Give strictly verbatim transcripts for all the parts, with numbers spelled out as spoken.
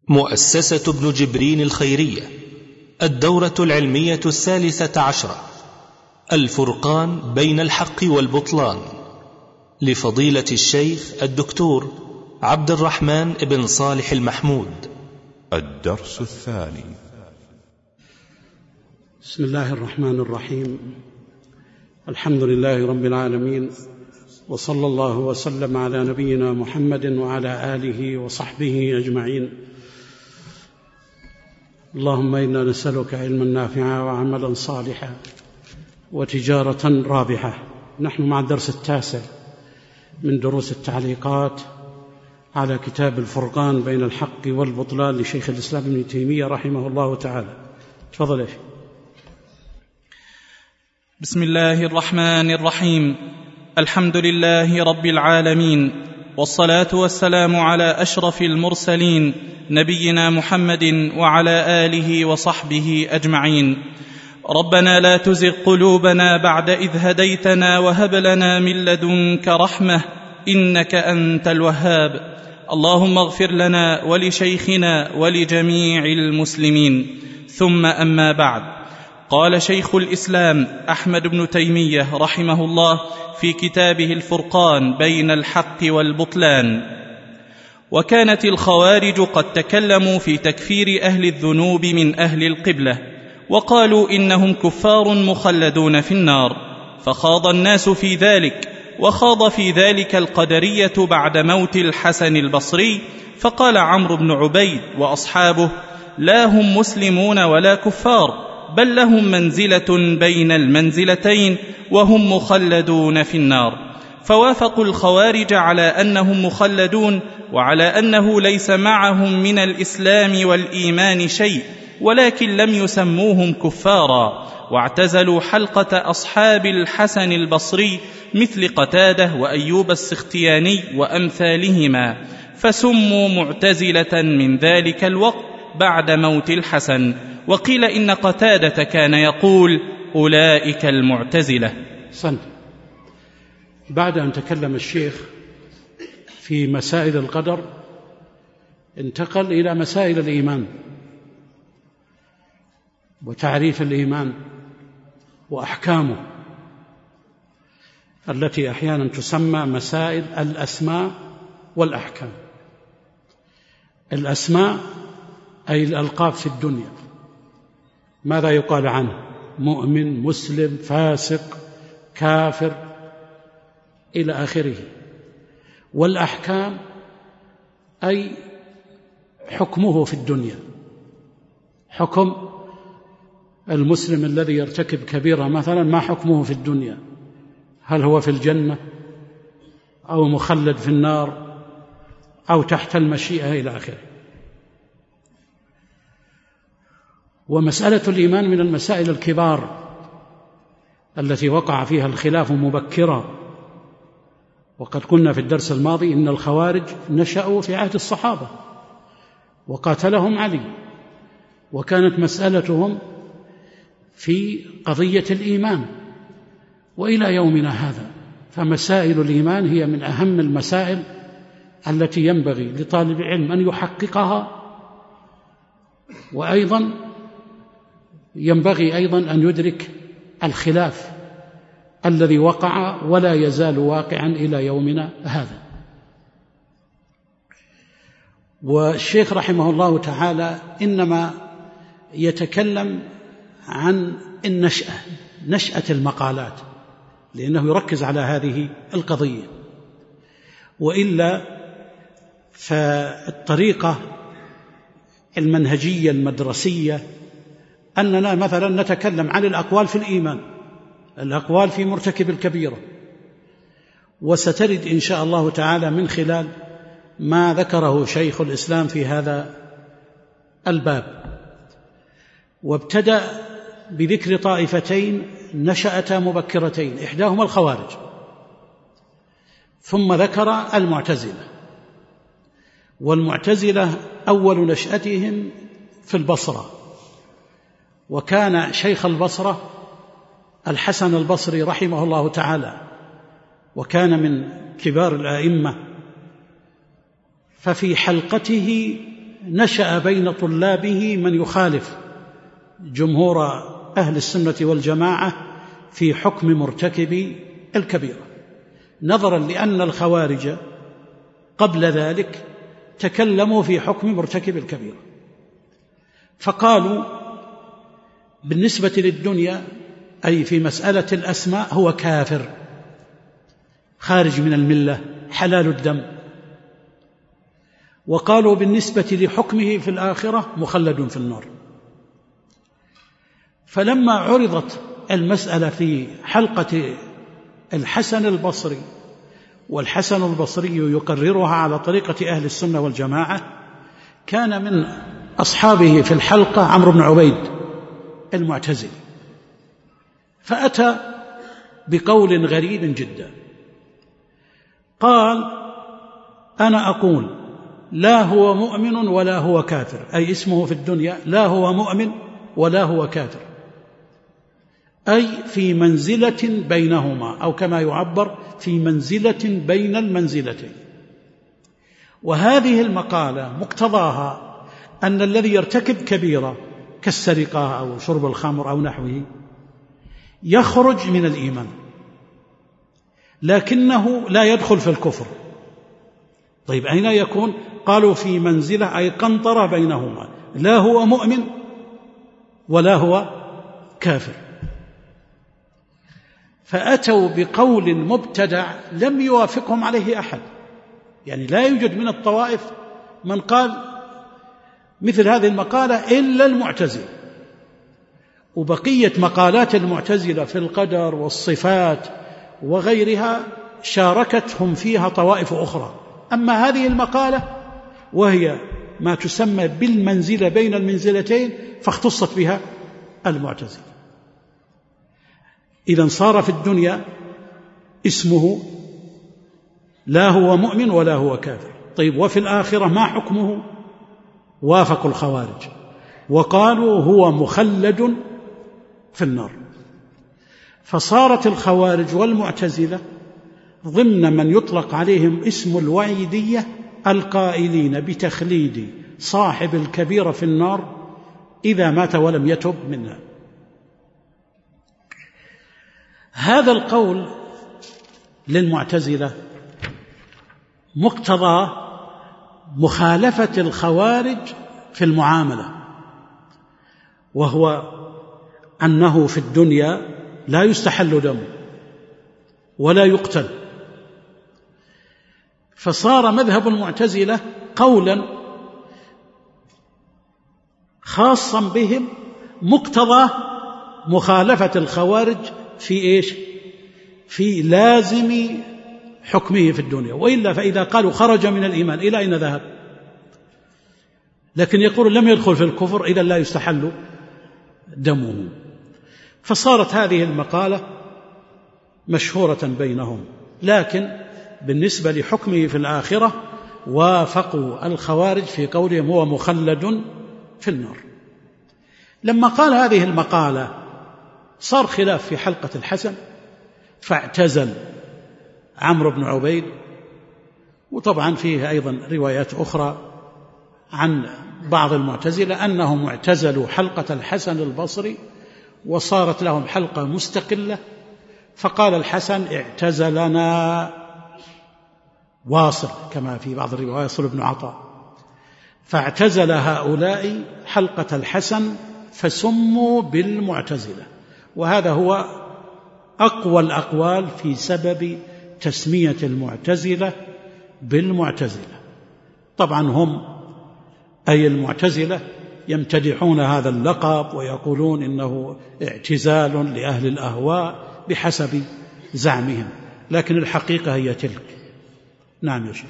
مؤسسة ابن جبرين الخيرية، الدورة العلمية الثالثة عشرة، الفرقان بين الحق والبطلان، لفضيلة الشيخ الدكتور عبد الرحمن بن صالح المحمود. الدرس الثاني. بسم الله الرحمن الرحيم. الحمد لله رب العالمين، وصلى الله وسلم على نبينا محمد وعلى آله وصحبه أجمعين. اللهم إنا نسألك علما نافعا وعملا صالحا وتجارة رابحة. نحن مع الدرس التاسع من دروس التعليقات على كتاب الفرقان بين الحق والبطلان لشيخ الإسلام ابن تيمية رحمه الله تعالى. تفضل يا شيخ. بسم الله الرحمن الرحيم. الحمد لله رب العالمين، والصلاة والسلام على أشرف المرسلين نبينا محمد وعلى آله وصحبه أجمعين. ربنا لا تزغ قلوبنا بعد إذ هديتنا وهب لنا من لدنك رحمة إنك أنت الوهاب. اللهم اغفر لنا ولشيخنا ولجميع المسلمين. ثم أما بعد، قال شيخ الإسلام أحمد بن تيمية رحمه الله في كتابه الفرقان بين الحق والبطلان: وكانت الخوارج قد تكلموا في تكفير أهل الذنوب من أهل القبلة، وقالوا إنهم كفار مخلدون في النار، فخاض الناس في ذلك، وخاض في ذلك القدرية بعد موت الحسن البصري، فقال عمرو بن عبيد وأصحابه: لا هم مسلمون ولا كفار، بل لهم منزلة بين المنزلتين وهم مخلدون في النار. فوافقوا الخوارج على أنهم مخلدون، وعلى أنه ليس معهم من الإسلام والإيمان شيء، ولكن لم يسموهم كفارا، واعتزلوا حلقة أصحاب الحسن البصري مثل قتادة وأيوب السختياني وأمثالهما، فسموا معتزلة من ذلك الوقت بعد موت الحسن. وقيل إن قتادة كان يقول: أولئك المعتزلة. صنع. بعد أن تكلم الشيخ في مسائل القدر، انتقل إلى مسائل الإيمان وتعريف الإيمان وأحكامه التي أحيانا تسمى مسائل الأسماء والأحكام. الأسماء أي الألقاب في الدنيا، ماذا يقال عنه؟ مؤمن، مسلم، فاسق، كافر، إلى آخره. والأحكام أي حكمه في الدنيا، حكم المسلم الذي يرتكب كبيرة مثلا، ما حكمه في الدنيا؟ هل هو في الجنة أو مخلد في النار أو تحت المشيئة إلى آخره. ومسألة الإيمان من المسائل الكبار التي وقع فيها الخلاف مبكرا، وقد قلنا في الدرس الماضي إن الخوارج نشأوا في عهد الصحابة وقاتلهم علي، وكانت مسألتهم في قضية الإيمان، وإلى يومنا هذا فمسائل الإيمان هي من أهم المسائل التي ينبغي لطالب العلم أن يحققها، وأيضا ينبغي أيضا أن يدرك الخلاف الذي وقع ولا يزال واقعا إلى يومنا هذا. والشيخ رحمه الله تعالى إنما يتكلم عن النشأة، نشأة المقالات، لأنه يركز على هذه القضية. وإلا فالطريقة المنهجية المدرسية أننا مثلا نتكلم عن الأقوال في الإيمان، الأقوال في مرتكب الكبيرة، وسترد إن شاء الله تعالى من خلال ما ذكره شيخ الإسلام في هذا الباب. وابتدأ بذكر طائفتين نشأتا مبكرتين، إحداهما الخوارج، ثم ذكر المعتزلة. والمعتزلة أول نشأتهم في البصرة، وكان شيخ البصرة الحسن البصري رحمه الله تعالى، وكان من كبار الأئمة، ففي حلقته نشأ بين طلابه من يخالف جمهور أهل السنة والجماعة في حكم مرتكب الكبيرة، نظرا لأن الخوارج قبل ذلك تكلموا في حكم مرتكب الكبيرة، فقالوا بالنسبة للدنيا أي في مسألة الأسماء هو كافر خارج من الملة حلال الدم، وقالوا بالنسبة لحكمه في الآخرة مخلد في النار. فلما عرضت المسألة في حلقة الحسن البصري، والحسن البصري يقررها على طريقة أهل السنة والجماعة، كان من أصحابه في الحلقة عمرو بن عبيد المعتزلي، فأتى بقول غريب جدا، قال: أنا أقول لا هو مؤمن ولا هو كافر، أي اسمه في الدنيا لا هو مؤمن ولا هو كافر، أي في منزلة بينهما، أو كما يعبر في منزلة بين المنزلتين. وهذه المقالة مقتضاها أن الذي يرتكب كبيرة كالسرقة أو شرب الخمر أو نحوه يخرج من الإيمان، لكنه لا يدخل في الكفر. طيب أين يكون؟ قالوا في منزلة أي قنطرة بينهما، لا هو مؤمن ولا هو كافر. فأتوا بقول مبتدع لم يوافقهم عليه أحد، يعني لا يوجد من الطوائف من قال مثل هذه المقالة إلا المعتزلة، وبقية مقالات المعتزلة في القدر والصفات وغيرها شاركتهم فيها طوائف أخرى. أما هذه المقالة وهي ما تسمى بالمنزلة بين المنزلتين فاختصت بها المعتزلة. إذن صار في الدنيا اسمه لا هو مؤمن ولا هو كافر. طيب وفي الآخرة ما حكمه؟ وافقوا الخوارج وقالوا هو مخلد في النار. فصارت الخوارج والمعتزلة ضمن من يطلق عليهم اسم الوعيدية، القائلين بتخليد صاحب الكبيرة في النار إذا مات ولم يتب منها. هذا القول للمعتزلة مقتضى مخالفة الخوارج في المعاملة، وهو أنه في الدنيا لا يستحل دمه ولا يقتل. فصار مذهب المعتزلة قولا خاصا بهم مقتضى مخالفة الخوارج في إيش؟ في لازم حكمه في الدنيا، وإلا فإذا قالوا خرج من الإيمان إلى أين ذهب؟ لكن يقول لم يدخل في الكفر إذا لا يستحل دمه. فصارت هذه المقالة مشهورة بينهم، لكن بالنسبة لحكمه في الآخرة وافقوا الخوارج في قولهم هو مخلد في النار. لما قال هذه المقالة صار خلاف في حلقة الحسن، فاعتزل عمرو بن عبيد، وطبعا فيه أيضا روايات أخرى عن بعض المعتزلة أنهم اعتزلوا حلقة الحسن البصري وصارت لهم حلقة مستقلة. فقال الحسن اعتزلنا واصل كما في بعض الروايات واصل بن عطاء، فاعتزل هؤلاء حلقة الحسن فسموا بالمعتزلة. وهذا هو أقوى الأقوال في سبب تسمية المعتزلة بالمعتزلة. طبعا هم أي المعتزلة يمتدحون هذا اللقب ويقولون إنه اعتزال لأهل الأهواء بحسب زعمهم، لكن الحقيقة هي تلك. نعم يا شيخ.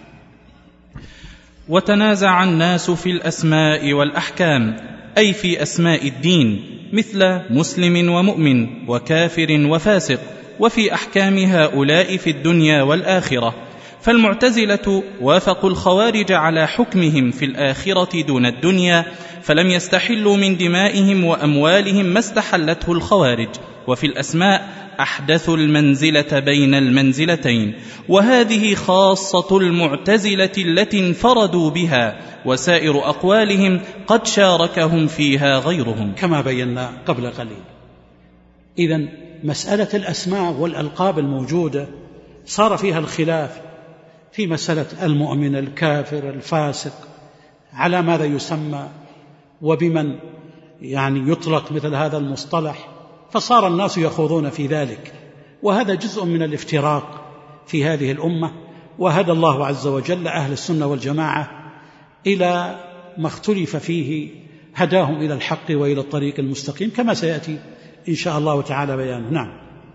وتنازع الناس في الأسماء والأحكام، أي في أسماء الدين، مثل مسلم ومؤمن وكافر وفاسق، وفي أحكام هؤلاء في الدنيا والآخرة. فالمعتزلة وافقوا الخوارج على حكمهم في الآخرة دون الدنيا، فلم يستحلوا من دمائهم وأموالهم ما استحلته الخوارج. وفي الأسماء أحدثوا المنزلة بين المنزلتين، وهذه خاصة المعتزلة التي انفردوا بها، وسائر أقوالهم قد شاركهم فيها غيرهم كما بينا قبل قليل. إذن مسألة الأسماء والألقاب الموجودة صار فيها الخلاف في مسألة المؤمن الكافر الفاسق على ماذا يسمى وبمن يعني يطلق مثل هذا المصطلح، فصار الناس يخوضون في ذلك، وهذا جزء من الافتراق في هذه الأمة. وهدى الله عز وجل أهل السنة والجماعة إلى ما اختلف فيه، هداهم إلى الحق وإلى الطريق المستقيم كما سيأتي إن شاء الله تعالى بيانه. نعم.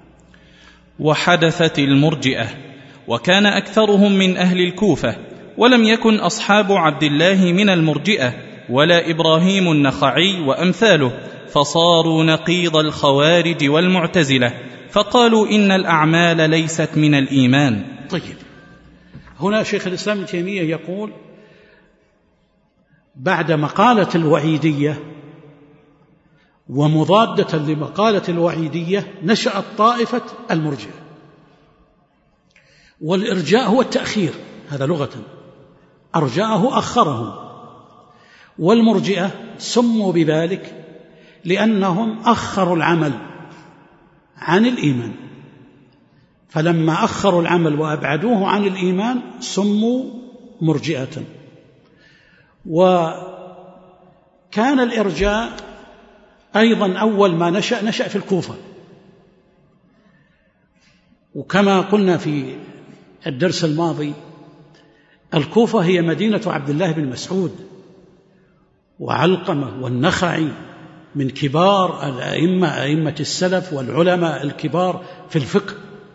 وحدثت المرجئة، وكان أكثرهم من أهل الكوفة، ولم يكن أصحاب عبد الله من المرجئة ولا إبراهيم النخعي وأمثاله، فصاروا نقيض الخوارج والمعتزلة، فقالوا إن الأعمال ليست من الإيمان. طيب، هنا شيخ الإسلام ابن تيمية يقول بعد مقالة الوعيدية ومضادة لمقالة الوعيدية نشأت طائفة المرجئة. والإرجاء هو التأخير، هذا لغة، أرجأه أخره. والمرجئة سموا بذلك لأنهم أخروا العمل عن الإيمان، فلما أخروا العمل وأبعدوه عن الإيمان سموا مرجئة. وكان الإرجاء أيضا أول ما نشأ نشأ في الكوفة، وكما قلنا في الدرس الماضي الكوفة هي مدينة عبد الله بن مسعود وعلقمة والنخعي من كبار الأئمة، أئمة السلف والعلماء الكبار في الفقه.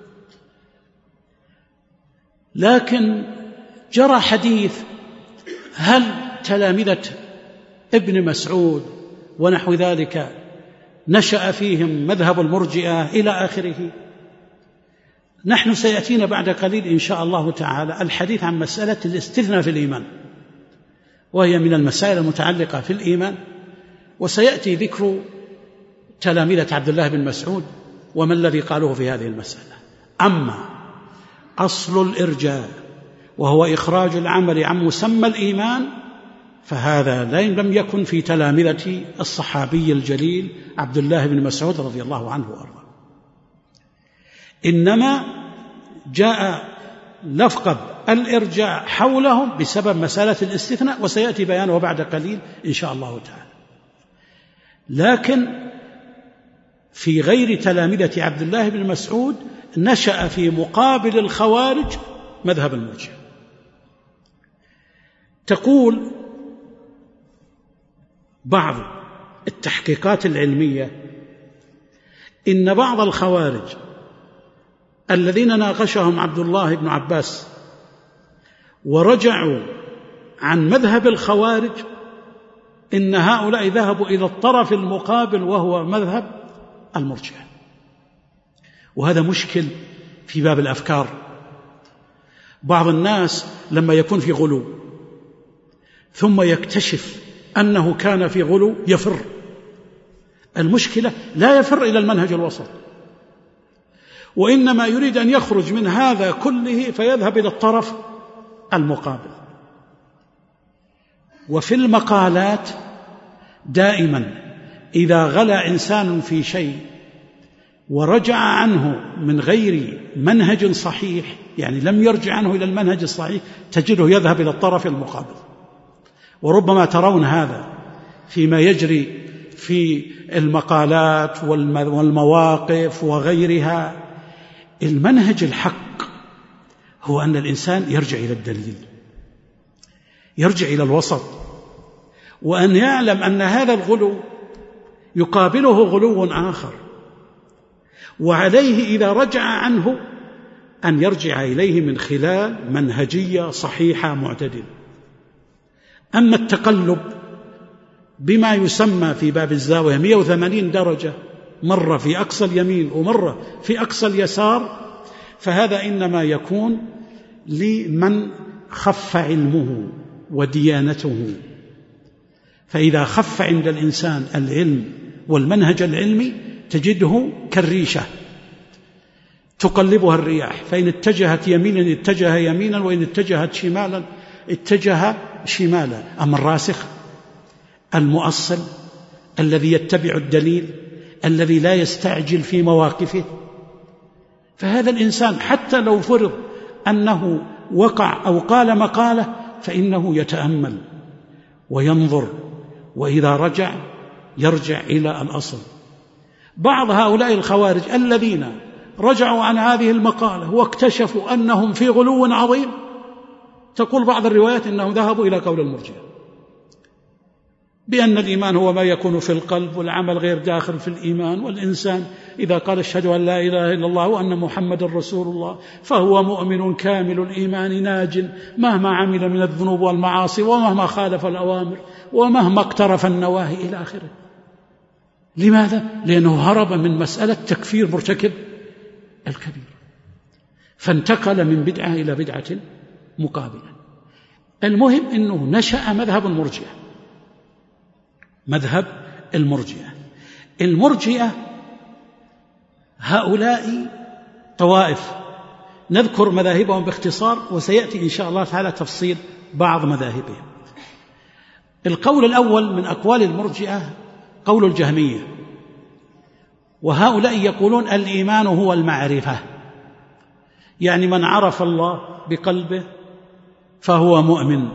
لكن جرى حديث هل تلامذة ابن مسعود ونحو ذلك نشأ فيهم مذهب المرجئة إلى آخره. نحن سيأتينا بعد قليل إن شاء الله تعالى الحديث عن مسألة الاستثناء في الإيمان، وهي من المسائل المتعلقة في الإيمان، وسيأتي ذكر تلامذة عبد الله بن مسعود وما الذي قالوه في هذه المسألة. أما أصل الإرجاء وهو إخراج العمل عن مسمى الإيمان فهذا لم يكن في تلامذة الصحابي الجليل عبد الله بن مسعود رضي الله عنه وأرضاه، إنما جاء لفظ الإرجاء حولهم بسبب مسألة الاستثناء، وسيأتي بيانه بعد قليل إن شاء الله تعالى. لكن في غير تلامذة عبد الله بن مسعود نشأ في مقابل الخوارج مذهب المرجئة. تقول بعض التحقيقات العلمية إن بعض الخوارج الذين ناقشهم عبد الله بن عباس ورجعوا عن مذهب الخوارج إن هؤلاء ذهبوا إلى الطرف المقابل وهو مذهب المرجئة، وهذا مشكل في باب الأفكار. بعض الناس لما يكون في غلو ثم يكتشف أنه كان في غلو يفر. المشكلة لا يفر إلى المنهج الوسط، وإنما يريد أن يخرج من هذا كله فيذهب إلى الطرف المقابل. وفي المقالات دائما إذا غلا إنسان في شيء ورجع عنه من غير منهج صحيح، يعني لم يرجع عنه إلى المنهج الصحيح، تجده يذهب إلى الطرف المقابل. وربما ترون هذا فيما يجري في المقالات والمواقف وغيرها. المنهج الحق هو أن الإنسان يرجع إلى الدليل، يرجع إلى الوسط، وأن يعلم أن هذا الغلو يقابله غلو آخر، وعليه إذا رجع عنه أن يرجع إليه من خلال منهجية صحيحة معتدلة. أما التقلب بما يسمى في باب الزاوية مئة وثمانين درجة، مرة في أقصى اليمين ومرة في أقصى اليسار، فهذا إنما يكون لمن خف علمه وديانته. فإذا خف عند الإنسان العلم والمنهج العلمي تجده كالريشة تقلبها الرياح، فإن اتجهت يمينا اتجه يمينا، وإن اتجهت شمالا اتجه شمالا. أما الراسخ المؤصل الذي يتبع الدليل الذي لا يستعجل في مواقفه، فهذا الإنسان حتى لو فرض أنه وقع أو قال مقالة فإنه يتأمل وينظر، وإذا رجع يرجع إلى الأصل. بعض هؤلاء الخوارج الذين رجعوا عن هذه المقالة واكتشفوا أنهم في غلو عظيم، تقول بعض الروايات إنهم ذهبوا إلى قول المرجئة بأن الإيمان هو ما يكون في القلب والعمل غير داخل في الإيمان، والإنسان إذا قال أشهد أن لا إله إلا الله وأن محمد رسول الله فهو مؤمن كامل الإيمان ناج مهما عمل من الذنوب والمعاصي ومهما خالف الأوامر ومهما اقترف النواهي إلى آخره. لماذا؟ لأنه هرب من مسألة تكفير مرتكب الكبير، فانتقل من بدعة إلى بدعة مقابلة. المهم أنه نشأ مذهب المرجئة. مذهب المرجئة المرجئة هؤلاء طوائف، نذكر مذاهبهم باختصار وسيأتي إن شاء الله تعالى تفصيل بعض مذاهبهم. القول الأول من أقوال المرجئة قول الجهمية، وهؤلاء يقولون الإيمان هو المعرفة، يعني من عرف الله بقلبه فهو مؤمن.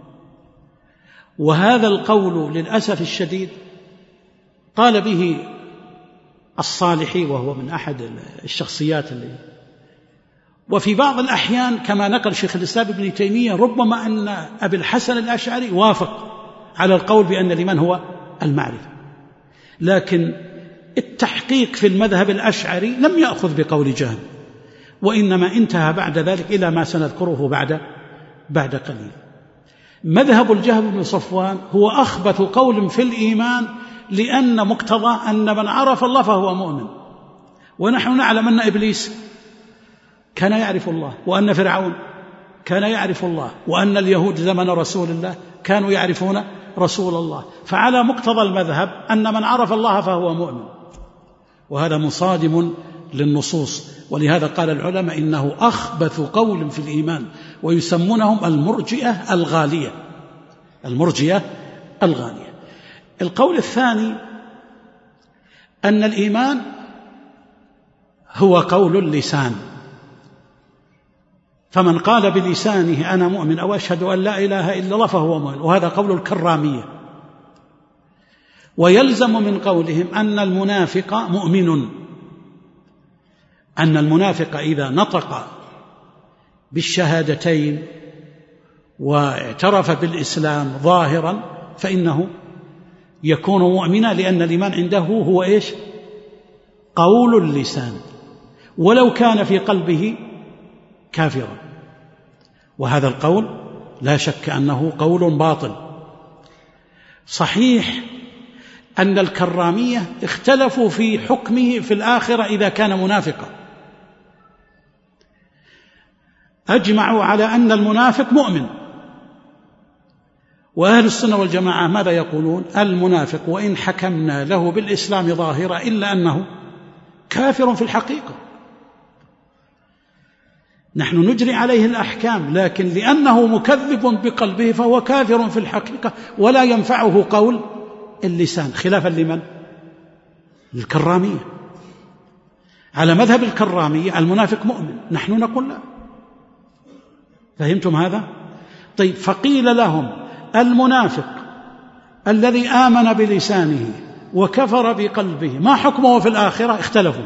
وهذا القول للأسف الشديد قال به الصالحي، وهو من أحد الشخصيات اللي وفي بعض الأحيان كما نقل شيخ الإسلام ابن تيمية ربما أن أبي الحسن الأشعري وافق على القول بأن الإيمان هو المعرفة، لكن التحقيق في المذهب الأشعري لم يأخذ بقول جهم، وإنما انتهى بعد ذلك إلى ما سنذكره بعد بعد قليل. مذهب الجهم بن صفوان هو أخبث قول في الإيمان، لأن مقتضى أن من عرف الله فهو مؤمن، ونحن نعلم أن إبليس كان يعرف الله، وأن فرعون كان يعرف الله، وأن اليهود زمن رسول الله كانوا يعرفون رسول الله، فعلى مقتضى المذهب أن من عرف الله فهو مؤمن، وهذا مصادم للنصوص. ولهذا قال العلماء إنه أخبث قول في الإيمان، ويسمونهم المرجئة الغالية. المرجئة الغالية. القول الثاني أن الإيمان هو قول اللسان، فمن قال بلسانه أنا مؤمن أو أشهد أن لا إله إلا الله فهو مؤمن، وهذا قول الكرامية. ويلزم من قولهم أن المنافق مؤمن، أن المنافق إذا نطق بالشهادتين واعترف بالإسلام ظاهرا فإنه يكون مؤمنا، لأن الإيمان عنده هو إيش؟ قول اللسان، ولو كان في قلبه كافرا. وهذا القول لا شك أنه قول باطل. صحيح أن الكرامية اختلفوا في حكمه في الآخرة إذا كان منافقا، أجمعوا على أن المنافق مؤمن، وأهل السنة والجماعة ماذا يقولون؟ المنافق وإن حكمنا له بالإسلام ظاهرا إلا أنه كافر في الحقيقة، نحن نجري عليه الأحكام، لكن لأنه مكذب بقلبه فهو كافر في الحقيقة ولا ينفعه قول اللسان، خلافا لمن؟ الكرامية. على مذهب الكرامية المنافق مؤمن، نحن نقول لا. فهمتم هذا؟ طيب، فقيل لهم المنافق الذي آمن بلسانه وكفر بقلبه ما حكمه في الآخرة؟ اختلفوا،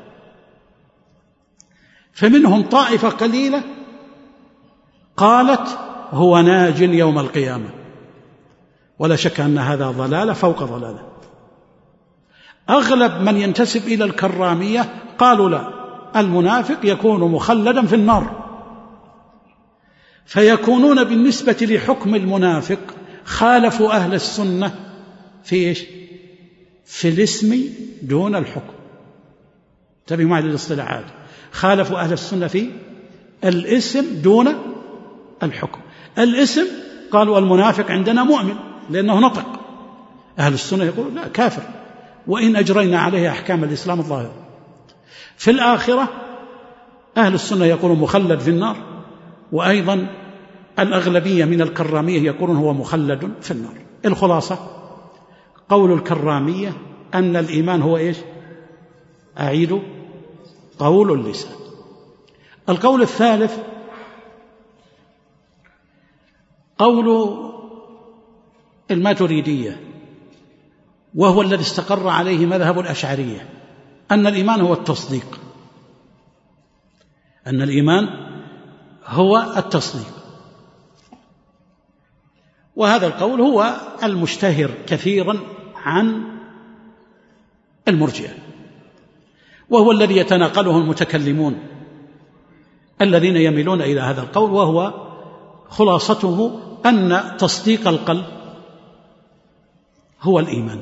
فمنهم طائفة قليلة قالت هو ناج يوم القيامة، ولا شك أن هذا ضلالة فوق ضلالة. أغلب من ينتسب إلى الكرامية قالوا لا، المنافق يكون مخلدا في النار، فيكونون بالنسبة لحكم المنافق خالفوا أهل السنة في إيش؟ في الاسم دون الحكم. انتبهوا معي للاصطلاحات، خالفوا أهل السنة في الاسم دون الحكم. الاسم قالوا المنافق عندنا مؤمن لأنه نطق، أهل السنة يقولون لا، كافر وإن أجرينا عليه أحكام الإسلام الظاهرة. في الآخرة أهل السنة يقولون مخلد في النار، وأيضا الأغلبية من الكرامية يقولون هو مخلد في النار. الخلاصة قول الكرامية أن الإيمان هو إيش؟ أعيد قول اللسان. القول الثالث قول الماتريدية، وهو الذي استقر عليه مذهب الأشعرية، أن الإيمان هو التصديق، أن الإيمان هو التصديق. وهذا القول هو المشتهر كثيرا عن المرجئة، وهو الذي يتناقله المتكلمون الذين يميلون إلى هذا القول، وهو خلاصته أن تصديق القلب هو الإيمان.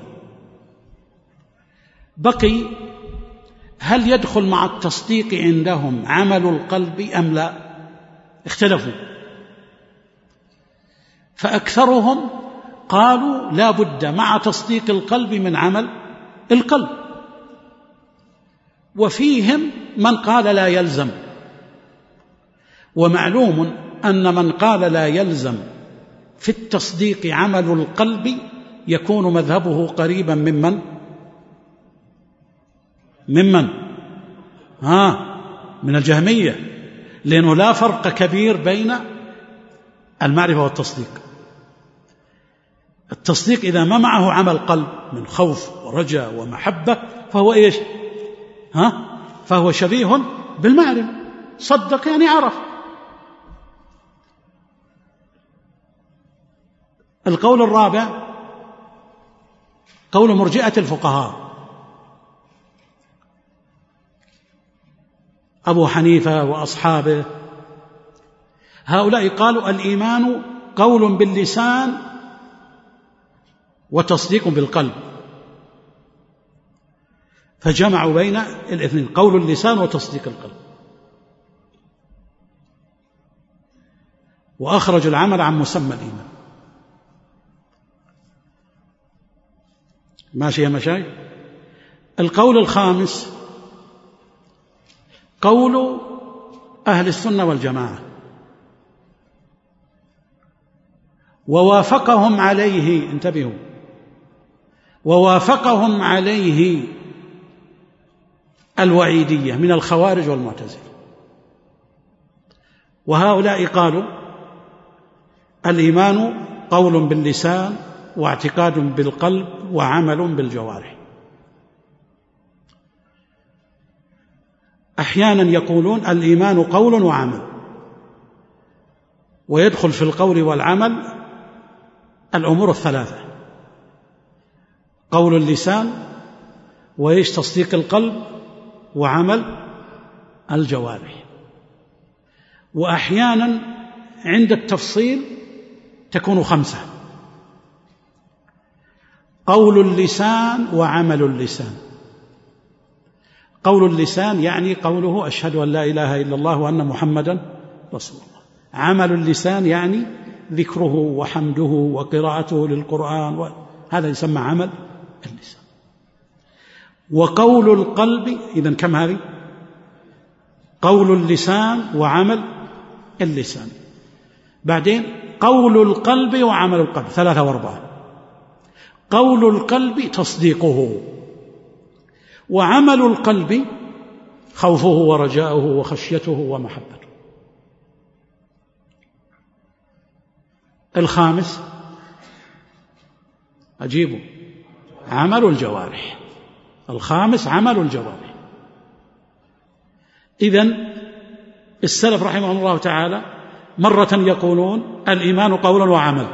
بقي هل يدخل مع التصديق عندهم عمل القلب أم لا؟ اختلفوا، فأكثرهم قالوا لا بد مع تصديق القلب من عمل القلب، وفيهم من قال لا يلزم. ومعلوم أن من قال لا يلزم في التصديق عمل القلب يكون مذهبه قريبا ممن ممن ها من الجهمية، لأنه لا فرق كبير بين المعرفة والتصديق. التصديق إذا ما معه عمل قلب من خوف ورجاء ومحبة فهو إيش؟ ها فهو شبيه بالمعرفة، صدق يعني عرف. القول الرابع قول مرجئة الفقهاء، أبو حنيفة وأصحابه، هؤلاء قالوا الإيمان قول باللسان وتصديق بالقلب، فجمعوا بين الاثنين، قول اللسان وتصديق القلب، وأخرجوا العمل عن مسمى الإيمان. ماشي يا مشايخ؟ القول الخامس قول أهل السنة والجماعة، ووافقهم عليه، انتبهوا، ووافقهم عليه الوعيدية من الخوارج والمعتزلة. وهؤلاء قالوا الإيمان قول باللسان واعتقاد بالقلب وعمل بالجوارح. أحيانا يقولون الإيمان قول وعمل، ويدخل في القول والعمل الأمور الثلاثة، قول اللسان وإيش تصديق القلب وعمل الجوارح. وأحيانا عند التفصيل تكون خمسة، قول اللسان وعمل اللسان. قول اللسان يعني قوله أشهد أن لا إله إلا الله وأن محمدا رسول الله. عمل اللسان يعني ذكره وحمده وقراءته للقرآن، هذا يسمى عمل اللسان. وقول القلب، إذن كم هذه؟ قول اللسان وعمل اللسان. بعدين قول القلب وعمل القلب، ثلاثة وأربعة. قول القلب تصديقه، وعمل القلب خوفه ورجاؤه وخشيته ومحبته. الخامس أجيبه عمل الجوارح. الخامس عمل الجوارح. إذن السلف رحمه الله تعالى مرة يقولون الإيمان قول وعمل،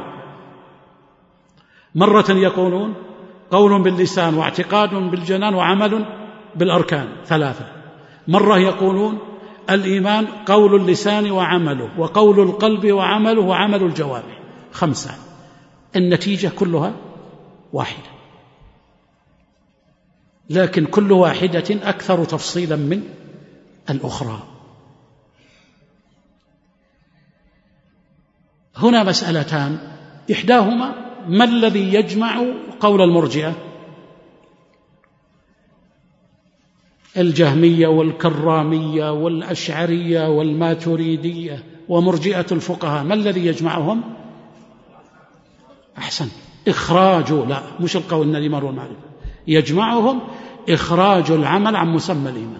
مرة يقولون قول باللسان واعتقاد بالجنان وعمل بالأركان ثلاثة، مرة يقولون الإيمان قول اللسان وعمله وقول القلب وعمله وعمل الجوارح خمسة. النتيجة كلها واحدة، لكن كل واحدة أكثر تفصيلا من الأخرى. هنا مسألتان، إحداهما ما الذي يجمع قول المرجئة؟ الجهمية والكرامية والأشعرية والماتريدية ومرجئة الفقهاء، ما الذي يجمعهم؟ أحسن، إخراج، لا مش القول إن الإيمان والمعرفة، يجمعهم إخراج العمل عن مسمى الإيمان.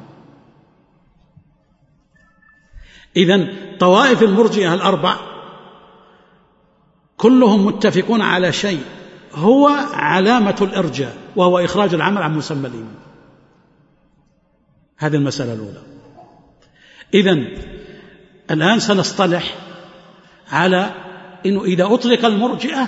إذن طوائف المرجئة الأربع كلهم متفقون على شيء هو علامة الإرجاء، وهو إخراج العمل عن مسمى الإيمان. هذه المسألة الأولى. إذن الآن سنصطلح على إنه إذا أطلق المرجئة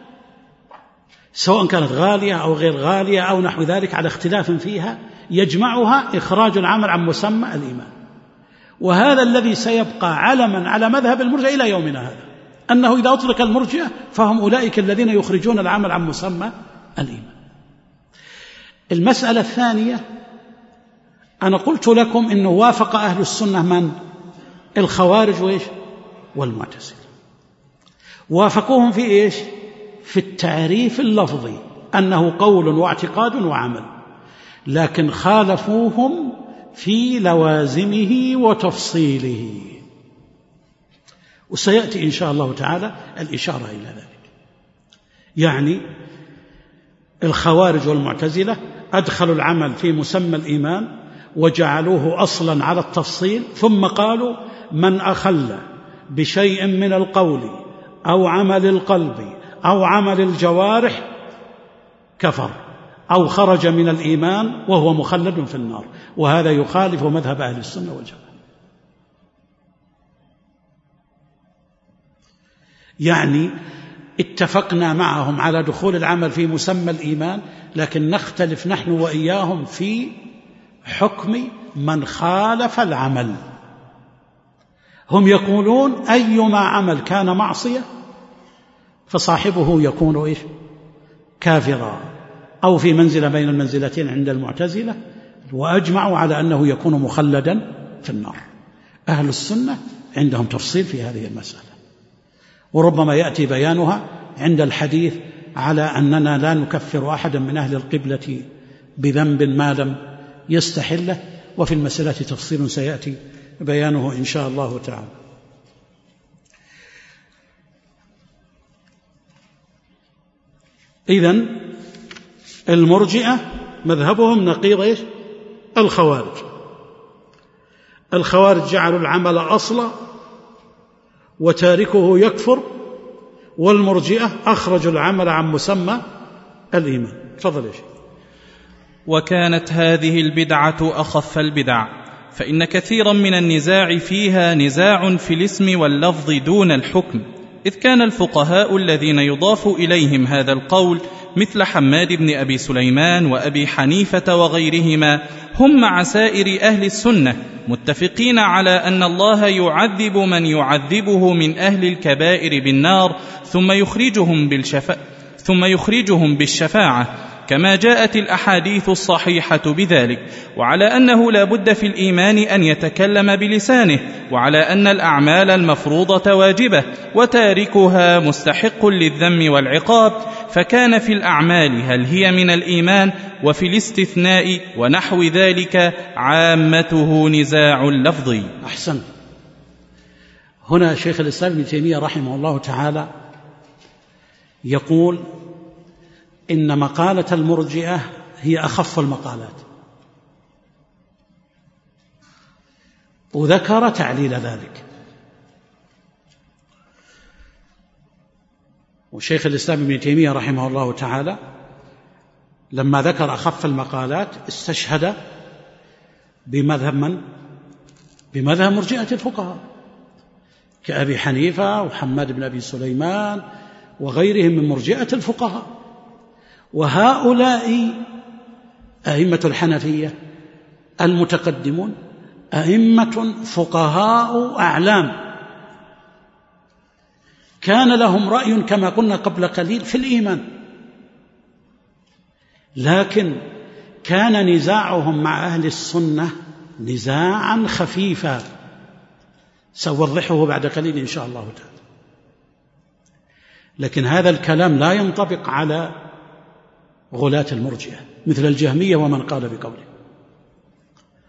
سواء كانت غالية أو غير غالية أو نحو ذلك على اختلاف فيها، يجمعها إخراج العمل عن مسمى الإيمان. وهذا الذي سيبقى علما على مذهب المرجئة إلى يومنا هذا، أنه إذا أطلق المرجئة فهم أولئك الذين يخرجون العمل عن مسمى الإيمان. المسألة الثانية، أنا قلت لكم إنه وافق أهل السنة من؟ الخوارج وإيش؟ والمعتزلة. وافقوهم في إيش؟ في التعريف اللفظي أنه قول واعتقاد وعمل، لكن خالفوهم في لوازمه وتفصيله، وسيأتي إن شاء الله تعالى الإشارة إلى ذلك. يعني الخوارج والمعتزلة أدخلوا العمل في مسمى الإيمان وجعلوه أصلا على التفصيل، ثم قالوا من أخل بشيء من القول أو عمل القلب أو عمل الجوارح كفر أو خرج من الإيمان وهو مخلد في النار. وهذا يخالف مذهب أهل السنة والجماعة. يعني اتفقنا معهم على دخول العمل في مسمى الإيمان، لكن نختلف نحن وإياهم في حكم من خالف العمل. هم يقولون أيما عمل كان معصية فصاحبه يكون إيش؟ كافرا، أو في منزلة بين المنزلتين عند المعتزلة، وأجمعوا على أنه يكون مخلدا في النار. أهل السنة عندهم تفصيل في هذه المسألة، وربما يأتي بيانها عند الحديث على أننا لا نكفر أحدا من أهل القبلة بذنب ما لم يستحله، وفي المسألة تفصيل سيأتي بيانه إن شاء الله تعالى. إذن المرجئة مذهبهم نقيض إيش؟ الخوارج. الخوارج جعلوا العمل أصلا وتاركه يكفر، والمرجئة أخرجوا العمل عن مسمى الإيمان. تفضل يا شيخ. وكانت هذه البدعة أخف البدع، فإن كثيرا من النزاع فيها نزاع في الاسم واللفظ دون الحكم، إذ كان الفقهاء الذين يضاف إليهم هذا القول مثل حماد بن أبي سليمان وأبي حنيفة وغيرهما هم مع سائر أهل السنة متفقين على أن الله يعذب من يعذبه من أهل الكبائر بالنار ثم يخرجهم بالشفاعة ثم يخرجهم بالشفاعة كما جاءت الأحاديث الصحيحة بذلك، وعلى أنه لا بد في الإيمان أن يتكلم بلسانه، وعلى أن الأعمال المفروضة واجبة وتاركها مستحق للذم والعقاب، فكان في الأعمال هل هي من الإيمان، وفي الاستثناء ونحو ذلك عامته نزاع لفظي. أحسن. هنا شيخ الإسلام ابن تيمية رحمه الله تعالى يقول إن مقالة المرجئة هي أخف المقالات، وذكر تعليل ذلك. وشيخ الإسلام ابن تيمية رحمه الله تعالى لما ذكر أخف المقالات استشهد بمذهب من؟ بمذهب مرجئة الفقهاء كأبي حنيفة وحماد بن أبي سليمان وغيرهم من مرجئة الفقهاء. وهؤلاء أئمة الحنفية المتقدمون أئمة فقهاء أعلام، كان لهم رأي كما قلنا قبل قليل في الإيمان، لكن كان نزاعهم مع أهل السنة نزاعا خفيفا، سأوضحه بعد قليل إن شاء الله تعالى. لكن هذا الكلام لا ينطبق على غلاة المرجئة مثل الجهمية ومن قال بقوله.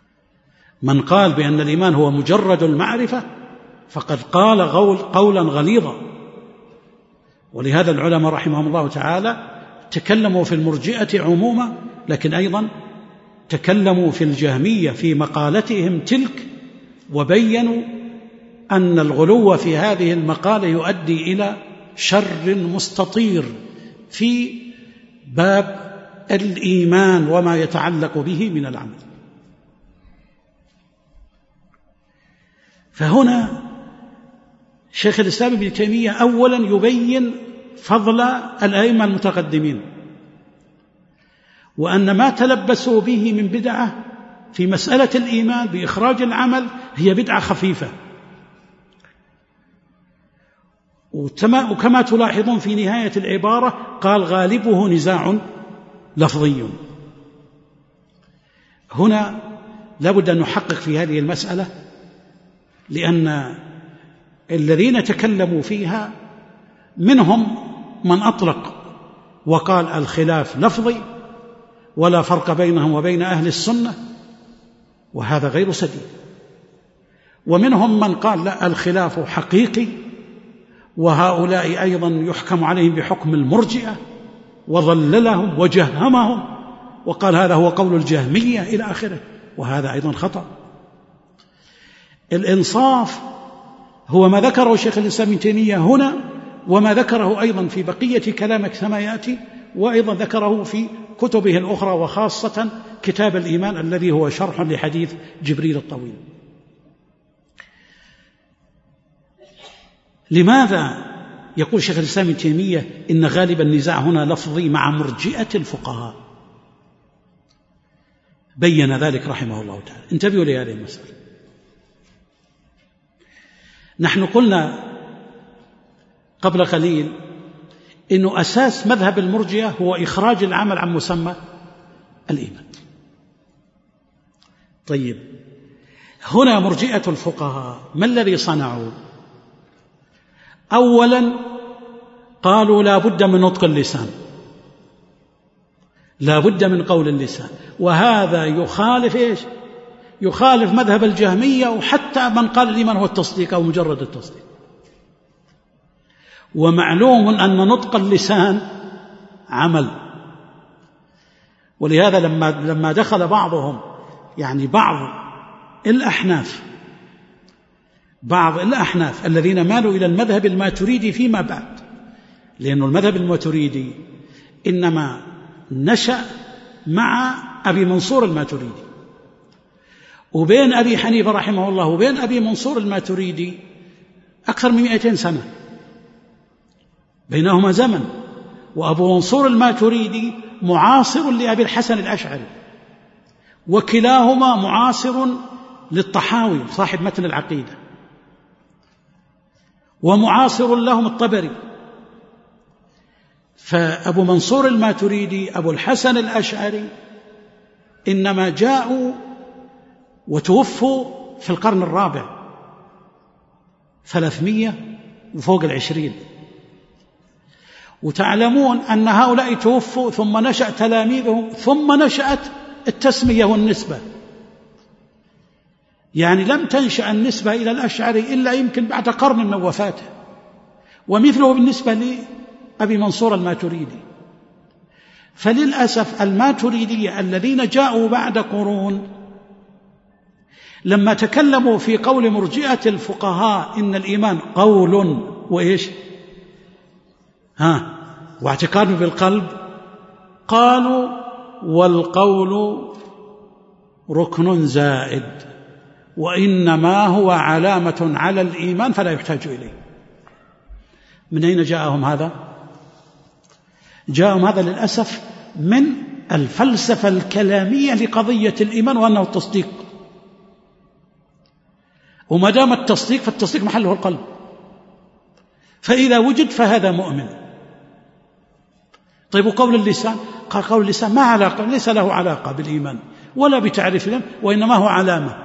من قال بأن الإيمان هو مجرد المعرفة فقد قال قولا غليظا. ولهذا العلماء رحمهم الله تعالى تكلموا في المرجئة عموما، لكن أيضا تكلموا في الجهمية في مقالتهم تلك، وبينوا أن الغلو في هذه المقالة يؤدي إلى شر مستطير في باب الإيمان وما يتعلق به من العمل. فهنا شيخ الإسلام ابن تيمية أولا يبين فضل الأئمة المتقدمين، وأن ما تلبسوا به من بدعة في مسألة الإيمان بإخراج العمل هي بدعة خفيفة. وكما تلاحظون في نهاية العبارة قال غالبه نزاع لفظي. هنا لابد أن نحقق في هذه المسألة، لأن الذين تكلموا فيها منهم من أطلق وقال الخلاف لفظي ولا فرق بينهم وبين أهل السنة، وهذا غير سديد. ومنهم من قال لا، الخلاف حقيقي، وهؤلاء أيضا يحكم عليهم بحكم المرجئة، وضللهم وجهمهم وقال هذا هو قول الجهمية إلى آخره، وهذا أيضا خطأ. الإنصاف هو ما ذكره شيخ الإسلام ابن تيمية هنا، وما ذكره أيضا في بقية كلامك كما يأتي، وأيضا ذكره في كتبه الأخرى، وخاصة كتاب الإيمان الذي هو شرح لحديث جبريل الطويل. لماذا يقول شيخ الإسلام ابن تيمية إن غالب النزاع هنا لفظي مع مرجئة الفقهاء؟ بين ذلك رحمه الله تعالى. انتبهوا لهذه المسألة. نحن قلنا قبل قليل إنه أساس مذهب المرجئة هو إخراج العمل عن مسمى الإيمان. طيب، هنا مرجئة الفقهاء ما الذي صنعوا؟ أولا قالوا لا بد من نطق اللسان، لا بد من قول اللسان، وهذا يخالف إيش؟ يخالف مذهب الجهمية، وحتى من قال الإيمان هو التصديق أو مجرد التصديق. ومعلوم أن نطق اللسان عمل. ولهذا لما لما دخل بعضهم، يعني بعض الأحناف بعض الأحناف الذين مالوا إلى المذهب الماتريدي فيما بعد، لأن المذهب الماتريدي إنما نشأ مع أبي منصور الماتريدي، وبين أبي حنيفة رحمه الله وبين أبي منصور الماتريدي أكثر من مئتين سنة، بينهما زمن. وأبو منصور الماتريدي معاصر لأبي الحسن الأشعري، وكلاهما معاصر للطحاوي صاحب متن العقيدة، ومعاصر لهم الطبري. فأبو منصور الماتريدي أبو الحسن الأشعري إنما جاءوا وتوفوا في القرن الرابع، ثلاثمية وفوق العشرين. وتعلمون أن هؤلاء توفوا ثم نشأ تلاميذهم، ثم نشأت التسمية والنسبة. يعني لم تنشأ النسبة إلى الأشعري إلا يمكن بعد قرن من وفاته، ومثله بالنسبة لأبي منصور الماتريدي. فللأسف الماتريدية الذين جاءوا بعد قرون لما تكلموا في قول مرجئة الفقهاء إن الإيمان قول وإيش ها واعتقاد بالقلب، قالوا والقول ركن زائد، وإنما هو علامة على الإيمان فلا يحتاج إليه. من أين جاءهم هذا؟ جاءهم هذا للأسف من الفلسفة الكلامية لقضية الإيمان، وأنه التصديق. وما دام التصديق فالتصديق محله القلب، فإذا وجد فهذا مؤمن. طيب، وقول اللسان؟ قال قول اللسان ما علاقة، ليس له علاقة بالإيمان ولا بتعريف الإيمان، وإنما هو علامة.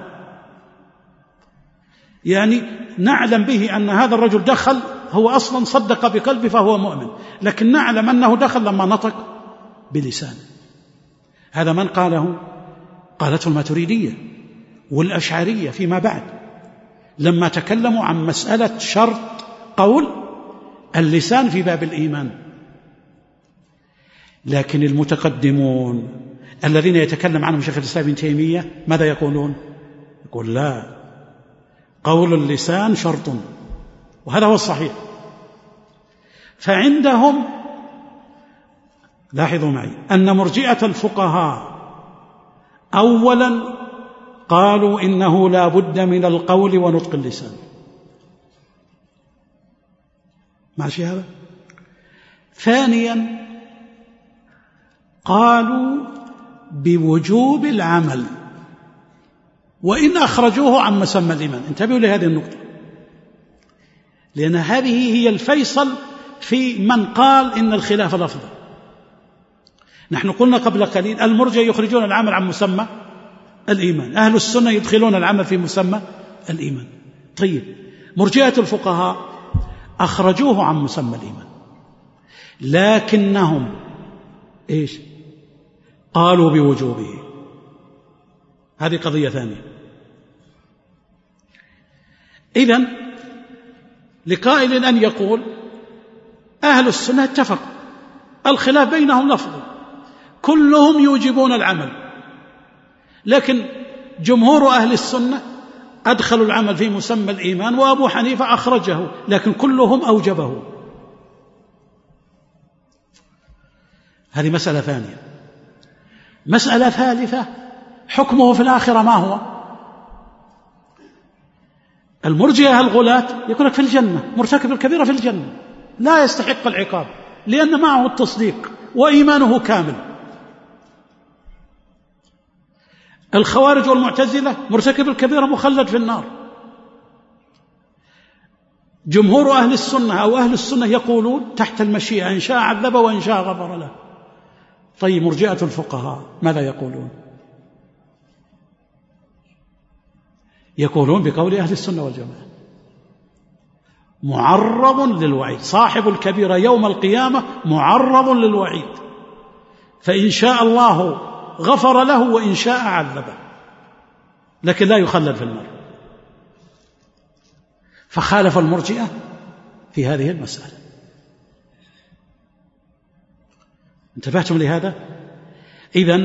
يعني نعلم به أن هذا الرجل دخل، هو أصلا صدق بقلبه فهو مؤمن، لكن نعلم أنه دخل لما نطق بلسانه. هذا من قاله؟ قالته الماتريدية، والأشعرية فيما بعد لما تكلموا عن مسألة شرط قول اللسان في باب الإيمان. لكن المتقدمون الذين يتكلم عنهم شيخ الإسلام ابن تيمية ماذا يقولون؟ يقول لا، قول اللسان شرط، وهذا هو الصحيح. فعندهم لاحظوا معي أن مرجئة الفقهاء أولا قالوا إنه لا بد من القول ونطق اللسان، ماشي هذا؟ ثانيا قالوا بوجوب العمل وإن أخرجوه عن مسمى الإيمان. انتبهوا لهذه النقطة، لأن هذه هي الفيصل في من قال إن الخلاف لفظي. نحن قلنا قبل قليل المرجئة يخرجون العمل عن مسمى الإيمان، أهل السنة يدخلون العمل في مسمى الإيمان. طيب، مرجئة الفقهاء أخرجوه عن مسمى الإيمان، لكنهم إيش؟ قالوا بوجوبه. هذه قضية ثانية. إذن لقائل أن يقول أهل السنة اتفقوا، الخلاف بينهم لفظي، كلهم يوجبون العمل، لكن جمهور أهل السنة أدخلوا العمل في مسمى الإيمان وأبو حنيفة أخرجه، لكن كلهم أوجبه. هذه مسألة ثانية. مسألة ثالثة، حكمه في الآخرة ما هو؟ المرجئة الغلاة يقول لك في الجنة، مرتكب الكبيرة في الجنة لا يستحق العقاب لأن معه التصديق وإيمانه كامل. الخوارج والمعتزلة مرتكب الكبيرة مخلد في النار. جمهور أهل السنة أو أهل السنة يقولون تحت المشيئة، إن شاء عذب وإن شاء غفر له. طيب، مرجئة الفقهاء ماذا يقولون؟ يقولون بقول أهل السنة والجماعة معرض للوعيد، صاحب الكبيرة يوم القيامة معرض للوعيد، فإن شاء الله غفر له وإن شاء عذبه، لكن لا يخلد في النار. فخالف المرجئة في هذه المسألة. انتبهتم لهذا؟ إذن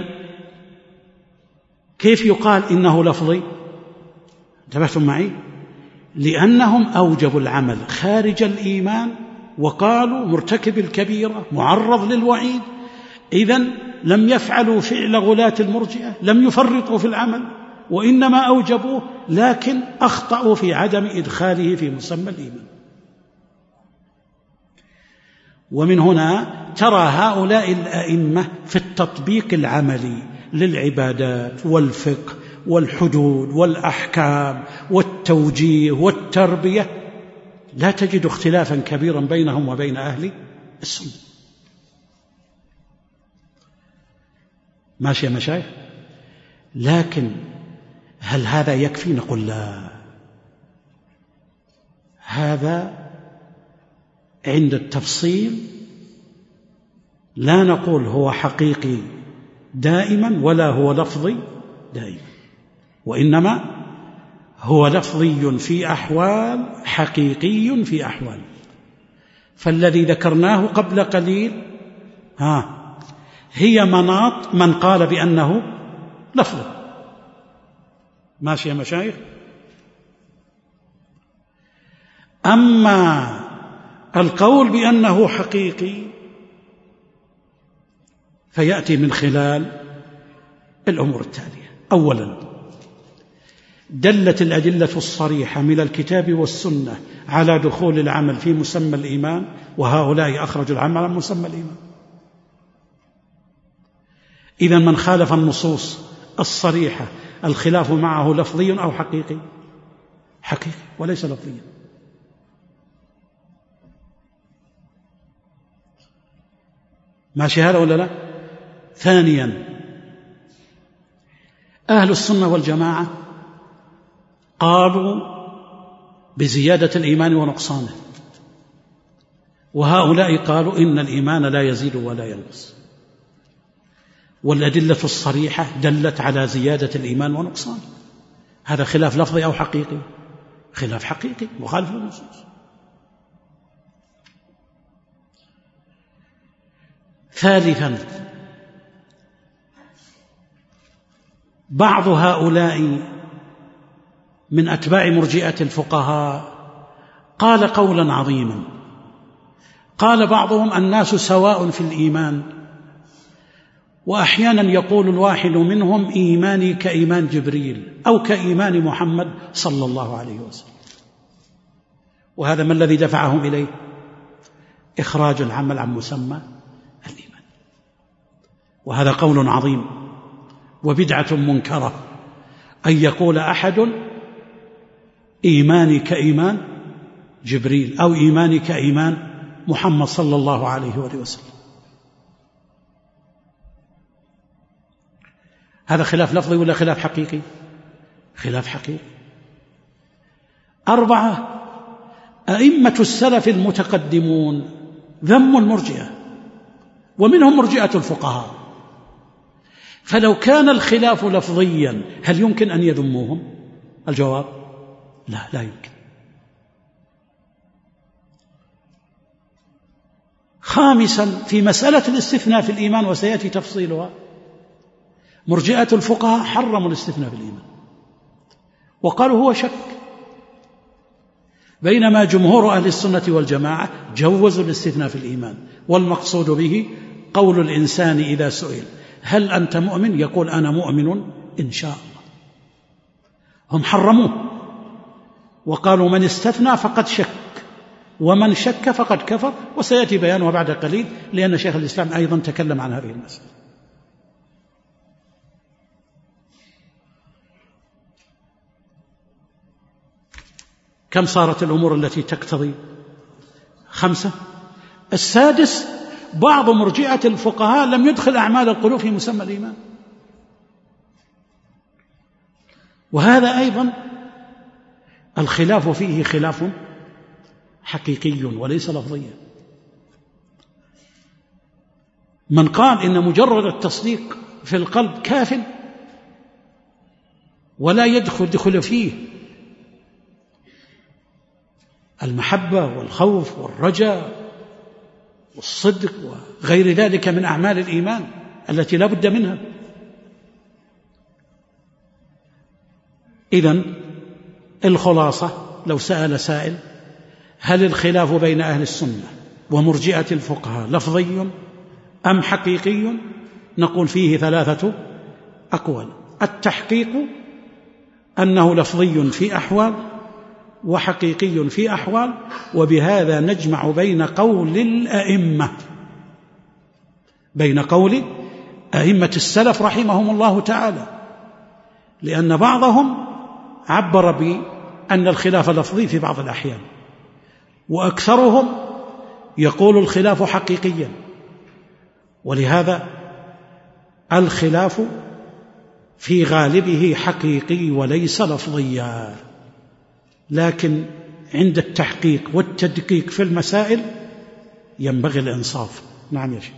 كيف يقال إنه لفظي؟ انتبهتم معي؟ لأنهم أوجبوا العمل خارج الإيمان وقالوا مرتكب الكبيرة معرض للوعيد، إذن لم يفعلوا فعل غلاة المرجئة، لم يفرطوا في العمل وإنما أوجبوه، لكن أخطأوا في عدم إدخاله في مسمى الإيمان. ومن هنا ترى هؤلاء الأئمة في التطبيق العملي للعبادات والفقه والحدود والأحكام والتوجيه والتربية لا تجد اختلافا كبيرا بينهم وبين أهل السنة. ماشي يا مشايخ؟ لكن هل هذا يكفي؟ نقول لا، هذا عند التفصيل لا نقول هو حقيقي دائما ولا هو لفظي دائما، وإنما هو لفظي في أحوال، حقيقي في أحوال. فالذي ذكرناه قبل قليل ها هي مناط من قال بأنه لفظ. ماشي يا مشايخ؟ أما القول بأنه حقيقي فيأتي من خلال الأمور التالية. أولا، دلت الأدلة الصريحة من الكتاب والسنة على دخول العمل في مسمى الإيمان، وهؤلاء أخرجوا العمل عن مسمى الإيمان. إذن من خالف النصوص الصريحة الخلاف معه لفظي أو حقيقي؟ حقيقي وليس لفظيا. ماشي هذا ولا لا؟ ثانيا، أهل السنة والجماعة قالوا بزيادة الإيمان ونقصانه، وهؤلاء قالوا إن الإيمان لا يزيد ولا ينقص، والأدلة الصريحة دلت على زيادة الإيمان ونقصانه. هذا خلاف لفظي أو حقيقي؟ خلاف حقيقي مخالف للنصوص. ثالثا، بعض هؤلاء من أتباع مرجئة الفقهاء قال قولا عظيما، قال بعضهم: الناس سواء في الإيمان، وأحيانا يقول الواحد منهم: إيماني كإيمان جبريل أو كإيمان محمد صلى الله عليه وسلم. وهذا ما الذي دفعهم إليه؟ إخراج العمل عن مسمى الإيمان. وهذا قول عظيم وبدعة منكرة، أن يقول أحد: إيماني كإيمان جبريل أو إيماني كإيمان محمد صلى الله عليه وآله وسلم. هذا خلاف لفظي ولا خلاف حقيقي؟ خلاف حقيقي. أربعة، أئمة السلف المتقدمون ذموا المرجئة، ومنهم مرجئة الفقهاء، فلو كان الخلاف لفظيا هل يمكن أن يذموهم؟ الجواب: لا، لا يمكن. خامسا، في مسألة الاستثناء في الإيمان وسيأتي تفصيلها، مرجئة الفقهاء حرموا الاستثناء في الإيمان وقالوا هو شك، بينما جمهور أهل السنة والجماعة جوزوا الاستثناء في الإيمان، والمقصود به قول الإنسان إذا سئل: هل أنت مؤمن؟ يقول: أنا مؤمن إن شاء الله. هم حرموه وقالوا: من استثنى فقد شك، ومن شك فقد كفر، وسيأتي بيانها بعد قليل، لأن شيخ الإسلام أيضا تكلم عن هذه المسألة. كم صارت الأمور التي تقتضي؟ خمسة. السادس، بعض مرجئة الفقهاء لم يدخل أعمال القلوب في مسمى الإيمان، وهذا أيضا الخلاف فيه خلاف حقيقي وليس لفظيا. من قال إن مجرد التصديق في القلب كاف ولا يدخل دخل فيه المحبة والخوف والرجاء والصدق وغير ذلك من أعمال الإيمان التي لا بد منها. إذن الخلاصة، لو سأل سائل: هل الخلاف بين أهل السنة ومرجئة الفقهاء لفظي أم حقيقي؟ نقول فيه ثلاثة أقوال: التحقيق أنه لفظي في أحوال وحقيقي في أحوال، وبهذا نجمع بين قول الأئمة، بين قول أئمة السلف رحمهم الله تعالى، لأن بعضهم عبر بأن الخلاف لفظي في بعض الأحيان، وأكثرهم يقول الخلاف حقيقيا. ولهذا الخلاف في غالبه حقيقي وليس لفظيا، لكن عند التحقيق والتدقيق في المسائل ينبغي الإنصاف. نعم يا شيخ.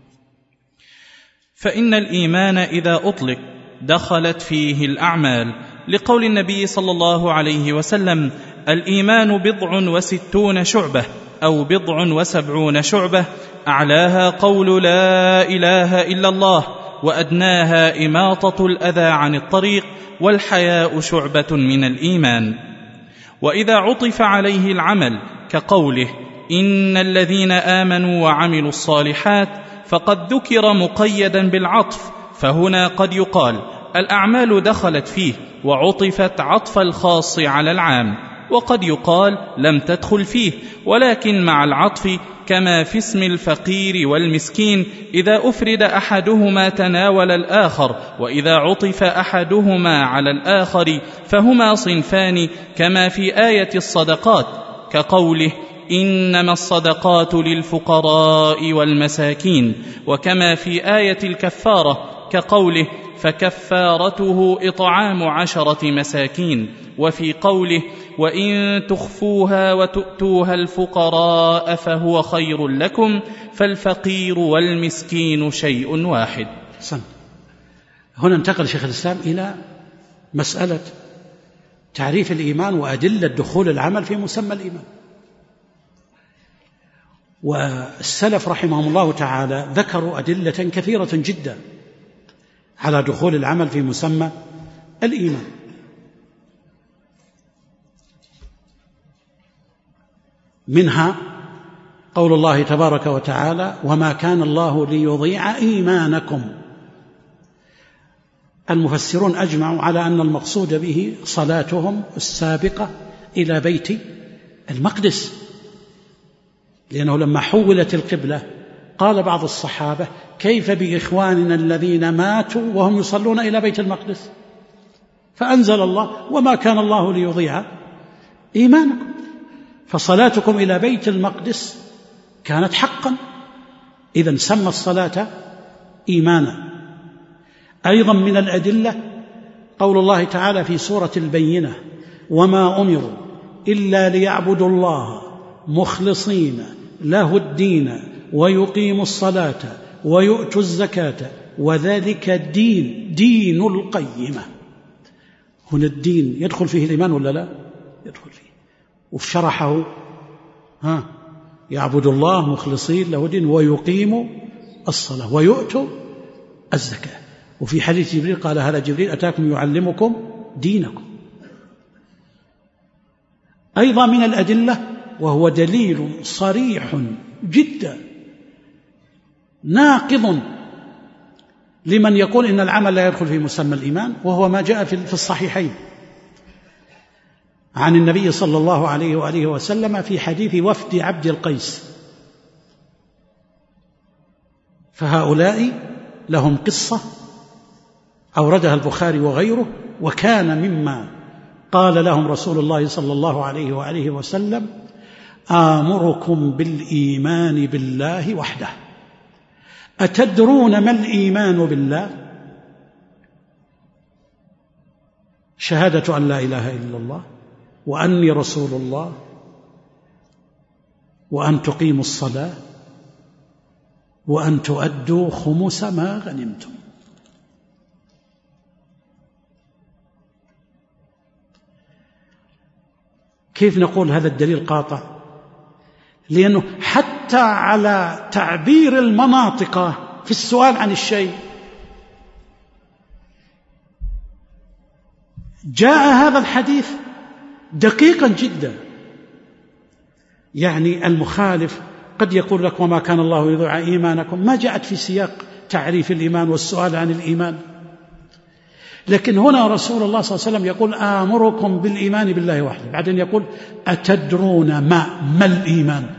فإن الإيمان إذا أطلق دخلت فيه الأعمال، لقول النبي صلى الله عليه وسلم: الإيمان بضع وستون شعبة أو بضع وسبعون شعبة، أعلاها قول لا إله إلا الله، وأدناها إماطة الأذى عن الطريق، والحياء شعبة من الإيمان. وإذا عطف عليه العمل كقوله: إن الذين آمنوا وعملوا الصالحات، فقد ذكر مقيدا بالعطف، فهنا قد يقال الأعمال دخلت فيه وعطفت عطف الخاص على العام، وقد يقال لم تدخل فيه، ولكن مع العطف، كما في اسم الفقير والمسكين، إذا أفرد أحدهما تناول الآخر، وإذا عطف أحدهما على الآخر فهما صنفان، كما في آية الصدقات كقوله: إنما الصدقات للفقراء والمساكين، وكما في آية الكفارة كقوله: فكفارته إطعام عشرة مساكين، وفي قوله: وإن تخفوها وتؤتوها الفقراء فهو خير لكم، فالفقير والمسكين شيء واحد. سن. هنا انتقل شيخ الإسلام إلى مسألة تعريف الإيمان وأدلة دخول العمل في مسمى الإيمان. والسلف رحمهم الله تعالى ذكروا أدلة كثيرة جدا على دخول العمل في مسمى الإيمان. منها قول الله تبارك وتعالى: وما كان الله ليضيع إيمانكم. المفسرون أجمعوا على أن المقصود به صلاتهم السابقة إلى بيت المقدس، لأنه لما حولت القبلة قال بعض الصحابة: كيف بإخواننا الذين ماتوا وهم يصلون إلى بيت المقدس؟ فأنزل الله: وما كان الله ليضيع إيمانكم. فصلاتكم إلى بيت المقدس كانت حقا، إذن سمى الصلاة إيمانا. أيضا من الأدلة قول الله تعالى في سورة البينة: وما أمروا إلا ليعبدوا الله مخلصين له الدين ويقيموا الصلاة ويؤتوا الزكاة وذلك الدين دين القيمة. هنا الدين يدخل فيه الإيمان ولا لا؟ يدخل فيه. وشرحه ها يعبد الله مخلصين له الدين ويقيموا الصلاة ويؤتوا الزكاة. وفي حديث جبريل قال: هذا جبريل أتاكم يعلمكم دينكم. أيضا من الأدلة وهو دليل صريح جدا ناقض لمن يقول إن العمل لا يدخل في مسمى الإيمان، وهو ما جاء في الصحيحين عن النبي صلى الله عليه وآله وسلم في حديث وفد عبد القيس. فهؤلاء لهم قصة أوردها البخاري وغيره، وكان مما قال لهم رسول الله صلى الله عليه وآله وسلم: آمركم بالإيمان بالله وحده. أتدرون ما الإيمان بالله؟ شهادة أن لا إله إلا الله وأني رسول الله وأن تقيموا الصلاة وأن تؤدوا خمس ما غنمتم. كيف نقول هذا الدليل قاطع؟ لأنه حتى على تعبير المناطق في السؤال عن الشيء جاء هذا الحديث دقيقا جدا. يعني المخالف قد يقول لك: وما كان الله يضيع إيمانكم، ما جاءت في سياق تعريف الإيمان والسؤال عن الإيمان. لكن هنا رسول الله صلى الله عليه وسلم يقول: آمركم بالإيمان بالله وحده، بعدين يقول: أتدرون ما ما الإيمان؟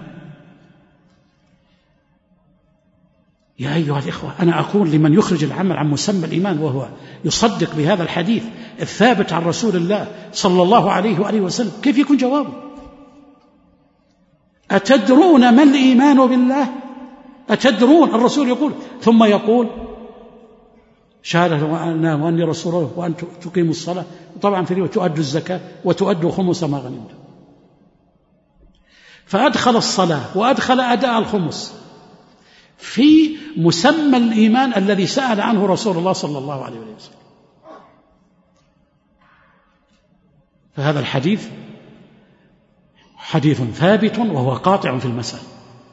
يا أيها الإخوة، أنا أقول لمن يخرج العمل عن مسمى الإيمان وهو يصدق بهذا الحديث الثابت عن رسول الله صلى الله عليه وآله وسلم، كيف يكون جوابه؟ أتدرون ما الإيمان بالله؟ أتدرون، الرسول يقول، ثم يقول: شهادة وأني رسول الله وأن تقيموا الصلاة، طبعا في رواية تؤدوا الزكاة وتؤدوا خمس ما غنمتم. فأدخل الصلاة وأدخل أداء الخمس في مسمى الإيمان الذي سأل عنه رسول الله صلى الله عليه وسلم. فهذا الحديث حديث ثابت وهو قاطع في المسألة،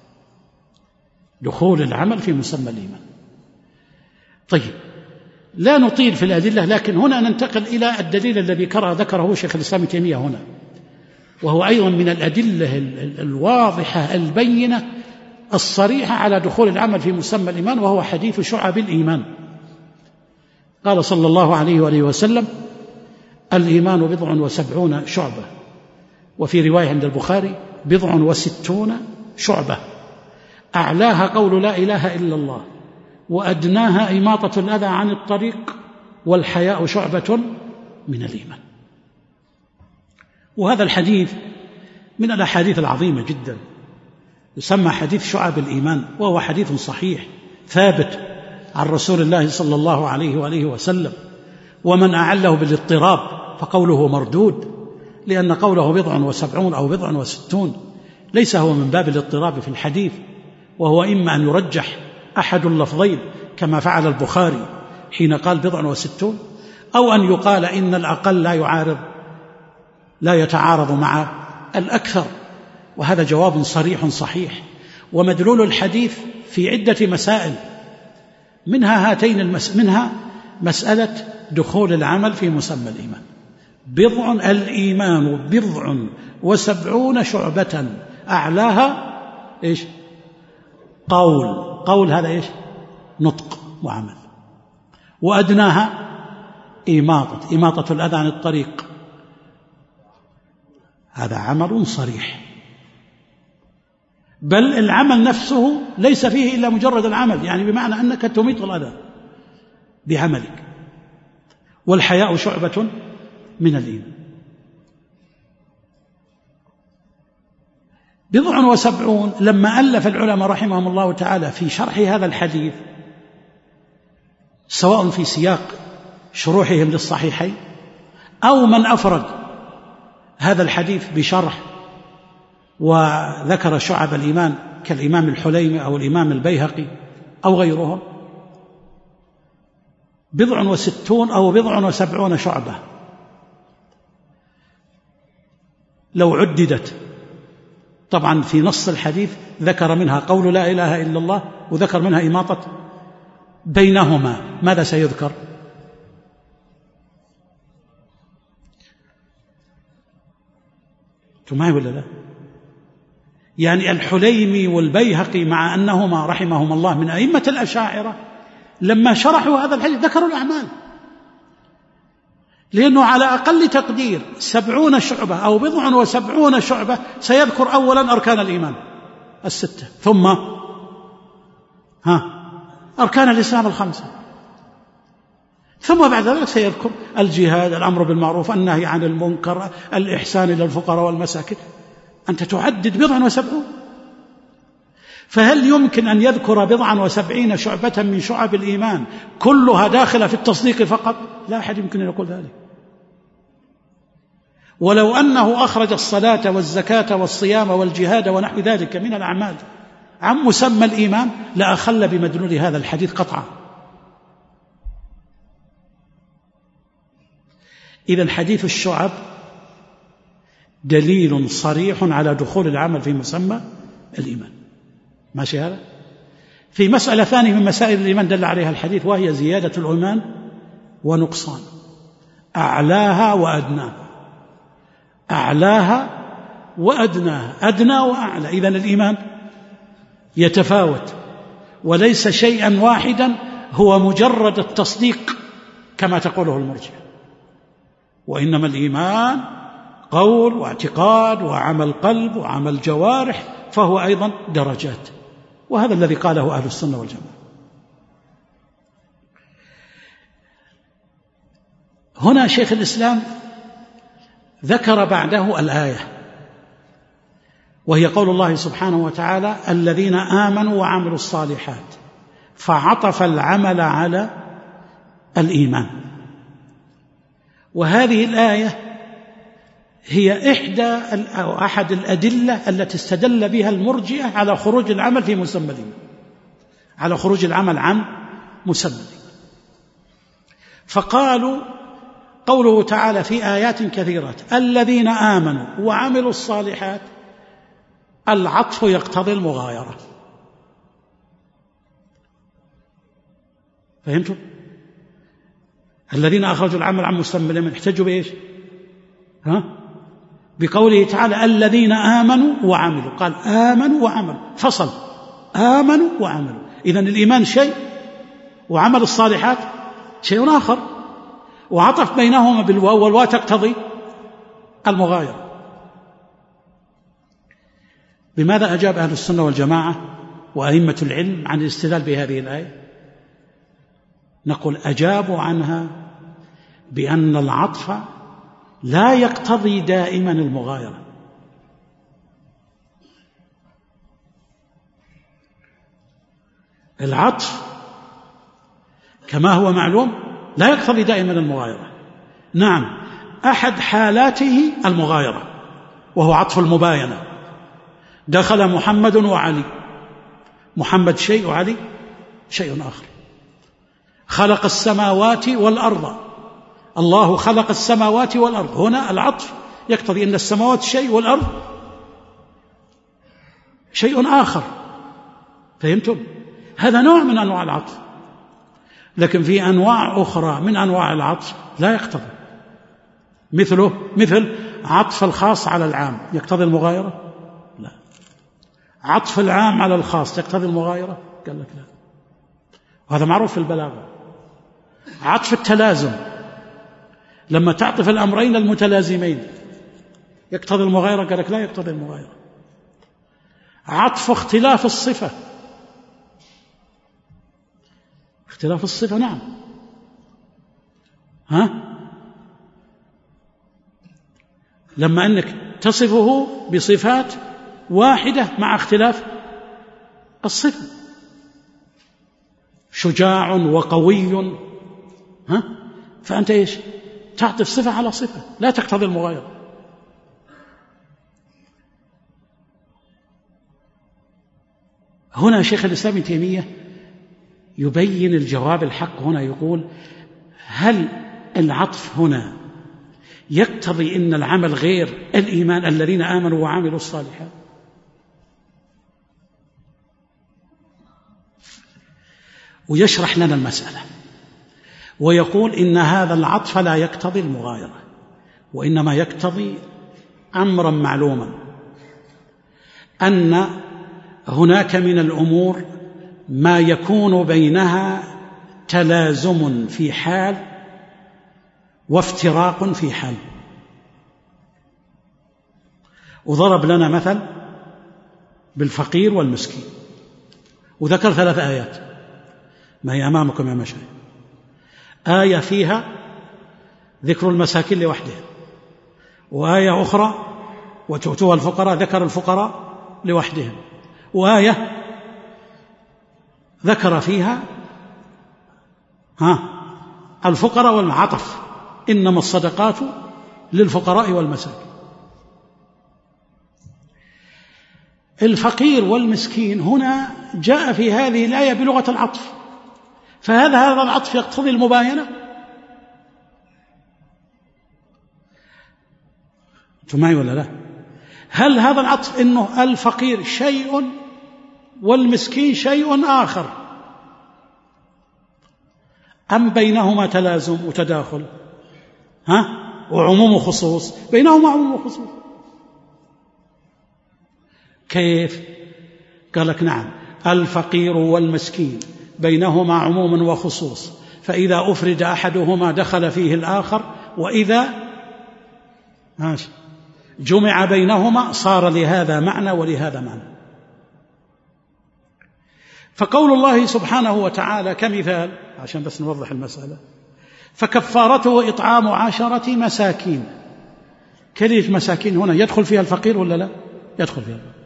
دخول العمل في مسمى الإيمان. طيب، لا نطيل في الأدلة، لكن هنا ننتقل إلى الدليل الذي ذكره شيخ الإسلام ابن تيمية هنا، وهو أيضا من الأدلة الواضحة البينة الصريحة على دخول العمل في مسمى الإيمان، وهو حديث شعب الإيمان. قال صلى الله عليه وآله وسلم: الإيمان بضع وسبعون شعبة، وفي رواية عند البخاري: بضع وستون شعبة، أعلاها قول لا إله إلا الله، وأدناها إماطة الأذى عن الطريق، والحياء شعبة من الإيمان. وهذا الحديث من الأحاديث العظيمة جدا، يسمى حديث شعب الإيمان، وهو حديث صحيح ثابت عن رسول الله صلى الله عليه وآله وسلم. ومن أعله بالاضطراب فقوله مردود، لأن قوله بضع وسبعون أو بضع وستون ليس هو من باب الاضطراب في الحديث، وهو إما أن يرجح أحد اللفظين كما فعل البخاري حين قال بضع وستون، أو أن يقال إن الأقل لا يعارض لا يتعارض مع الأكثر، وهذا جواب صريح صحيح. ومدلول الحديث في عدة مسائل، منها هاتين المس... منها مسألة دخول العمل في مسمى الإيمان. بضع الإيمان بضع وسبعون شعبة أعلاها إيش؟ قول. قول هذا إيش؟ نطق وعمل. وأدناها إماطة إماطة الأذى عن الطريق، هذا عمل صريح، بل العمل نفسه ليس فيه إلا مجرد العمل، يعني بمعنى أنك تميط الأذى بعملك. والحياء شعبة من الإيمان. بضع وسبعون، لما ألف العلماء رحمهم الله تعالى في شرح هذا الحديث، سواء في سياق شروحهم للصحيحين أو من أفرد هذا الحديث بشرح وذكر شعب الإيمان كالإمام الحليمي أو الإمام البيهقي أو غيرهم، بضع وستون أو بضع وسبعون شعبة لو عددت. طبعا في نص الحديث ذكر منها قول لا إله إلا الله، وذكر منها إماطة، بينهما ماذا سيذكر؟ معي ولا لا؟ يعني الحليمي والبيهقي مع أنهما رحمهم الله من أئمة الأشاعرة، لما شرحوا هذا الحديث ذكروا الأعمال، لأنه على أقل تقدير سبعون شعبة أو بضع وسبعون شعبة سيذكر أولا أركان الإيمان الستة، ثم ها أركان الإسلام الخمسة، ثم بعد ذلك سيذكر الجهاد، الأمر بالمعروف، النهي عن المنكر، الإحسان إلى الفقراء والمساكين. أنت تعدد بضعا وسبعون، فهل يمكن أن يذكر بضعا وسبعين شعبة من شعب الإيمان كلها داخلة في التصديق فقط؟ لا أحد يمكن أن يقول ذلك. ولو أنه أخرج الصلاة والزكاة والصيام والجهاد ونحو ذلك من الأعمال عن مسمى الإيمان لأخل بمدلول هذا الحديث قطعا. إذن حديث الشعب دليل صريح على دخول العمل في مسمى الإيمان. ماشي هذا؟ في مسألة ثانية من مسائل الإيمان دل عليها الحديث، وهي زيادة الإيمان ونقصان، أعلاها وأدناها، أعلاها وأدناها، أدنى وأعلى. إذن الإيمان يتفاوت وليس شيئا واحدا هو مجرد التصديق كما تقوله المرجئة، وإنما الإيمان قول واعتقاد وعمل قلب وعمل جوارح، فهو أيضا درجات، وهذا الذي قاله أهل السنة والجماعة. هنا شيخ الإسلام ذكر بعده الآية، وهي قول الله سبحانه وتعالى الذين آمنوا وعملوا الصالحات، فعطف العمل على الإيمان. وهذه الآية هي إحدى أو أحد الأدلة التي استدل بها المرجئة على خروج العمل في مسمى الإيمان، على خروج العمل عن مسمى الإيمان. فقالوا قوله تعالى في آيات كثيرة الذين آمنوا وعملوا الصالحات، العطف يقتضي المغايرة. فهمتوا؟ الذين أخرجوا العمل عن مسمى الإيمان احتجوا بإيش؟ ها؟ بقوله تعالى الذين آمنوا وعملوا، قال آمنوا وعملوا، فصل آمنوا وعملوا. إذن الإيمان شيء وعمل الصالحات شيء آخر، وعطف بينهما بالواو، والواو تقتضي المغايرة. بماذا أجاب أهل السنة والجماعة وأئمة العلم عن الاستدلال بهذه الآية؟ نقول أجابوا عنها بأن العطف لا يقتضي دائما المغايرة. العطف كما هو معلوم لا يقتضي دائما المغايرة. نعم، أحد حالاته المغايرة، وهو عطف المباينة. دخل محمد وعلي، محمد شيء وعلي شيء آخر. خلق السماوات والأرض، الله خلق السماوات والأرض. هنا العطف يقتضي أن السماوات شيء والأرض شيء آخر. فهمتم؟ هذا نوع من أنواع العطف، لكن في أنواع أخرى من أنواع العطف لا يقتضي، مثله مثل عطف الخاص على العام يقتضي المغايرة؟ لا. عطف العام على الخاص يقتضي المغايرة؟ قال لك لا. وهذا معروف في البلاغة. عطف التلازم لما تعطف الأمرين المتلازمين يقتضي المغايرة؟ قال لك لا يقتضي المغايرة. عطف اختلاف الصفة، اختلاف الصفة نعم، ها لما أنك تصفه بصفات واحدة مع اختلاف الصفة، شجاع وقوي، ها فأنت إيش تعطف صفة على صفة، لا تقتضي المغايرة. هنا شيخ الإسلام ابن تيمية يبين الجواب الحق، هنا يقول هل العطف هنا يقتضي أن العمل غير الإيمان الذين آمنوا وعملوا الصالحات؟ ويشرح لنا المسألة ويقول إن هذا العطف لا يقتضي المغايرة، وإنما يقتضي أمرا معلوما، أن هناك من الأمور ما يكون بينها تلازم في حال وافتراق في حال. وضرب لنا مثل بالفقير والمسكين، وذكر ثلاث آيات ما هي أمامكم يا مشايخ. آية فيها ذكر المساكين لوحدها، وآية أخرى وتؤتوها الفقراء ذكر الفقراء لوحدهم، وآية ذكر فيها ها الفقراء والعطف إنما الصدقات للفقراء والمساكين. الفقير والمسكين هنا جاء في هذه الآية بلغة العطف، فهذا هذا العطف يقتضي المباينة؟ أنتم معي ولا لا؟ هل هذا العطف إنه الفقير شيء والمسكين شيء آخر، أم بينهما تلازم وتداخل؟ ها وعموم وخصوص، بينهما عموم وخصوص. كيف؟ قال لك نعم، الفقير والمسكين بينهما عموم وخصوص، فإذا أفرد أحدهما دخل فيه الآخر، وإذا جمع بينهما صار لهذا معنى ولهذا معنى. فقول الله سبحانه وتعالى كمثال عشان بس نوضح المسألة، فكفارته إطعام عشرة مساكين. كلمة مساكين هنا يدخل فيها الفقير ولا لا؟ يدخل فيها الفقير.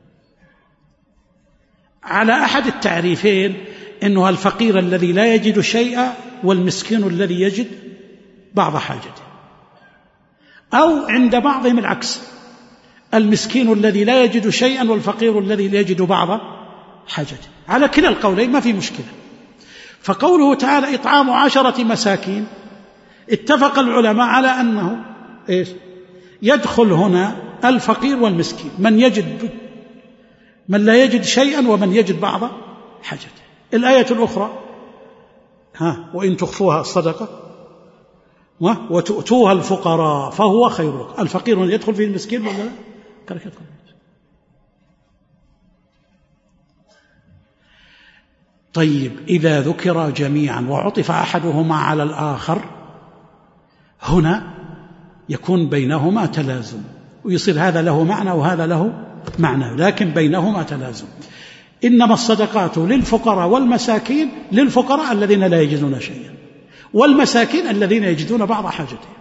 على أحد التعريفين إنه الفقير الذي لا يجد شيئا والمسكين الذي يجد بعض حاجته، أو عند بعضهم العكس، المسكين الذي لا يجد شيئا والفقير الذي لا يجد بعض حاجته. على كلا القولين ما في مشكلة. فقوله تعالى إطعام عشرة مساكين، اتفق العلماء على أنه إيش؟ يدخل هنا الفقير والمسكين، من يجد من لا يجد شيئا ومن يجد بعض حاجته. الآية الأخرى ها وإن تخفوها الصدقة وتؤتوها الفقراء فهو خير لكم. الفقير يدخل فيه المسكين ولا لا؟ كذلك يدخل. طيب إذا ذكر جميعا وعطف أحدهما على الآخر هنا يكون بينهما تلازم، ويصير هذا له معنى وهذا له معنى، لكن بينهما تلازم. إنما الصدقات للفقراء والمساكين، للفقراء الذين لا يجدون شيئا، والمساكين الذين يجدون بعض حاجتهم.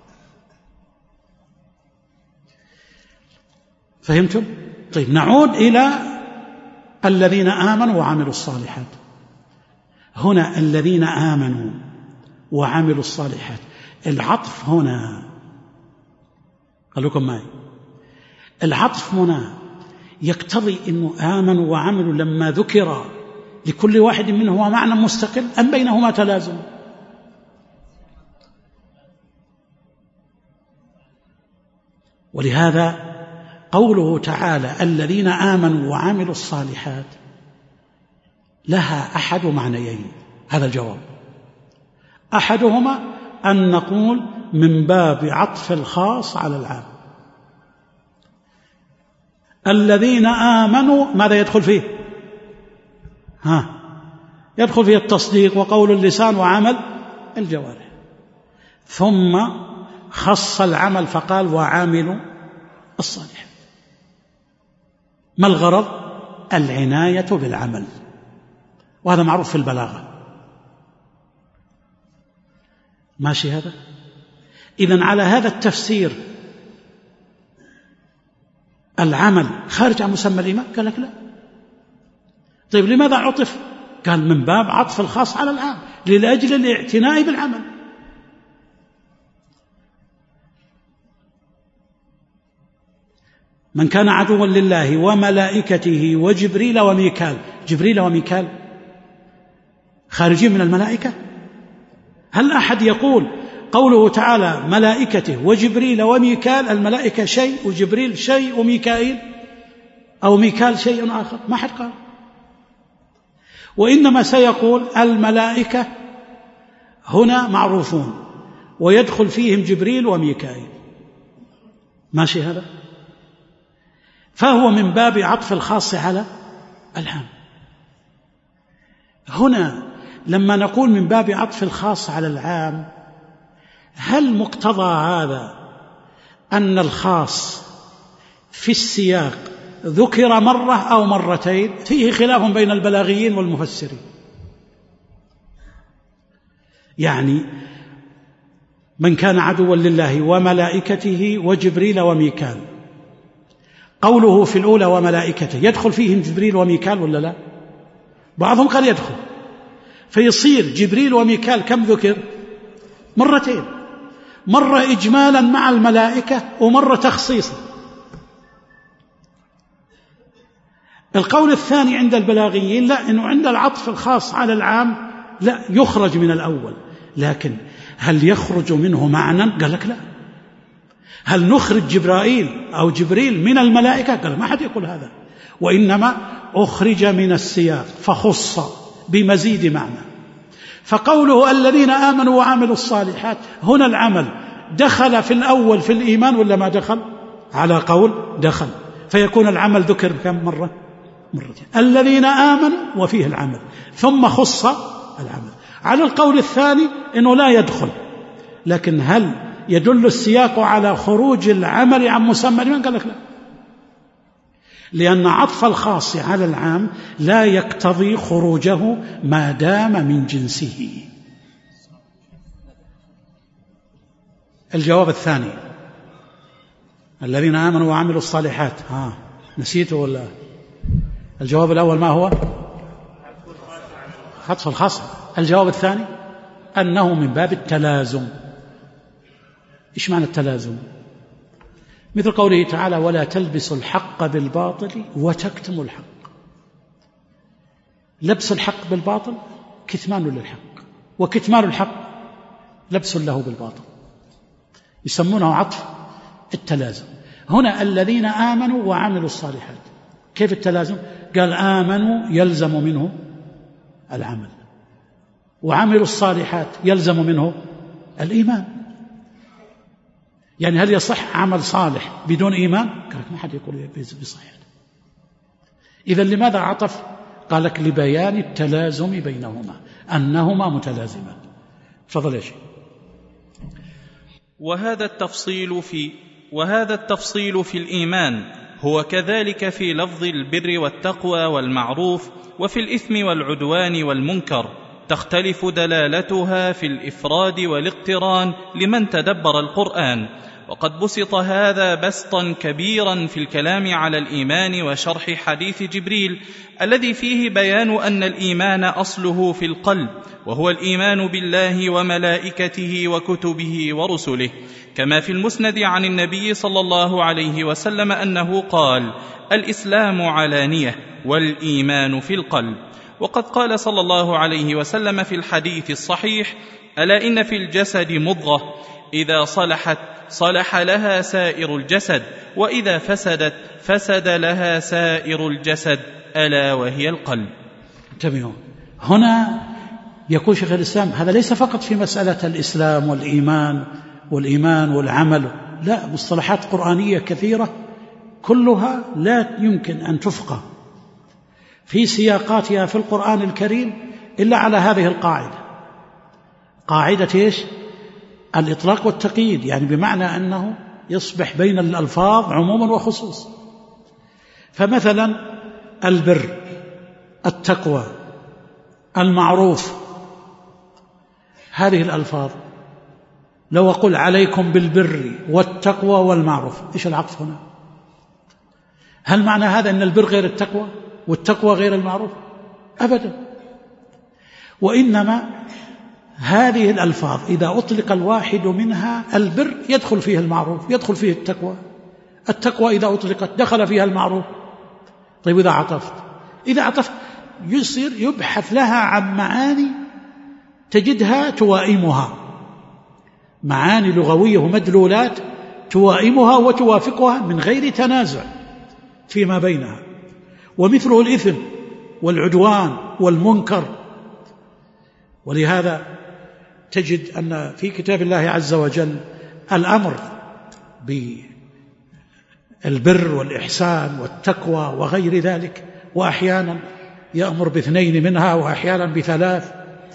فهمتم؟ طيب نعود إلى الذين آمنوا وعملوا الصالحات. هنا الذين آمنوا وعملوا الصالحات، العطف هنا قال لكم معي، العطف هنا يقتضي أنه آمنوا وعملوا لما ذكر لكل واحد منهما معنى مستقل، أم بينهما تلازم؟ ولهذا قوله تعالى الذين آمنوا وعملوا الصالحات لها أحد معنيين، هذا الجواب. أحدهما أن نقول من باب عطف الخاص على العام. الذين آمنوا ماذا يدخل فيه؟ ها يدخل فيه التصديق وقول اللسان وعمل الجوارح، ثم خص العمل فقال وعاملوا الصالحات. ما الغرض؟ العناية بالعمل، وهذا معروف في البلاغة. ماشي هذا؟ إذن على هذا التفسير العمل خارج عن مسمى الإيمان؟ قال لك لا. طيب لماذا عطف؟ قال من باب عطف الخاص على العام لأجل الاعتناء بالعمل. من كان عدوا لله وملائكته وجبريل وميكال. جبريل وميكال خارجين من الملائكة؟ هل أحد يقول قوله تعالى ملائكته وجبريل وميكال، الملائكة شيء وجبريل شيء وميكائيل أو ميكال شيء آخر؟ ما حد قال. وإنما سيقول الملائكة هنا معروفون ويدخل فيهم جبريل وميكائيل. ماشي هذا؟ فهو من باب عطف الخاص على العام. هنا لما نقول من باب عطف الخاص على العام، هل مقتضى هذا أن الخاص في السياق ذكر مرة أو مرتين؟ فيه خلاف بين البلاغيين والمفسرين. يعني من كان عدوا لله وملائكته وجبريل وميكال، قوله في الأولى وملائكته يدخل فيهم جبريل وميكال ولا لا؟ بعضهم قال يدخل، فيصير جبريل وميكال كم ذكر؟ مرتين، مرة إجمالا مع الملائكة ومرة تخصيصا. القول الثاني عند البلاغيين لا، إنه عند العطف الخاص على العام لا يخرج من الأول، لكن هل يخرج منه معنى؟ قال لك لا. هل نخرج جبرائيل أو جبريل من الملائكة؟ قال ما حد يقول هذا، وإنما أخرج من السياق فخص بمزيد معنى. فقوله الذين آمنوا وعملوا الصالحات، هنا العمل دخل في الأول في الإيمان ولا ما دخل؟ على قول دخل، فيكون العمل ذكر كم مرة؟ مرتين. الذين آمنوا وفيه العمل، ثم خص العمل. على القول الثاني إنه لا يدخل، لكن هل يدل السياق على خروج العمل عن مسمى الإيمان؟ قال لك لا، لأن عطف الخاص على العام لا يقتضي خروجه ما دام من جنسه. الجواب الثاني الذين آمنوا وعملوا الصالحات، ها نسيته ولا؟ الجواب الأول ما هو؟ عطف الخاص. الجواب الثاني أنه من باب التلازم. إيش معنى التلازم؟ مثل قوله تعالى ولا تلبسوا الحق بالباطل وتكتموا الحق. لبس الحق بالباطل كتمان للحق، وكتمان الحق لبس له بالباطل، يسمونه عطف التلازم. هنا الذين آمنوا وعملوا الصالحات، كيف التلازم؟ قال آمنوا يلزم منه العمل، وعملوا الصالحات يلزم منه الإيمان. يعني هل يصح عمل صالح بدون إيمان؟ قال لك ما حد يقول بصحيح. إذن لماذا عطف؟ قال لك لبيان التلازم بينهما، أنهما متلازمان. تفضل يا شيخ. وهذا التفصيل في وهذا التفصيل في الإيمان هو كذلك في لفظ البر والتقوى والمعروف، وفي الإثم والعدوان والمنكر، تختلف دلالتها في الإفراد والاقتران لمن تدبر القرآن. وقد بسط هذا بسطا كبيرا في الكلام على الإيمان وشرح حديث جبريل الذي فيه بيان أن الإيمان أصله في القلب، وهو الإيمان بالله وملائكته وكتبه ورسله، كما في المسند عن النبي صلى الله عليه وسلم أنه قال الإسلام علانية والإيمان في القلب. وقد قال صلى الله عليه وسلم في الحديث الصحيح ألا إن في الجسد مضغة إذا صلحت صلح لها سائر الجسد، وإذا فسدت فسد لها سائر الجسد، ألا وهي القلب. انتبهوا، هنا يقول شيخ الإسلام هذا ليس فقط في مسألة الإسلام والإيمان والإيمان والعمل، لا، مصطلحات قرآنية كثيرة كلها لا يمكن أن تفقه في سياقاتها في القرآن الكريم إلا على هذه القاعدة، قاعدة إيش؟ الإطلاق والتقييد، يعني بمعنى أنه يصبح بين الألفاظ عموما وخصوص. فمثلا البر، التقوى، المعروف، هذه الألفاظ لو أقول عليكم بالبر والتقوى والمعروف، إيش العطف هنا؟ هل معنى هذا أن البر غير التقوى والتقوى غير المعروف؟ أبدا، وإنما هذه الألفاظ إذا أطلق الواحد منها، البر يدخل فيه المعروف، يدخل فيه التقوى، التقوى إذا أطلقت دخل فيها المعروف. طيب إذا عطفت إذا عطفت يصير يبحث لها عن معاني تجدها توائمها، معاني لغوية ومدلولات توائمها وتوافقها من غير تنازع فيما بينها. ومثله الإثم والعدوان والمنكر. ولهذا تجد أن في كتاب الله عز وجل الأمر بالبر والإحسان والتقوى وغير ذلك، وأحيانا يأمر باثنين منها وأحيانا بثلاث.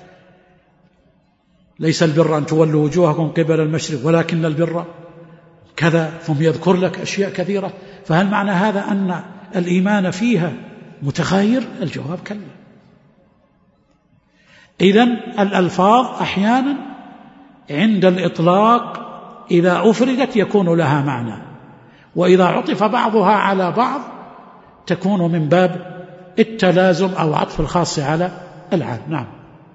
ليس البر أن تولوا وجوهكم قبل المشرق ولكن البر كذا، ثم يذكر لك أشياء كثيرة. فهل معنى هذا أن الإيمان فيها متغير؟ الجواب كلا. إذن الألفاظ أحيانا عند الإطلاق إذا أفردت يكون لها معنى، وإذا عطف بعضها على بعض تكون من باب التلازم أو عطف الخاص على العام. نعم.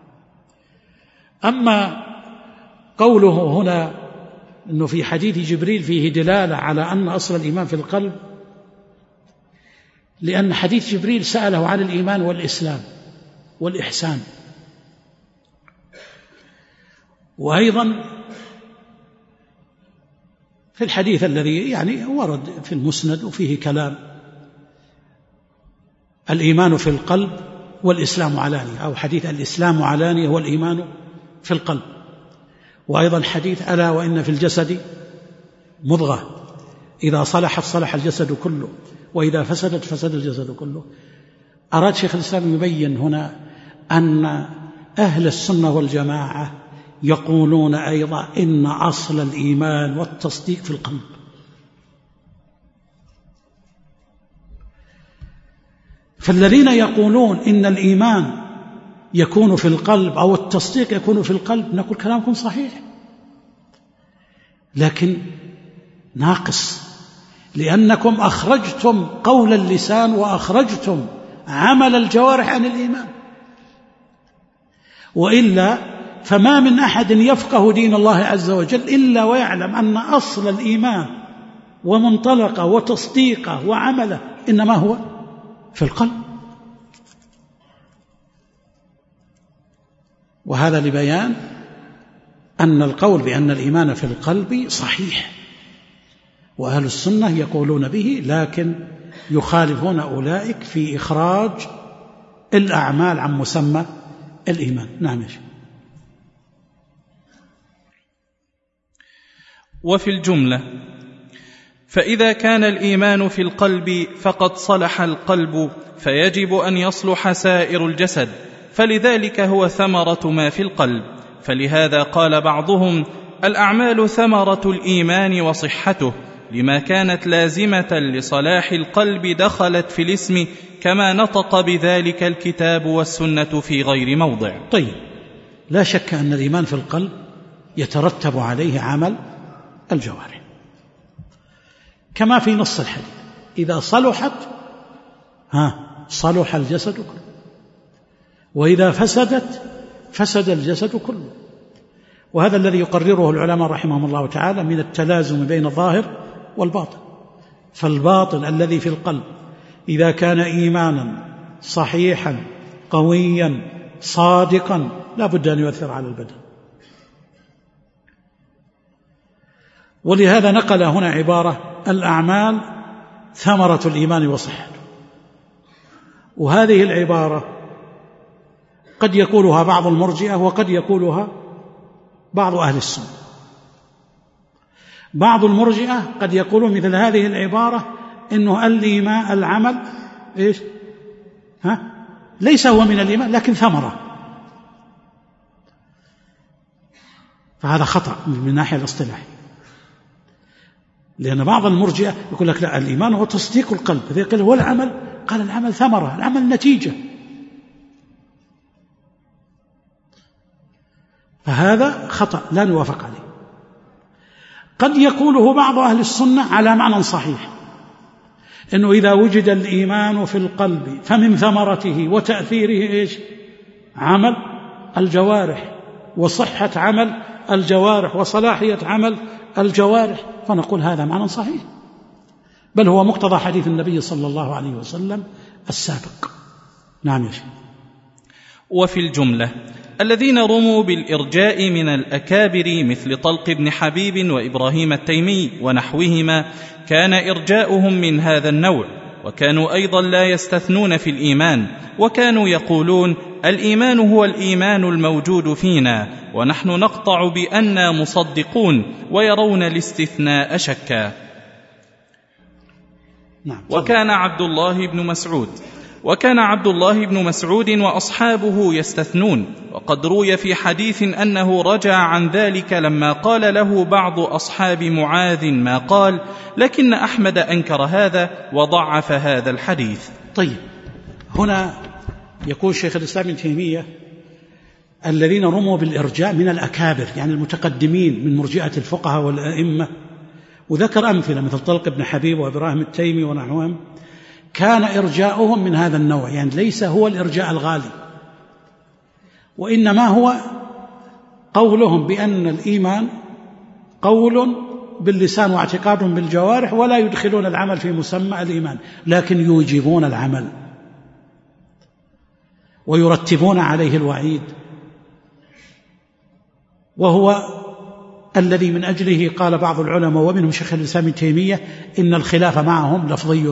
أما قوله هنا أنه في حديث جبريل فيه دلالة على أن أصل الإيمان في القلب، لأن حديث جبريل سأله عن الإيمان والإسلام والإحسان. وأيضا في الحديث الذي يعني ورد في المسند وفيه كلام، الإيمان في القلب والإسلام علانية، أو حديث الإسلام علانية والإيمان في القلب. وأيضا حديث ألا وإن في الجسد مضغة إذا صلحت صلح الجسد كله وإذا فسدت فسد الجسد كله. أراد شيخ الإسلام يبين هنا أن أهل السنة والجماعة يقولون أيضا إن أصل الإيمان والتصديق في القلب. فالذين يقولون إن الإيمان يكون في القلب أو التصديق يكون في القلب، نقول كلامكم صحيح لكن ناقص، لأنكم أخرجتم قول اللسان وأخرجتم عمل الجوارح عن الإيمان. وإلا فما من أحد يفقه دين الله عز وجل إلا ويعلم أن أصل الإيمان ومنطلقه وتصديقه وعمله إنما هو في القلب. وهذا لبيان أن القول بأن الإيمان في القلب صحيح، وأهل السنة يقولون به، لكن يخالفون أولئك في إخراج الأعمال عن مسمى الإيمان. نعم. وفي الجملة فإذا كان الإيمان في القلب فقد صلح القلب فيجب أن يصلح سائر الجسد، فلذلك هو ثمرة ما في القلب. فلهذا قال بعضهم الأعمال ثمرة الإيمان وصحته، لما كانت لازمة لصلاح القلب دخلت في الاسم، كما نطق بذلك الكتاب والسنة في غير موضع. طيب، لا شك أن الإيمان في القلب يترتب عليه عمل الجوارح، كما في نص الحديث إذا صلحت ها صلح الجسد كله، وإذا فسدت فسد الجسد كله. وهذا الذي يقرره العلماء رحمهم الله تعالى من التلازم بين الظاهر والباطن. فالباطن الذي في القلب إذا كان إيمانا صحيحا قويا صادقا لا بد أن يؤثر على البدن. ولهذا نقل هنا عبارة: الأعمال ثمرة الإيمان وصحته. وهذه العبارة قد يقولها بعض المرجئة وقد يقولها بعض أهل السنة. بعض المرجئة قد يقولون مثل هذه العبارة إنه الإيمان العمل إيش؟ ها؟ ليس هو من الإيمان لكن ثمرة، فهذا خطأ من الناحية الاصطلاحية، لأن بعض المرجئة يقول لك لا، الإيمان هو تصديق القلب، إذا قال هو العمل، قال العمل ثمرة، العمل نتيجة، فهذا خطأ لا نوافق عليه. قد يقوله بعض أهل السنة على معنى صحيح، إنه إذا وجد الإيمان في القلب فمن ثمرته وتأثيره إيش؟ عمل الجوارح، وصحة عمل الجوارح، وصلاحية عمل الجوارح، فنقول هذا معنى صحيح، بل هو مقتضى حديث النبي صلى الله عليه وسلم السابق. نعم يا شيخ. وفي الجملة الذين رموا بالإرجاء من الأكابر مثل طلق بن حبيب وإبراهيم التيمي ونحوهما كان إرجاؤهم من هذا النوع، وكانوا أيضا لا يستثنون في الإيمان، وكانوا يقولون الإيمان هو الإيمان الموجود فينا ونحن نقطع بأننا مصدقون، ويرون الاستثناء شكا. وكان عبد الله بن مسعود وكان عبد الله بن مسعود وأصحابه يستثنون، وقد روي في حديث أنه رجع عن ذلك لما قال له بعض أصحاب معاذ ما قال، لكن أحمد أنكر هذا وضعف هذا الحديث. طيب، هنا يقول شيخ الإسلام ابن تيمية الذين رموا بالإرجاء من الأكابر، يعني المتقدمين من مرجئة الفقهاء والأئمة، وذكر أمثلة مثل طلق بن حبيب وإبراهيم التيمي ونحوهم، كان إرجاؤهم من هذا النوع، يعني ليس هو الإرجاء الغالي، وإنما هو قولهم بأن الإيمان قول باللسان واعتقاد بالجوارح، ولا يدخلون العمل في مسمى الإيمان، لكن يوجبون العمل ويرتبون عليه الوعيد، وهو الذي من أجله قال بعض العلماء ومنهم شيخ الإسلام ابن تيمية إن الخلاف معهم لفظي.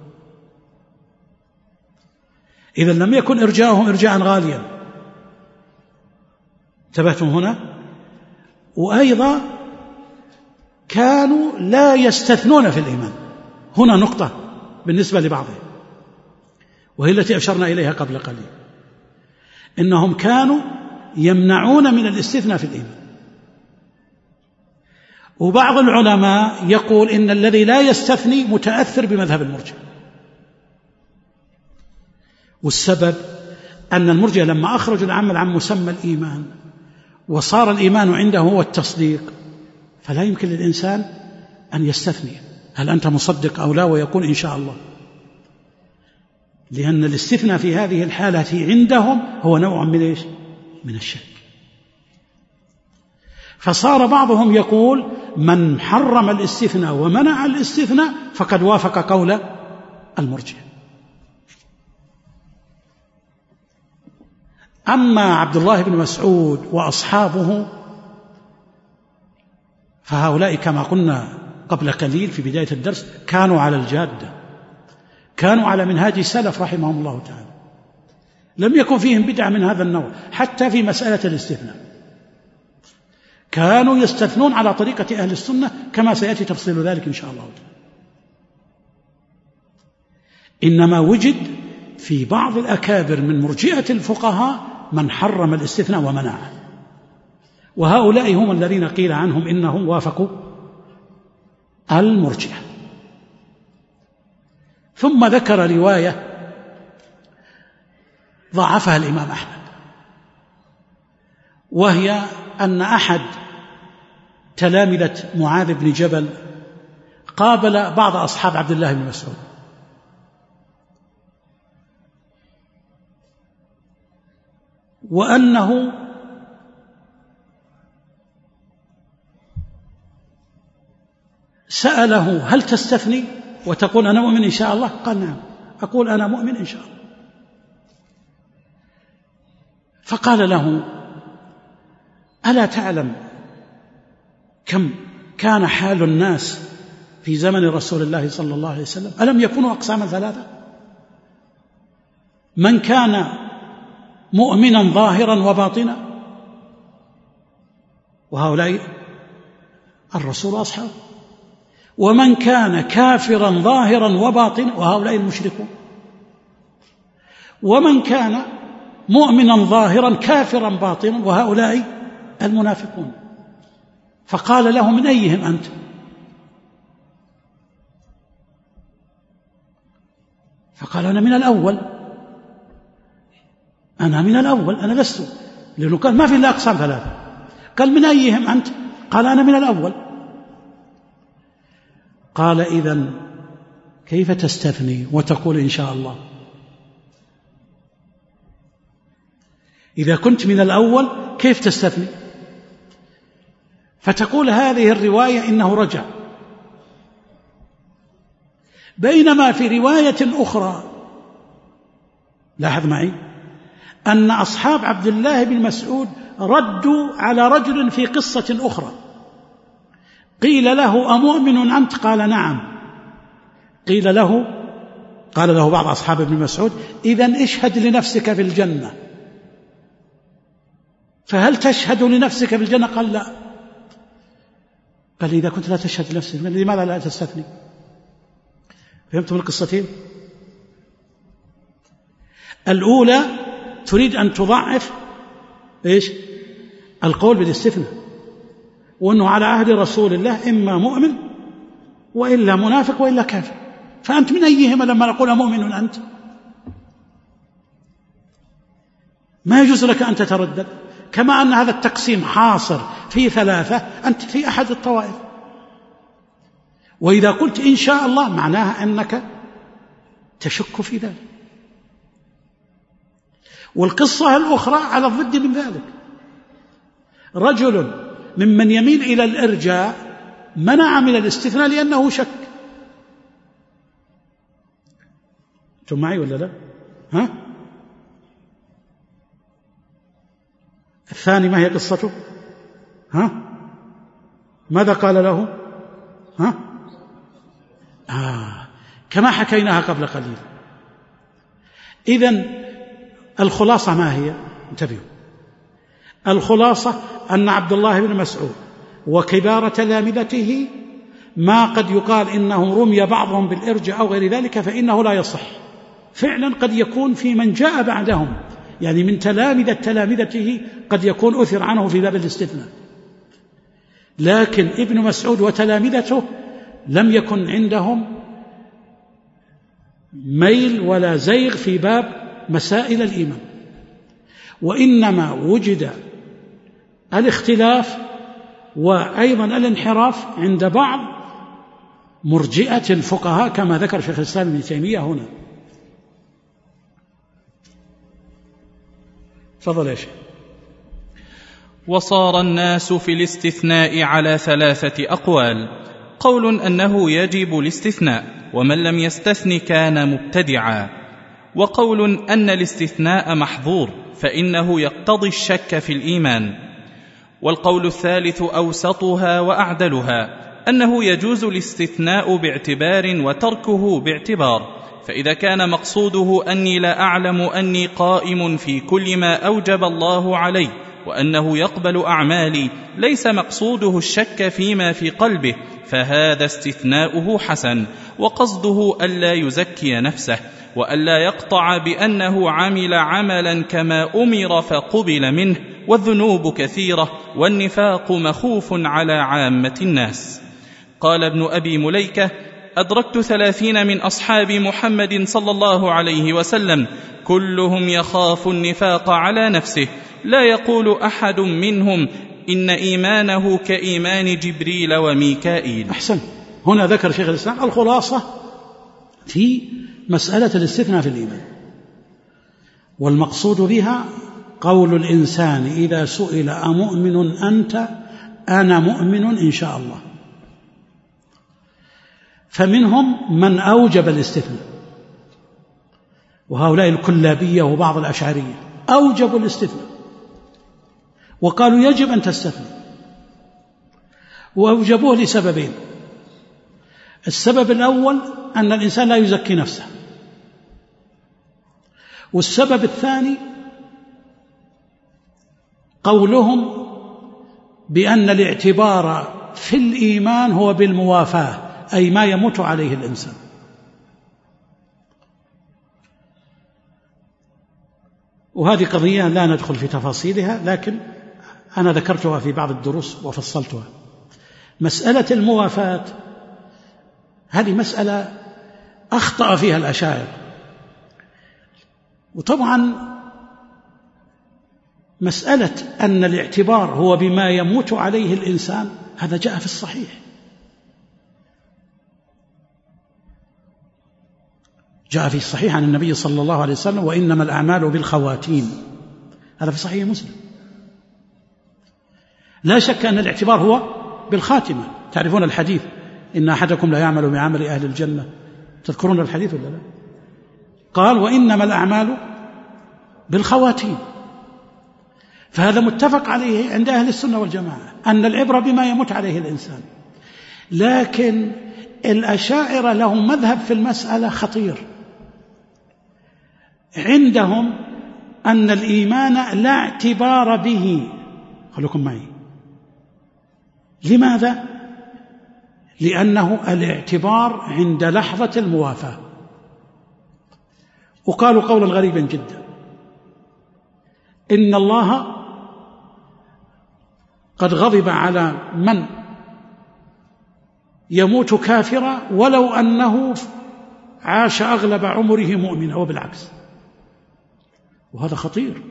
إذا لم يكن إرجاؤهم إرجاء غاليا، انتبهتم هنا؟ وأيضا كانوا لا يستثنون في الإيمان، هنا نقطة بالنسبة لبعضهم وهي التي أشرنا إليها قبل قليل، إنهم كانوا يمنعون من الاستثناء في الإيمان. وبعض العلماء يقول إن الذي لا يستثني متأثر بمذهب المرجئة، والسبب أن المرجئة لما أخرجوا العمل عن مسمى الإيمان وصار الإيمان عنده هو التصديق، فلا يمكن للإنسان أن يستثني هل أنت مصدق أو لا ويقول إن شاء الله، لأن الاستثناء في هذه الحالة عندهم هو نوع من إيش؟ من الشك. فصار بعضهم يقول من حرم الاستثناء ومنع الاستثناء فقد وافق قول المرجئة. أما عبد الله بن مسعود وأصحابه فهؤلاء كما قلنا قبل قليل في بداية الدرس كانوا على الجادة، كانوا على منهاج السلف رحمهم الله تعالى، لم يكن فيهم بدعة من هذا النوع، حتى في مسألة الاستثناء كانوا يستثنون على طريقة أهل السنة كما سيأتي تفصيل ذلك إن شاء الله تعالى. إنما وجد في بعض الأكابر من مرجئة الفقهاء من حرم الاستثناء ومنعه، وهؤلاء هم الذين قيل عنهم إنهم وافقوا المرجئة. ثم ذكر رواية ضعفها الإمام أحمد، وهي أن أحد تلامذة معاذ بن جبل قابل بعض أصحاب عبد الله بن مسعود، وأنه سأله هل تستثني وتقول أنا مؤمن إن شاء الله؟ قال نعم، أقول أنا مؤمن إن شاء الله. فقال له ألا تعلم كم كان حال الناس في زمن رسول الله صلى الله عليه وسلم ألم يكونوا أقساما ثلاثة؟ من كان مؤمنا ظاهرا وباطنا، وهؤلاء الرسول وأصحابه، ومن كان كافرا ظاهرا وباطنا، وهؤلاء المشركون، ومن كان مؤمنا ظاهرا كافرا باطنا، وهؤلاء المنافقون. فقال له: من أيهم أنت؟ فقال: أنا من الأول، أنا من الأول، أنا لست، لأنه قال ما في إلا أقسام ثلاثة. قال: من أيهم أنت؟ قال: أنا من الأول. قال: إذن كيف تستثني وتقول إن شاء الله؟ إذا كنت من الأول كيف تستثني؟ فتقول هذه الرواية إنه رجع، بينما في رواية أخرى لاحظ معي أن أصحاب عبد الله بن مسعود ردوا على رجل في قصة أخرى، قيل له: أمؤمن أنت؟ قال: نعم. قيل له قال له بعض أصحاب ابن مسعود: إذن اشهد لنفسك في الجنة. فهل تشهد لنفسك في الجنة؟ قال: لا. قال: إذا كنت لا تشهد لنفسك لماذا لا تستثني؟ فهمتم القصتين؟ الأولى تريد أن تضعف إيش؟ القول بالاستثناء، وأنه على عهد رسول الله إما مؤمن وإلا منافق وإلا كافر، فأنت من أيهما لما نقول مؤمن أنت؟ ما يجوز لك أن تتردد، كما أن هذا التقسيم حاصر في ثلاثة، أنت في أحد الطوائف. وإذا قلت إن شاء الله معناها أنك تشك في ذلك. والقصة الأخرى على الضد من ذلك، رجل ممن يميل إلى الإرجاء منع من الاستثناء لأنه شك. أنتم معي ولا لا؟ ها؟ الثاني ما هي قصته؟ ها؟ ماذا قال له؟ ها؟ آه كما حكيناها قبل قليل. إذن الخلاصة ما هي؟ انتبهوا، الخلاصة أن عبد الله بن مسعود وكبار تلامذته ما قد يقال إنه رمي بعضهم بالإرجاء أو غير ذلك فإنه لا يصح. فعلا قد يكون في من جاء بعدهم، يعني من تلامذة تلامذته قد يكون أثر عنه في باب الاستثناء، لكن ابن مسعود وتلامذته لم يكن عندهم ميل ولا زيغ في باب مسائل الإيمان، وإنما وجد الاختلاف وأيضا الانحراف عند بعض مرجئة الفقهاء كما ذكر شيخ الإسلام ابن تيمية هنا. تفضل يا شيخ. وصار الناس في الاستثناء على ثلاثة أقوال: قول أنه يجب الاستثناء ومن لم يستثن كان مبتدعا، وقول أن الاستثناء محظور فإنه يقتضي الشك في الإيمان، والقول الثالث أوسطها وأعدلها أنه يجوز الاستثناء باعتبار وتركه باعتبار، فإذا كان مقصوده أني لا أعلم أني قائم في كل ما أوجب الله علي وأنه يقبل أعمالي ليس مقصوده الشك فيما في قلبه، فهذا استثناؤه حسن، وقصده ألا يزكي نفسه وألا يقطع بأنه عمل عملا كما أمر فقبل منه، والذنوب كثيرة والنفاق مخوف على عامة الناس. قال ابن أبي مليكة: أدركت ثلاثين من أصحاب محمد صلى الله عليه وسلم كلهم يخاف النفاق على نفسه، لا يقول أحد منهم إن إيمانه كإيمان جبريل وميكائيل. أحسن. هنا ذكر شيخ الإسلام الخلاصة في مسألة الاستثناء في الإيمان، والمقصود بها قول الإنسان إذا سئل أمؤمن أنت؟ أنا مؤمن إن شاء الله. فمنهم من أوجب الاستثناء، وهؤلاء الكلابية وبعض الأشعرية أوجبوا الاستثناء وقالوا يجب أن تستثنى، وأوجبوه لسببين. السبب الأول أن الإنسان لا يزكي نفسه، والسبب الثاني قولهم بأن الاعتبار في الإيمان هو بالموافاة، أي ما يموت عليه الإنسان. وهذه قضية لا ندخل في تفاصيلها، لكن أنا ذكرتها في بعض الدروس وفصلتها. مسألة الموافاة هذه مسألة أخطأ فيها الأشاعرة، وطبعا مسألة أن الاعتبار هو بما يموت عليه الإنسان هذا جاء في الصحيح، جاء في الصحيح عن النبي صلى الله عليه وسلم: وإنما الأعمال بالخواتيم، هذا في صحيح مسلم. لا شك أن الاعتبار هو بالخاتمة. تعرفون الحديث: إن أحدكم لا يعمل بعمل أهل الجنة. تذكرون الحديث ولا لا؟ قال: وإنما الأعمال بالخواتيم. فهذا متفق عليه عند أهل السنة والجماعة أن العبرة بما يموت عليه الإنسان. لكن الأشاعرة لهم مذهب في المسألة خطير، عندهم أن الإيمان لا اعتبار به. خلوكم معي. لماذا؟ لأنه الاعتبار عند لحظة الموافاة. وقالوا قولا غريبا جدا: إن الله قد غضب على من يموت كافرا ولو أنه عاش أغلب عمره مؤمنا، وبالعكس. وهذا خطير.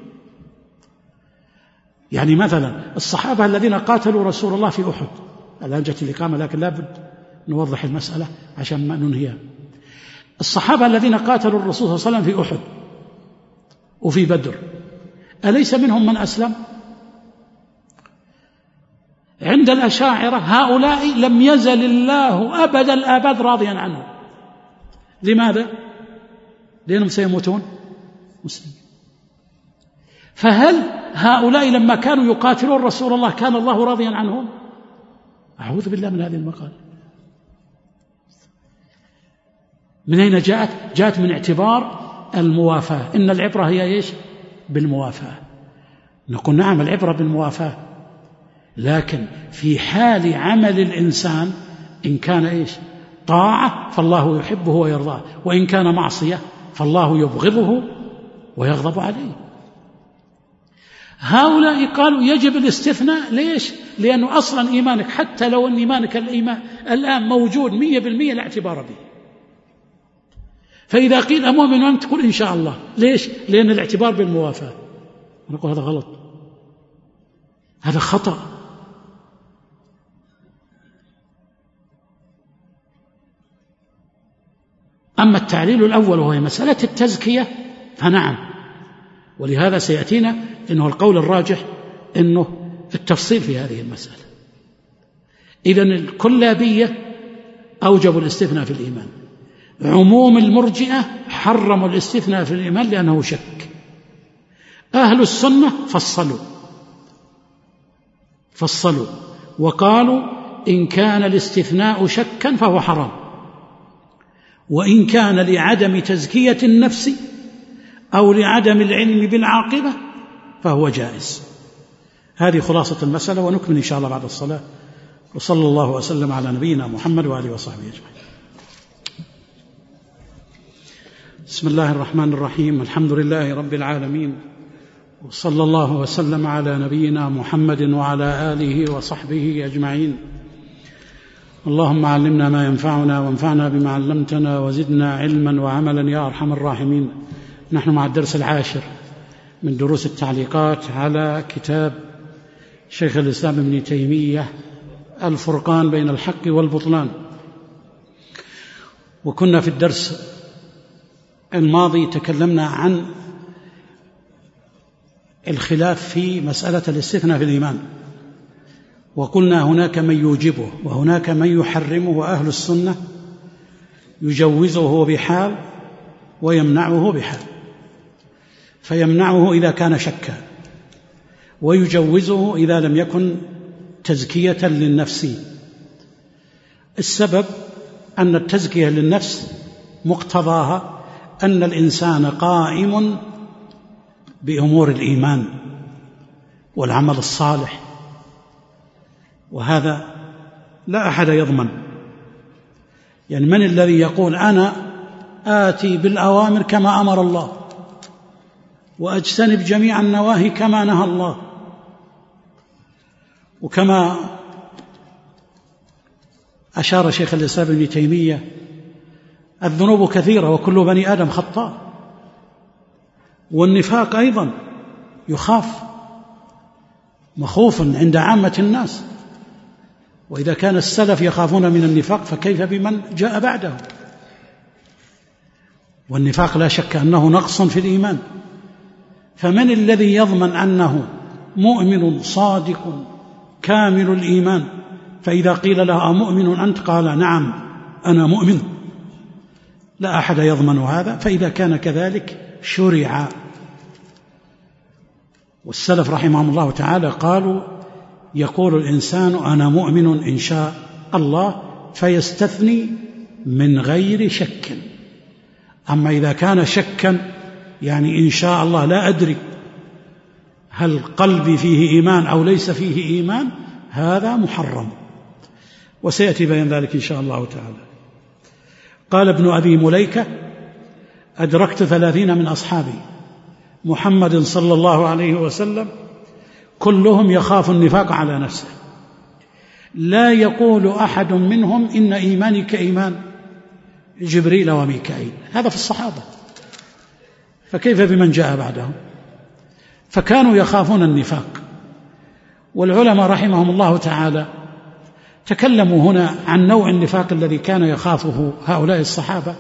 يعني مثلا الصحابة الذين قاتلوا رسول الله في أحد، الآن جت الإقامة لكن لا بد نوضح المسألة عشان ما ننهيها. الصحابة الذين قاتلوا الرسول صلى الله عليه وسلم في أحد وفي بدر، أليس منهم من أسلم؟ عند الأشاعرة هؤلاء لم يزل الله أبد الآباد راضيا عنهم. لماذا؟ لأنهم سيموتون مسلمين. فهل هؤلاء لما كانوا يقاتلون رسول الله كان الله راضيا عنهم؟ أعوذ بالله من هذه المقالة. من أين جاءت؟ جاءت من اعتبار الموافاة. إن العبرة هي إيش؟ بالموافاة. نقول نعم العبرة بالموافاة، لكن في حال عمل الإنسان إن كان إيش؟ طاعة فالله يحبه ويرضاه، وإن كان معصية فالله يبغضه ويغضب عليه. هؤلاء قالوا يجب الاستثناء. ليش؟ لأنه أصلا إيمانك حتى لو أن إيمانك الإيمان الآن موجود مية بالمية لا اعتبار به. فإذا قيل أمؤمن وأنت تقول إن شاء الله. ليش؟ لأن الاعتبار بالموافاة. نقول هذا غلط، هذا خطأ. أما التعليل الأول وهو مسألة التزكية فنعم، ولهذا سيأتينا إنه القول الراجح إنه التفصيل في هذه المسألة. إذن الكلابية أوجبوا الاستثناء في الإيمان، عموم المرجئة حرموا الاستثناء في الإيمان لأنه شك، أهل السنة فصلوا فصلوا وقالوا إن كان الاستثناء شكا فهو حرام، وإن كان لعدم تزكية النفس أو لعدم العلم بالعاقبة فهو جائز. هذه خلاصة المسألة، ونكمل إن شاء الله بعد الصلاة. وصلى الله وسلم على نبينا محمد وآله وصحبه أجمعين. بسم الله الرحمن الرحيم. الحمد لله رب العالمين، وصلى الله وسلم على نبينا محمد وعلى آله وصحبه أجمعين. اللهم علمنا ما ينفعنا وانفعنا بما علمتنا وزدنا علما وعملا يا أرحم الراحمين. نحن مع الدرس العاشر من دروس التعليقات على كتاب شيخ الإسلام ابن تيمية الفرقان بين الحق والبطلان. وكنا في الدرس الماضي تكلمنا عن الخلاف في مسألة الاستثناء في الإيمان، وقلنا هناك من يوجبه وهناك من يحرمه، وأهل السنة يجوزه بحال ويمنعه بحال، فيمنعه إذا كان شكا ويجوزه إذا لم يكن تزكية للنفس. السبب أن التزكية للنفس مقتضاها أن الإنسان قائم بأمور الإيمان والعمل الصالح، وهذا لا أحد يضمن. يعني من الذي يقول أنا آتي بالأوامر كما أمر الله وأجتنب جميع النواهي كما نهى الله؟ وكما أشار شيخ الإسلام ابن تيمية الذنوب كثيرة وكل بني آدم خطاء، والنفاق أيضا يخاف مخوف عند عامة الناس، وإذا كان السلف يخافون من النفاق فكيف بمن جاء بعده؟ والنفاق لا شك أنه نقص في الإيمان، فمن الذي يضمن أنه مؤمن صادق كامل الإيمان فإذا قيل له أمؤمن أنت قال نعم أنا مؤمن؟ لا أحد يضمن هذا. فإذا كان كذلك شرع. والسلف رحمهم الله تعالى قالوا يقول الإنسان أنا مؤمن إن شاء الله فيستثني من غير شك. أما إذا كان شكا يعني إن شاء الله لا أدري هل قلبي فيه إيمان أو ليس فيه إيمان، هذا محرم، وسيأتي بيان ذلك إن شاء الله تعالى. قال ابن أبي مليكة أدركت ثلاثين من أصحابي محمد صلى الله عليه وسلم كلهم يخاف النفاق على نفسه، لا يقول أحد منهم إن إيماني كإيمان جبريل وميكائيل. هذا في الصحابة، فكيف بمن جاء بعدهم؟ فكانوا يخافون النفاق. والعلماء رحمهم الله تعالى تكلموا هنا عن نوع النفاق الذي كان يخافه هؤلاء الصحابة،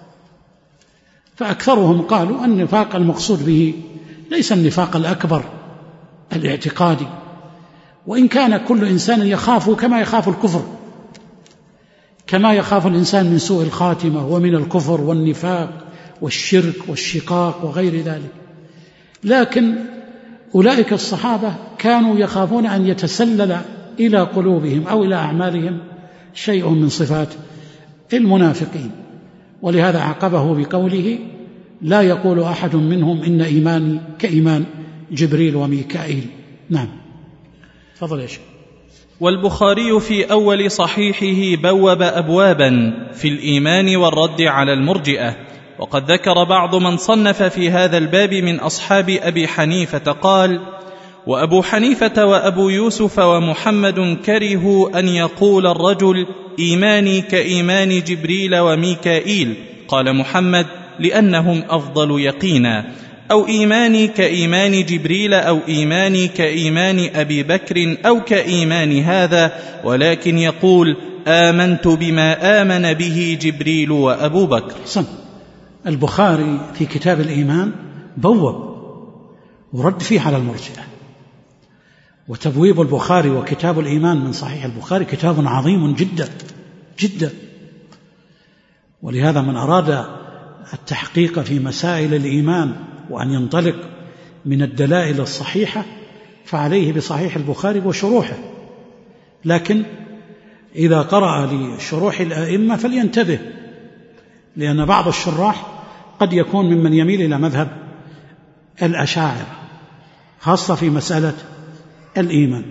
فأكثرهم قالوا النفاق المقصود به ليس النفاق الأكبر الاعتقادي، وإن كان كل إنسان يخاف كما يخاف الكفر، كما يخاف الإنسان من سوء الخاتمة ومن الكفر والنفاق والشرك والشقاق وغير ذلك. لكن أولئك الصحابة كانوا يخافون أن يتسلل إلى قلوبهم أو إلى أعمالهم شيء من صفات المنافقين، ولهذا عقبه بقوله لا يقول أحد منهم إن إيماني كإيمان جبريل وميكائيل. نعم، تفضل يا شيخ. والبخاري في أول صحيحه بوب أبوابا في الإيمان والرد على المرجئة، وقد ذكر بعض من صنف في هذا الباب من أصحاب أبي حنيفة قال: وأبو حنيفة وأبو يوسف ومحمد كرهوا أن يقول الرجل إيماني كإيمان جبريل وميكائيل، قال محمد: لأنهم أفضل يقينا، أو إيماني كإيمان جبريل، أو إيماني كإيمان أبي بكر، أو كإيمان هذا، ولكن يقول آمنت بما آمن به جبريل وأبو بكر. صن. البخاري في كتاب الإيمان بوب ورد فيه على المرجئة، وتبويب البخاري وكتاب الإيمان من صحيح البخاري كتاب عظيم جدا جدا، ولهذا من أراد التحقيق في مسائل الإيمان وأن ينطلق من الدلائل الصحيحة فعليه بصحيح البخاري وشروحه، لكن إذا قرأ لشروح الأئمة فلينتبه، لأن بعض الشراح قد يكون ممن يميل إلى مذهب الأشاعرة خاصة في مسألة الإيمان.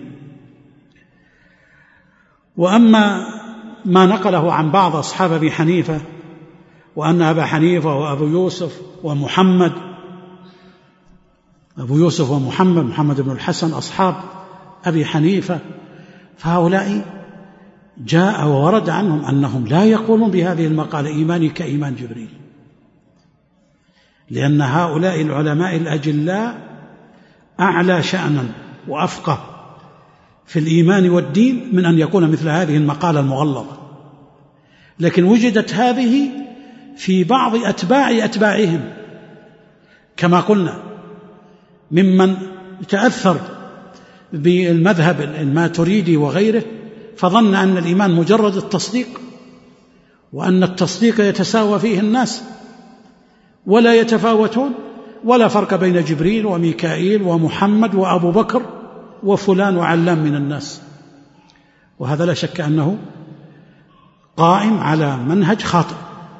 وأما ما نقله عن بعض أصحاب أبي حنيفة وأن أبا حنيفة وأبو يوسف ومحمد أبو يوسف ومحمد محمد بن الحسن أصحاب أبي حنيفة، فهؤلاء جاء وورد عنهم أنهم لا يقولون بهذه المقالة إيماني كإيمان جبريل، لأن هؤلاء العلماء الأجلاء أعلى شأنا وأفقه في الإيمان والدين من أن يكون مثل هذه المقالة المغلظة. لكن وجدت هذه في بعض أتباع أتباعهم كما قلنا، ممن تأثر بالمذهب الماتريدي وغيره، فظن أن الإيمان مجرد التصديق، وأن التصديق يتساوى فيه الناس ولا يتفاوتون، ولا فرق بين جبريل وميكائيل ومحمد وأبو بكر وفلان وعلام من الناس. وهذا لا شك أنه قائم على منهج خاطئ،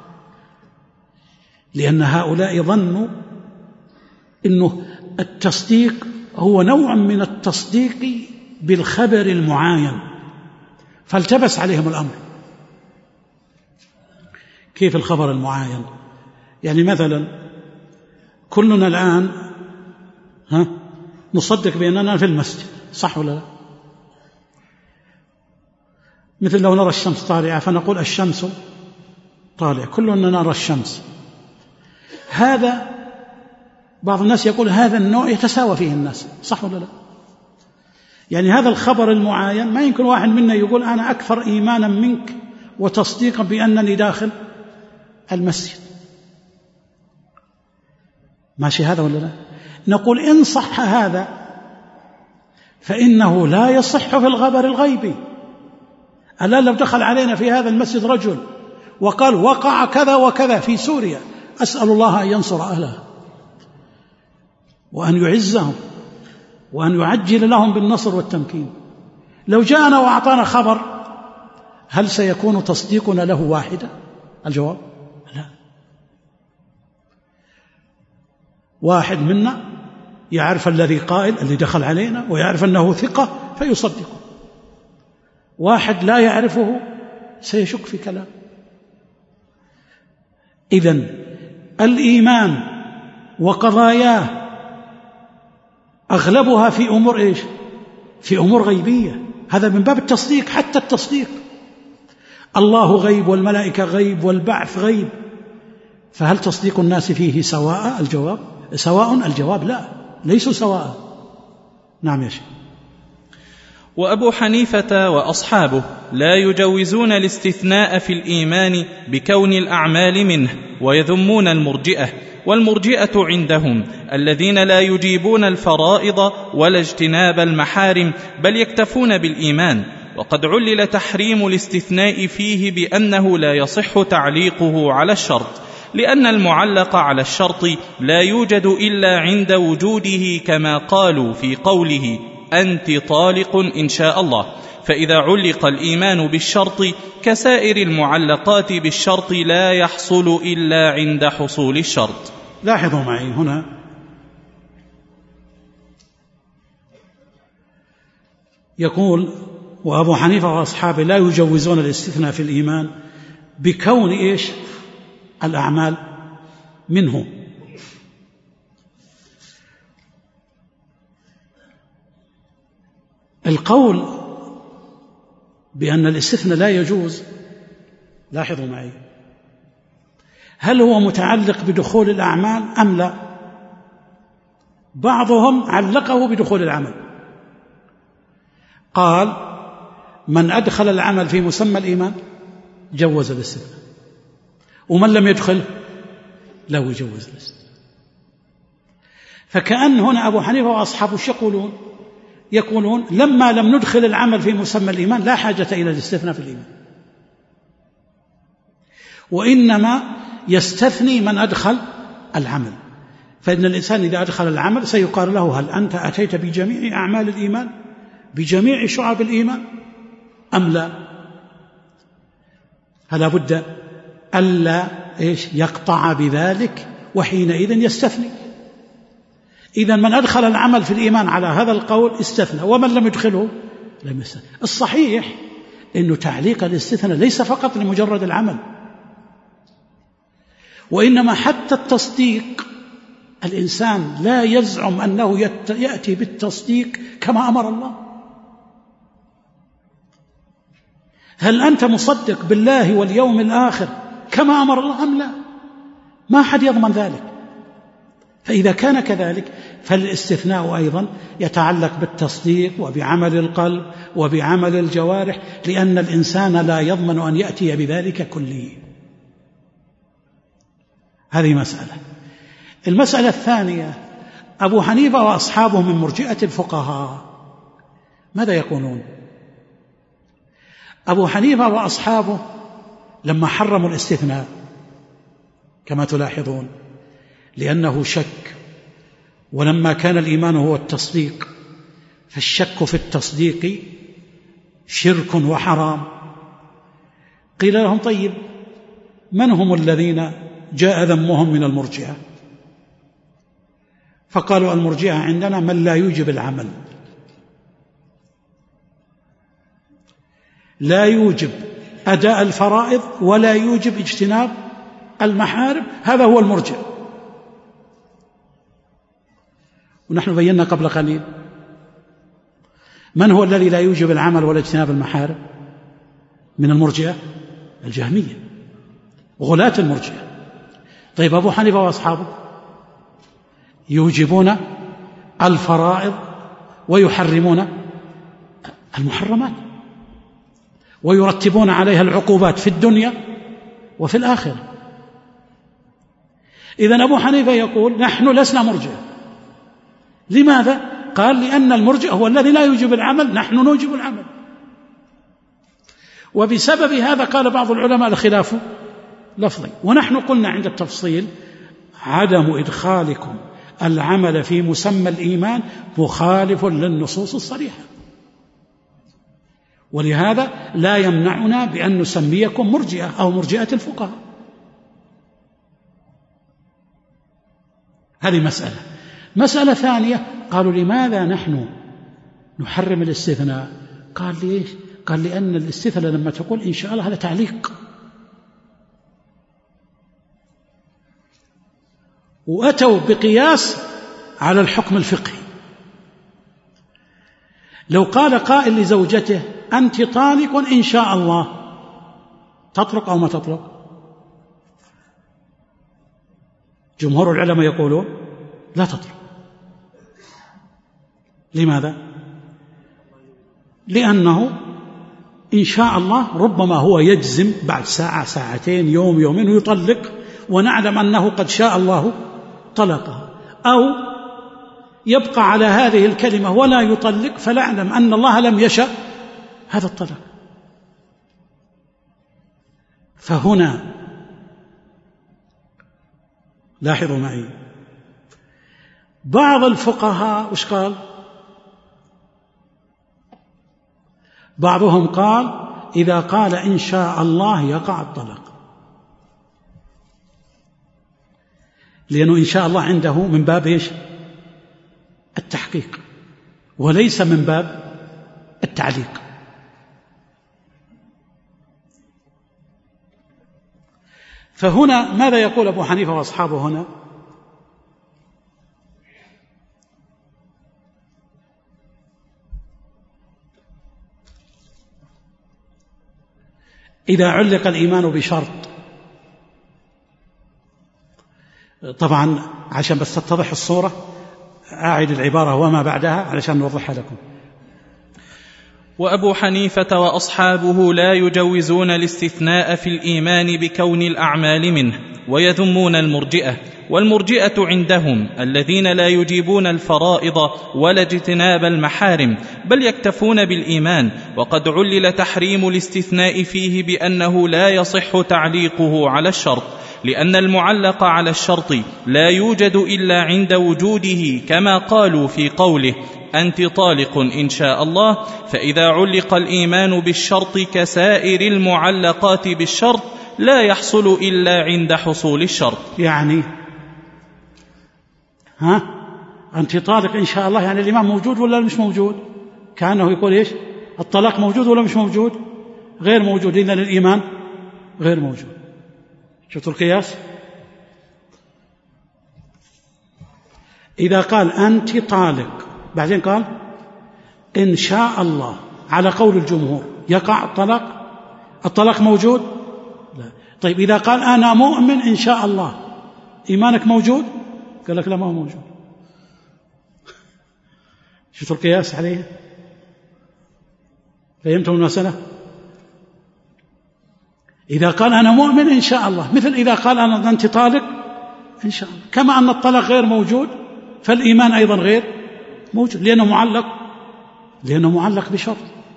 لأن هؤلاء ظنوا أنه التصديق هو نوع من التصديق بالخبر المعاين، فالتبس عليهم الأمر. كيف الخبر المعاين؟ يعني مثلا كلنا الآن ها نصدق بأننا في المسجد، صح ولا لا؟ مثل لو نرى الشمس طالعة فنقول الشمس طالعة، كلنا نرى الشمس. هذا بعض الناس يقول هذا النوع يتساوى فيه الناس، صح ولا لا؟ يعني هذا الخبر المعاين ما يمكن واحد منا يقول أنا أكثر إيمانا منك وتصديقا بأنني داخل المسجد، ماشي هذا ولا لا؟ نقول إن صح هذا فإنه لا يصح في الخبر الغيبي. الآن لو دخل علينا في هذا المسجد رجل وقال وقع كذا وكذا في سوريا، أسأل الله أن ينصر أهلها وأن يعزهم وأن يعجل لهم بالنصر والتمكين، لو جاءنا وأعطانا خبر هل سيكون تصديقنا له واحدة؟ الجواب لا. واحد منا يعرف الذي قائل اللي دخل علينا ويعرف أنه ثقة فيصدقه، واحد لا يعرفه سيشك في كلام. إذن الإيمان وقضاياه أغلبها في أمور إيش؟ في أمور غيبية، هذا من باب التصديق. حتى التصديق الله غيب والملائكة غيب والبعث غيب، فهل تصديق الناس فيه سواء؟ الجواب سواء، الجواب لا، ليسوا سواء. نعم يا شيخ. وأبو حنيفة وأصحابه لا يجوزون الاستثناء في الإيمان بكون الأعمال منه، ويذمون المرجئة. والمرجئة عندهم الذين لا يجيبون الفرائض ولا اجتناب المحارم، بل يكتفون بالإيمان. وقد علل تحريم الاستثناء فيه بأنه لا يصح تعليقه على الشرط، لأن المعلق على الشرط لا يوجد إلا عند وجوده، كما قالوا في قوله أنت طالق إن شاء الله. فإذا علق الإيمان بالشرط كسائر المعلقات بالشرط لا يحصل إلا عند حصول الشرط. لاحظوا معي هنا يقول وأبو حنيفة وأصحابه لا يجوزون الاستثناء في الإيمان بكون إيش؟ الأعمال منه. القول بأن الاستثناء لا يجوز، لاحظوا معي، هل هو متعلق بدخول الأعمال أم لا؟ بعضهم علقه بدخول العمل، قال من أدخل العمل في مسمى الإيمان جوز الاستثناء، ومن لم يدخل لا يجوز الاستثناء. فكأن هنا أبو حنيفة وأصحابه يقولون يقولون لما لم ندخل العمل في مسمى الإيمان لا حاجة إلى الاستثناء في الإيمان، وإنما يستثني من أدخل العمل. فإن الإنسان إذا أدخل العمل سيقال له هل أنت أتيت بجميع أعمال الإيمان بجميع شعب الإيمان أم لا؟ فلا بد ألا إيش يقطع بذلك، وحينئذ يستثني. إذن من أدخل العمل في الإيمان على هذا القول استثنى، ومن لم يدخله لم يستثنى. الصحيح أنه تعليق الاستثناء ليس فقط لمجرد العمل، وإنما حتى التصديق الإنسان لا يزعم أنه يأتي بالتصديق كما أمر الله. هل أنت مصدق بالله واليوم الآخر كما أمر الله أم لا؟ ما حد يضمن ذلك. فإذا كان كذلك فالاستثناء أيضا يتعلق بالتصديق وبعمل القلب وبعمل الجوارح، لأن الإنسان لا يضمن أن يأتي بذلك كله. هذه مسألة. المسألة الثانية، أبو حنيفة وأصحابه من مرجئة الفقهاء ماذا يقولون؟ أبو حنيفة وأصحابه لما حرموا الاستثناء كما تلاحظون لأنه شك، ولما كان الإيمان هو التصديق فالشك في التصديق شرك وحرام. قيل لهم طيب من هم الذين جاء ذمهم من المرجئة؟ فقالوا المرجئة عندنا من لا يوجب العمل، لا يوجب أداء الفرائض ولا يوجب اجتناب المحارم، هذا هو المرجئ. ونحن بينا قبل قليل من هو الذي لا يوجب العمل ولا اجتناب المحارم من المرجئة؟ الجهمية، غلاة المرجئة. طيب أبو حنيفة وأصحابه يوجبون الفرائض ويحرمون المحرمات ويرتبون عليها العقوبات في الدنيا وفي الآخرة. إذن أبو حنيفة يقول نحن لسنا مرجئة. لماذا؟ قال لأن المرجئ هو الذي لا يوجب العمل، نحن نوجب العمل. وبسبب هذا قال بعض العلماء الخلاف لفظي. ونحن قلنا عند التفصيل عدم إدخالكم العمل في مسمى الإيمان مخالف للنصوص الصريحة، ولهذا لا يمنعنا بأن نسميكم مرجئة أو مرجئة الفقهاء. هذه مسألة. مسألة ثانية، قالوا لماذا نحن نحرم الاستثناء؟ قال ليش؟ قال لأن الاستثناء لما تقول إن شاء الله هذا تعليق، وأتوا بقياس على الحكم الفقهي. لو قال قائل لزوجته أنت طالق إن شاء الله، تطلق أو ما تطلق؟ جمهور العلماء يقولون لا تطلق. لماذا؟ لأنه إن شاء الله ربما هو يجزم بعد ساعة ساعتين يوم يومين ويطلق، ونعلم أنه قد شاء الله طلقها، أو يبقى على هذه الكلمة ولا يطلق فنعلم أن الله لم يشأ هذا الطلاق. فهنا لاحظوا معي بعض الفقهاء وش قال؟ بعضهم قال إذا قال إن شاء الله يقع الطلاق، لأنه إن شاء الله عنده من باب إيش؟ التحقيق وليس من باب التعليق. فهنا ماذا يقول أبو حنيفة وأصحابه هنا؟ إذا علق الإيمان بشرط، طبعا عشان بس تتضح الصورة أعيد العبارة وما بعدها علشان نوضحها لكم. وأبو حنيفة وأصحابه لا يجوزون الاستثناء في الإيمان بكون الأعمال منه، ويذمون المرجئة. والمرجئة عندهم الذين لا يجيبون الفرائض ولا اجتناب المحارم، بل يكتفون بالإيمان. وقد علل تحريم الاستثناء فيه بأنه لا يصح تعليقه على الشرط، لأن المعلق على الشرط لا يوجد إلا عند وجوده، كما قالوا في قوله أنت طالق إن شاء الله. فإذا علق الإيمان بالشرط كسائر المعلقات بالشرط لا يحصل إلا عند حصول الشرط. يعني ها أنت طالق إن شاء الله، يعني الإيمان موجود ولا مش موجود؟ كأنه يقول إيش؟ الطلاق موجود ولا مش موجود؟ غير موجود، إذن الإيمان غير موجود. شفتوا القياس؟ إذا قال أنت طالق بعدين قال إن شاء الله على قول الجمهور يقع الطلاق، الطلاق موجود؟ لا. طيب إذا قال أنا مؤمن إن شاء الله، إيمانك موجود؟ قال لك لا ما هو موجود. شفتوا القياس عليه؟ فهمتم المسألة؟ إذا قال أنا مؤمن إن شاء الله، مثل إذا قال أنا أنت طالق إن شاء الله، كما أن الطلاق غير موجود فالإيمان أيضا غير موجود، لأنه معلق لأنه معلق بشرط.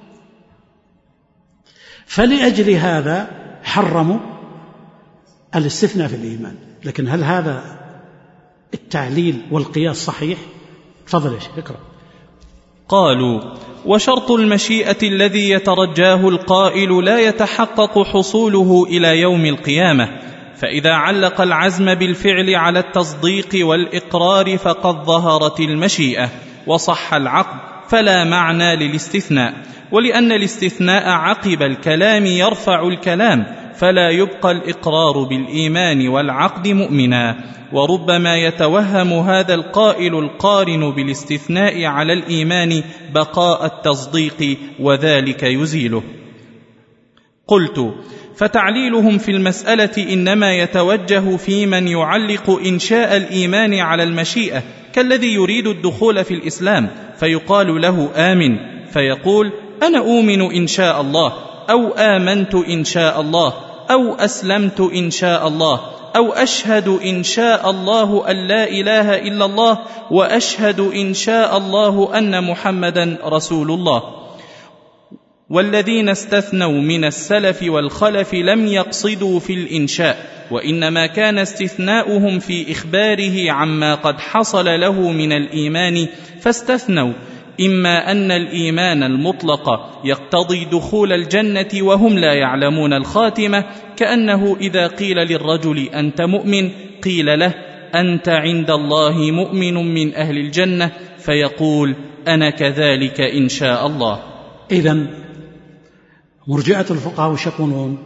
فلأجل هذا حرموا الاستثناء في الإيمان. لكن هل هذا التعليل والقياس صحيح؟ تفضل يا شيخ اقرأ. قالوا: وشرط المشيئة الذي يترجاه القائل لا يتحقق حصوله إلى يوم القيامة، فإذا علق العزم بالفعل على التصديق والإقرار فقد ظهرت المشيئة وصح العقد، فلا معنى للاستثناء، ولأن الاستثناء عقب الكلام يرفع الكلام، فلا يبقى الإقرار بالإيمان والعقد مؤمنا. وربما يتوهم هذا القائل القارن بالاستثناء على الإيمان بقاء التصديق، وذلك يزيله. قلت: فتعليلهم في المسألة إنما يتوجه في من يعلق إنشاء الإيمان على المشيئة، كالذي يريد الدخول في الإسلام فيقال له آمن، فيقول: أنا أؤمن إن شاء الله، أو آمنت إن شاء الله، أو أسلمت إن شاء الله، أو أشهد إن شاء الله أن لا إله إلا الله، وأشهد إن شاء الله أن محمدا رسول الله. والذين استثنوا من السلف والخلف لم يقصدوا في الإنشاء، وإنما كان استثناؤهم في إخباره عما قد حصل له من الإيمان، فاستثنوا إما أن الإيمان المطلق يقتضي دخول الجنة وهم لا يعلمون الخاتمة، كأنه إذا قيل للرجل أنت مؤمن قيل له أنت عند الله مؤمن من أهل الجنة، فيقول أنا كذلك إن شاء الله. إذن مرجئة الفقهاء وش يقولون؟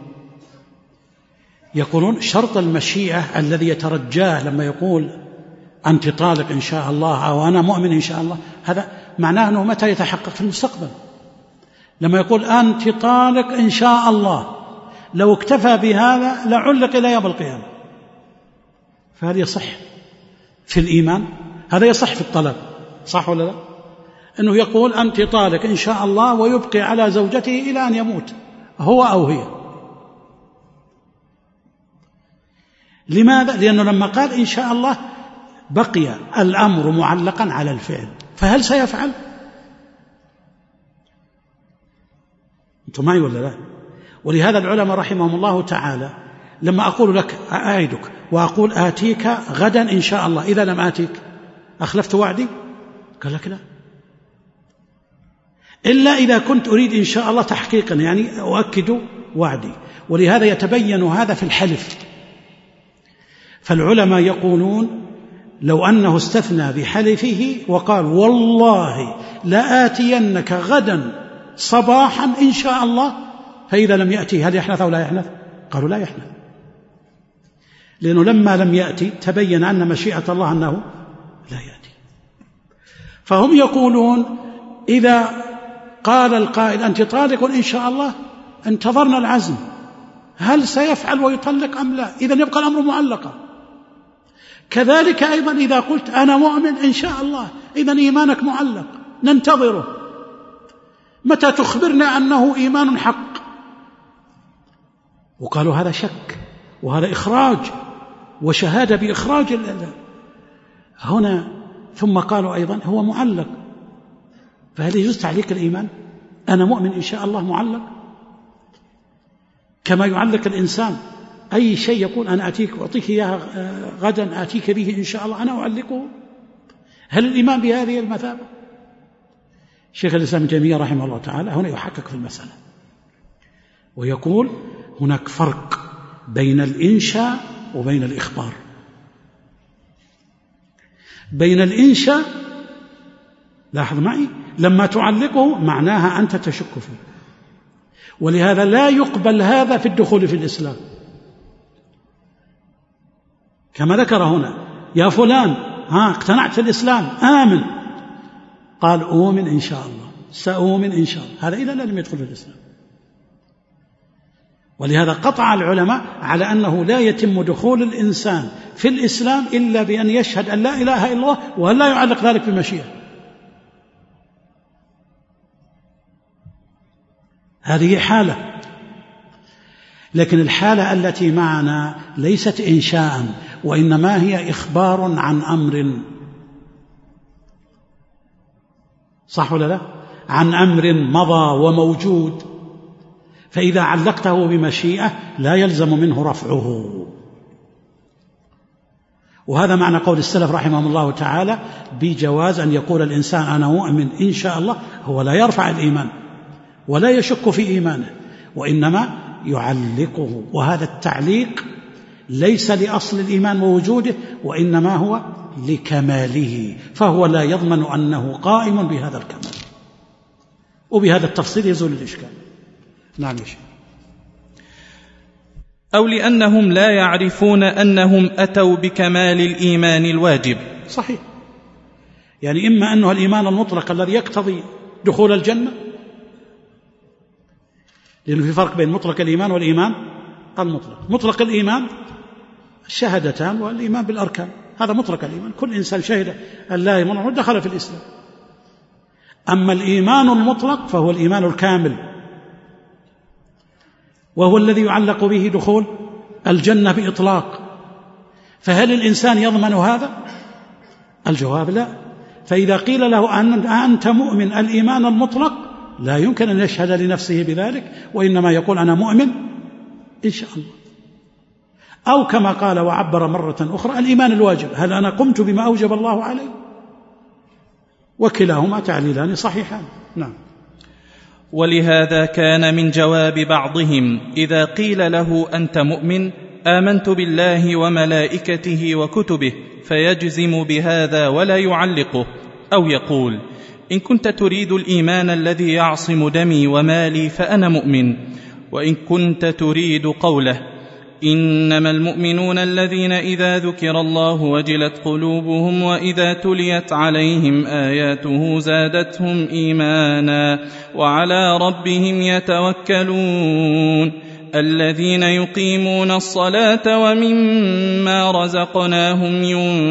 يقولون شرط المشيئة الذي يترجاه لما يقول أنت طالق إن شاء الله أو أنا مؤمن إن شاء الله، هذا معناه أنه متى يتحقق؟ في المستقبل. لما يقول أنت طالق إن شاء الله، لو اكتفى بهذا لعلق إلى يوم القيامة، فهذا يصح في الإيمان، هذا يصح في الطلب، صح ولا لا؟ أنه يقول أنت طالق إن شاء الله ويبقي على زوجته إلى أن يموت هو أو هي. لماذا؟ لأنه لما قال إن شاء الله بقي الأمر معلقا على الفعل، فهل سيفعل؟ أنتم معي ولا لا؟ ولهذا العلماء رحمهم الله تعالى لما أقول لك أعيدك وأقول آتيك غدا إن شاء الله، إذا لم آتيك أخلفت وعدي؟ قال لك لا، إلا إذا كنت أريد إن شاء الله تحقيقا، يعني أؤكد وعدي. ولهذا يتبين هذا في الحلف. فالعلماء يقولون لو أنه استثنى بحلفه وقال والله لآتينك غدا صباحا إن شاء الله، فإذا لم يأتي هل يحنث أو لا يحنث؟ قالوا لا يحنث، لأنه لما لم يأتي تبين أن مشيئة الله أنه لا يأتي. فهم يقولون إذا قال القائل أنت طالق إن شاء الله، انتظرنا العزم هل سيفعل ويطلق أم لا، إذن يبقى الأمر معلقا. كذلك أيضا إذا قلت أنا مؤمن إن شاء الله، إذن إيمانك معلق، ننتظره متى تخبرنا أنه إيمان حق. وقالوا هذا شك وهذا إخراج وشهادة بإخراج هنا. ثم قالوا أيضا هو معلق، فهل يجوز تعليق الإيمان؟ أنا مؤمن إن شاء الله معلق، كما يعلق الإنسان أي شيء يقول أنا أتيك أعطيك إياها غدا آتيك به إن شاء الله، أنا أعلقه. هل الإيمان بهذه المثابة؟ شيخ الإسلام ابن تيمية رحمه الله تعالى هنا يحقق في المسألة ويقول هناك فرق بين الإنشاء وبين الإخبار. بين الإنشاء لاحظ معي لما تعلقه معناها أنت تشك فيه، ولهذا لا يقبل هذا في الدخول في الإسلام، كما ذكر هنا يا فلان ها اقتنعت في الإسلام آمن، قال أؤمن إن شاء الله سأؤمن إن شاء الله، هذا إذا لم يدخل في الإسلام. ولهذا قطع العلماء على أنه لا يتم دخول الإنسان في الإسلام إلا بأن يشهد أن لا إله إلا الله وأن لا يعلق ذلك بمشيئة. هذه حالة، لكن الحالة التي معنا ليست إنشاء، وإنما هي إخبار عن أمر، صح ولا لا؟ عن أمر مضى وموجود، فإذا علقته بمشيئة لا يلزم منه رفعه. وهذا معنى قول السلف رحمهم الله تعالى بجواز أن يقول الإنسان أنا مؤمن إن شاء الله، هو لا يرفع الإيمان ولا يشك في إيمانه، وإنما يعلقه، وهذا التعليق ليس لأصل الإيمان ووجوده، وإنما هو لكماله، فهو لا يضمن أنه قائم بهذا الكمال. وبهذا التفصيل يزول الإشكال. نعم يا شيخ. أو لأنهم لا يعرفون أنهم أتوا بكمال الإيمان الواجب. صحيح، يعني إما أنه الإيمان المطلق الذي يقتضي دخول الجنة، لأنه في فرق بين مطلق الإيمان والإيمان المطلق. مطلق الإيمان الشهادتان والإيمان بالأركان، هذا مطلق الإيمان، كل إنسان شهد أن لا إله إلا الله دخل في الإسلام. أما الإيمان المطلق فهو الإيمان الكامل، وهو الذي يعلق به دخول الجنة بإطلاق. فهل الإنسان يضمن هذا؟ الجواب لا. فإذا قيل له أن أنت مؤمن الإيمان المطلق، لا يمكن أن يشهد لنفسه بذلك، وإنما يقول أنا مؤمن إن شاء الله. أو كما قال وعبر مرة أخرى الإيمان الواجب، هل أنا قمت بما أوجب الله علي؟ وكلاهما تعليلان صحيحان. نعم. ولهذا كان من جواب بعضهم إذا قيل له أنت مؤمن آمنت بالله وملائكته وكتبه فيجزم بهذا ولا يعلقه، أو يقول إن كنت تريد الإيمان الذي يعصم دمي ومالي فأنا مؤمن، وإن كنت تريد قوله إنما المؤمنون الذين إذا ذكر الله وجلت قلوبهم وإذا تليت عليهم آياته زادتهم إيمانا وعلى ربهم يتوكلون الذين يقيمون الصلاة ومما رزقناهم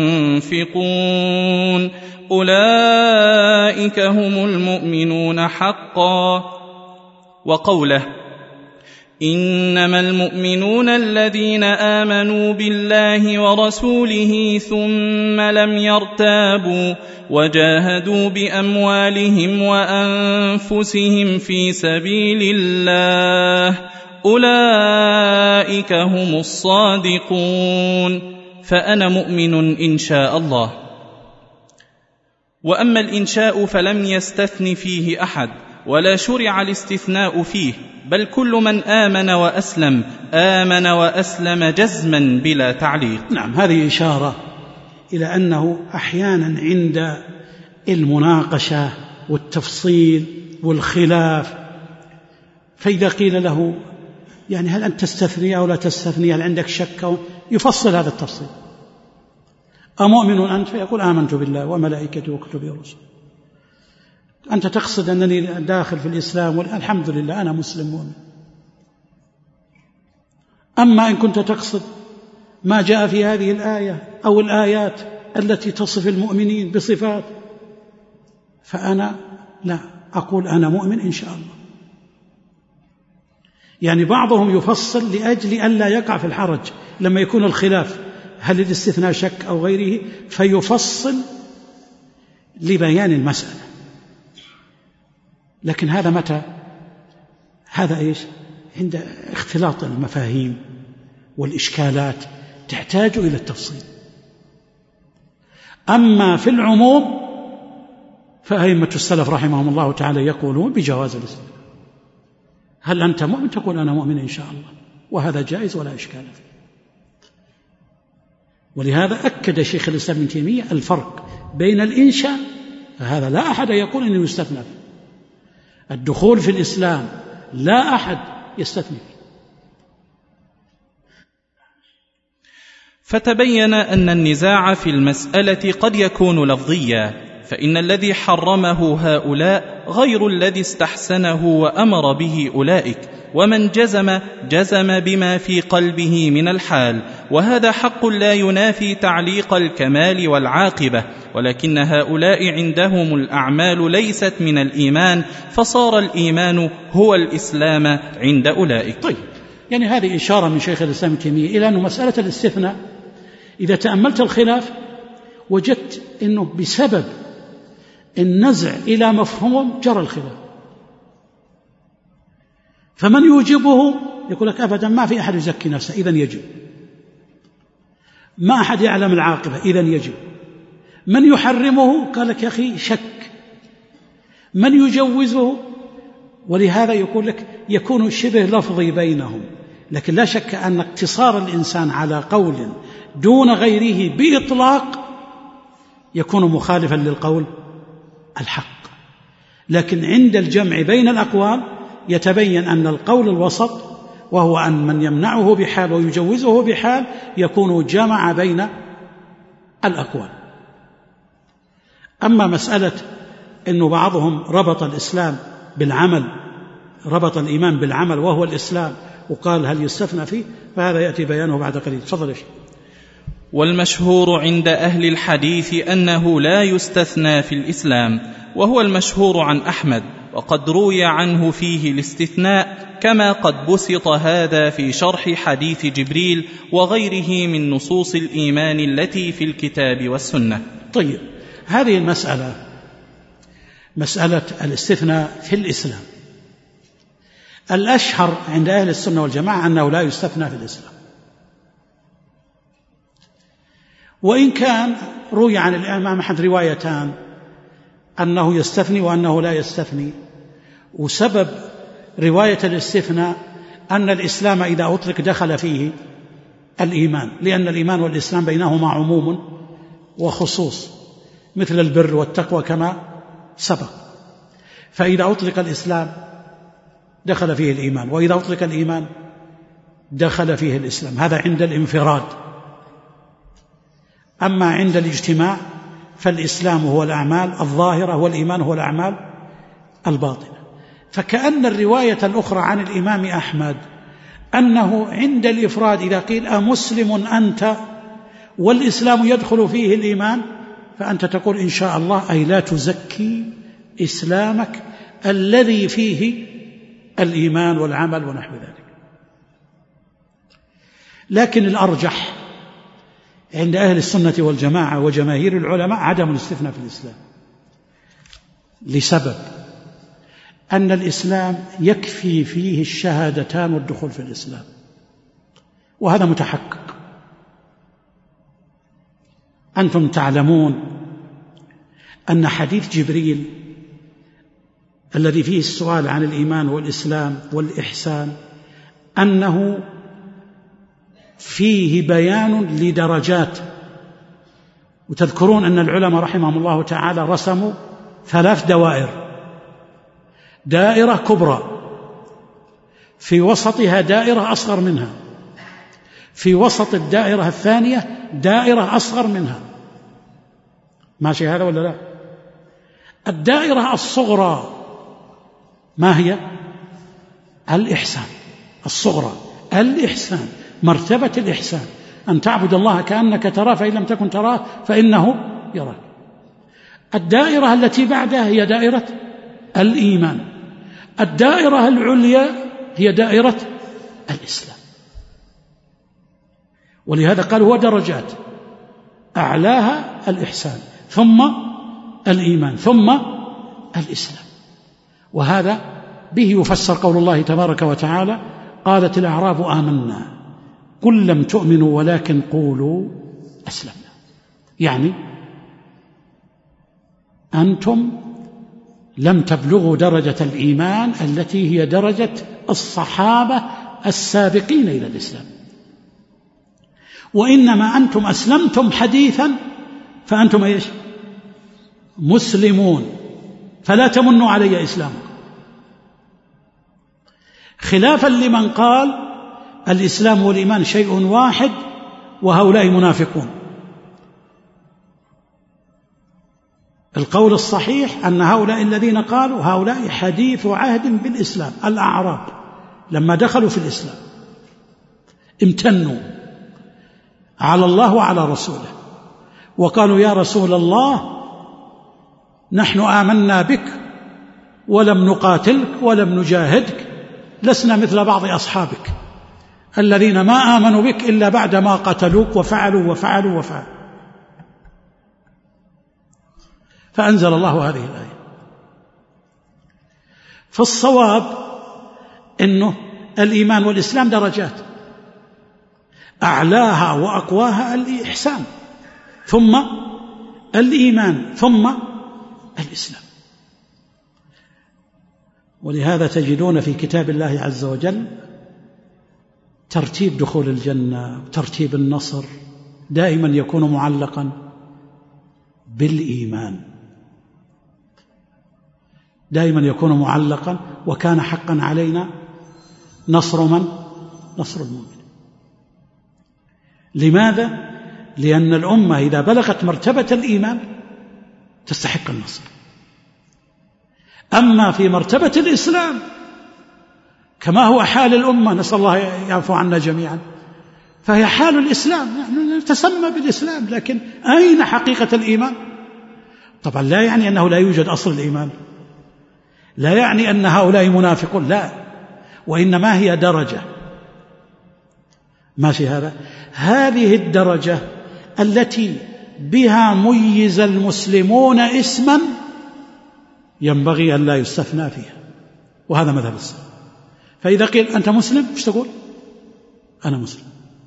ينفقون أولئك هم المؤمنون حقا. وقوله إنما المؤمنون الذين آمنوا بالله ورسوله ثم لم يرتابوا وجاهدوا بأموالهم وأنفسهم في سبيل الله أولئك هم الصادقون، فأنا مؤمن إن شاء الله. وأما الإنشاء فلم يستثن فيه أحد ولا شرع الاستثناء فيه، بل كل من آمن وأسلم آمن وأسلم جزما بلا تعليق. نعم، هذه إشارة إلى أنه أحيانا عند المناقشة والتفصيل والخلاف، فإذا قيل له يعني هل أنت تستثني أو لا تستثني، هل عندك شك أو يفصل هذا التفصيل. أمؤمن أنت؟ فيقول آمنت بالله وملائكته وكتبه ورسله. أنت تقصد أنني داخل في الإسلام والحمد لله أنا مسلم مؤمن. أما إن كنت تقصد ما جاء في هذه الآية أو الآيات التي تصف المؤمنين بصفات، فأنا لا أقول أنا مؤمن إن شاء الله. يعني بعضهم يفصل لأجل أن لا يقع في الحرج لما يكون الخلاف هل الاستثناء شك أو غيره، فيفصل لبيان المسألة. لكن هذا متى؟ هذا إيش؟ عند اختلاط المفاهيم والإشكالات تحتاج إلى التفصيل. أما في العموم فأئمة السلف رحمهم الله تعالى يقولون بجواز الاستثناء. هل أنت مؤمن؟ تقول أنا مؤمن إن شاء الله، وهذا جائز ولا إشكال فيه. ولهذا أكد شيخ الإسلام ابن تيمية الفرق بين الإنشاء، هذا لا أحد يقول إنه يستثنى فيه. الدخول في الإسلام لا أحد يستثني فيه. فتبين أن النزاع في المسألة قد يكون لفظيا، فإن الذي حرمه هؤلاء غير الذي استحسنه وأمر به أولئك، ومن جزم جزم بما في قلبه من الحال، وهذا حق لا ينافي تعليق الكمال والعاقبة، ولكن هؤلاء عندهم الأعمال ليست من الإيمان، فصار الإيمان هو الإسلام عند أولئك. طيب، يعني هذه إشارة من شيخ الإسلام ابن تيمية إلى أن مسألة الاستثناء إذا تأملت الخلاف وجدت أنه بسبب النزع إلى مفهوم جرى الخلاف، فمن يوجبه يقول لك أبدا ما في أحد يزكي نفسه إذن يجب. ما أحد يعلم العاقبة، إذن يجب. من يحرمه قال لك يا أخي شك، من يجوزه، ولهذا يقول لك يكون شبه لفظي بينهم. لكن لا شك أن اقتصار الإنسان على قول دون غيره بإطلاق يكون مخالفا للقول الحق. لكن عند الجمع بين الأقوال يتبين أن القول الوسط، وهو أن من يمنعه بحال ويجوزه بحال، يكون جمع بين الأقوال. أما مسألة أن بعضهم ربط الإسلام بالعمل، ربط الإيمان بالعمل وهو الإسلام، وقال هل يستثنى فيه، فهذا يأتي بيانه بعد قليل. تفضل يا شيخ. والمشهور عند أهل الحديث أنه لا يستثنى في الإسلام، وهو المشهور عن أحمد، وقد روي عنه فيه الاستثناء، كما قد بسط هذا في شرح حديث جبريل وغيره من نصوص الإيمان التي في الكتاب والسنة. طيب، هذه المسألة مسألة الاستثناء في الإسلام، الأشهر عند أهل السنة والجماعة أنه لا يستثنى في الإسلام، وإن كان روي عن الإمام أحمد روايتان أنه يستثني وأنه لا يستثني. وسبب رواية الاستثناء أن الإسلام إذا أطلق دخل فيه الإيمان، لأن الإيمان والإسلام بينهما عموم وخصوص مثل البر والتقوى كما سبق. فإذا أطلق الإسلام دخل فيه الإيمان، وإذا أطلق الإيمان دخل فيه الإسلام. هذا عند الانفراد. أما عند الاجتماع فالإسلام هو الأعمال الظاهرة والإيمان هو الأعمال الباطنة. فكأن الرواية الأخرى عن الإمام أحمد أنه عند الإفراد إذا قيل أمسلم أنت والإسلام يدخل فيه الإيمان، فأنت تقول إن شاء الله، أي لا تزكي إسلامك الذي فيه الإيمان والعمل ونحو ذلك. لكن الأرجح عند أهل السنة والجماعة وجماهير العلماء عدم الاستثناء في الإسلام، لسبب أن الإسلام يكفي فيه الشهادتان والدخول في الإسلام، وهذا متحقق. أنتم تعلمون أن حديث جبريل الذي فيه السؤال عن الإيمان والإسلام والإحسان أنه فيه بيان لدرجات. وتذكرون أن العلماء رحمهم الله تعالى رسموا ثلاث دوائر: دائرة كبرى، في وسطها دائرة أصغر منها، في وسط الدائرة الثانية دائرة أصغر منها. ماشي هذا ولا لا؟ الدائرة الصغرى ما هي؟ الإحسان. الصغرى الإحسان، مرتبة الإحسان، أن تعبد الله كأنك تراه فإن لم تكن تراه فإنه يراك. الدائرة التي بعدها هي دائرة الإيمان. الدائرة العليا هي دائرة الإسلام. ولهذا قال هو درجات، أعلاها الإحسان، ثم الإيمان، ثم الإسلام. وهذا به يفسر قول الله تبارك وتعالى: قالت الأعراب آمنا قل لم تؤمنوا ولكن قولوا أسلمنا. يعني أنتم لم تبلغوا درجة الإيمان التي هي درجة الصحابة السابقين إلى الإسلام، وإنما أنتم أسلمتم حديثا، فأنتم إيش؟ مسلمون، فلا تمنوا علي إسلامكم، خلافا لمن قال الإسلام والإيمان شيء واحد وهؤلاء منافقون. القول الصحيح أن هؤلاء الذين قالوا هؤلاء حديث عهد بالإسلام، الأعراب لما دخلوا في الإسلام امتنوا على الله وعلى رسوله وقالوا: يا رسول الله، نحن آمنا بك ولم نقاتلك ولم نجاهدك، لسنا مثل بعض أصحابك الذين ما آمنوا بك إلا بعدما قتلوك وفعلوا وفعلوا وفعلوا. فأنزل الله هذه الآية. فالصواب أنه الإيمان والإسلام درجات. أعلاها وأقواها الإحسان، ثم الإيمان، ثم الإسلام. ولهذا تجدون في كتاب الله عز وجل ترتيب دخول الجنة وترتيب النصر دائما يكون معلقا بالإيمان، دائما يكون معلقا وكان حقا علينا نصر من؟ نصر المؤمن. لماذا؟ لأن الأمة إذا بلغت مرتبة الإيمان تستحق النصر. أما في مرتبة الإسلام كما هو حال الأمة، نسأل الله يعفو عنا جميعا، فهي حال الإسلام، نحن نتسمى بالإسلام، لكن أين حقيقة الإيمان؟ طبعا لا يعني أنه لا يوجد أصل الإيمان، لا يعني أن هؤلاء منافقون، لا، وإنما هي درجة. ماشي هذا؟ هذه الدرجة التي بها ميز المسلمون اسما ينبغي أن لا يستثنى فيها، وهذا مذهب السلف. فإذا قيل أنت مسلم، ايش تقول؟ أنا مسلم.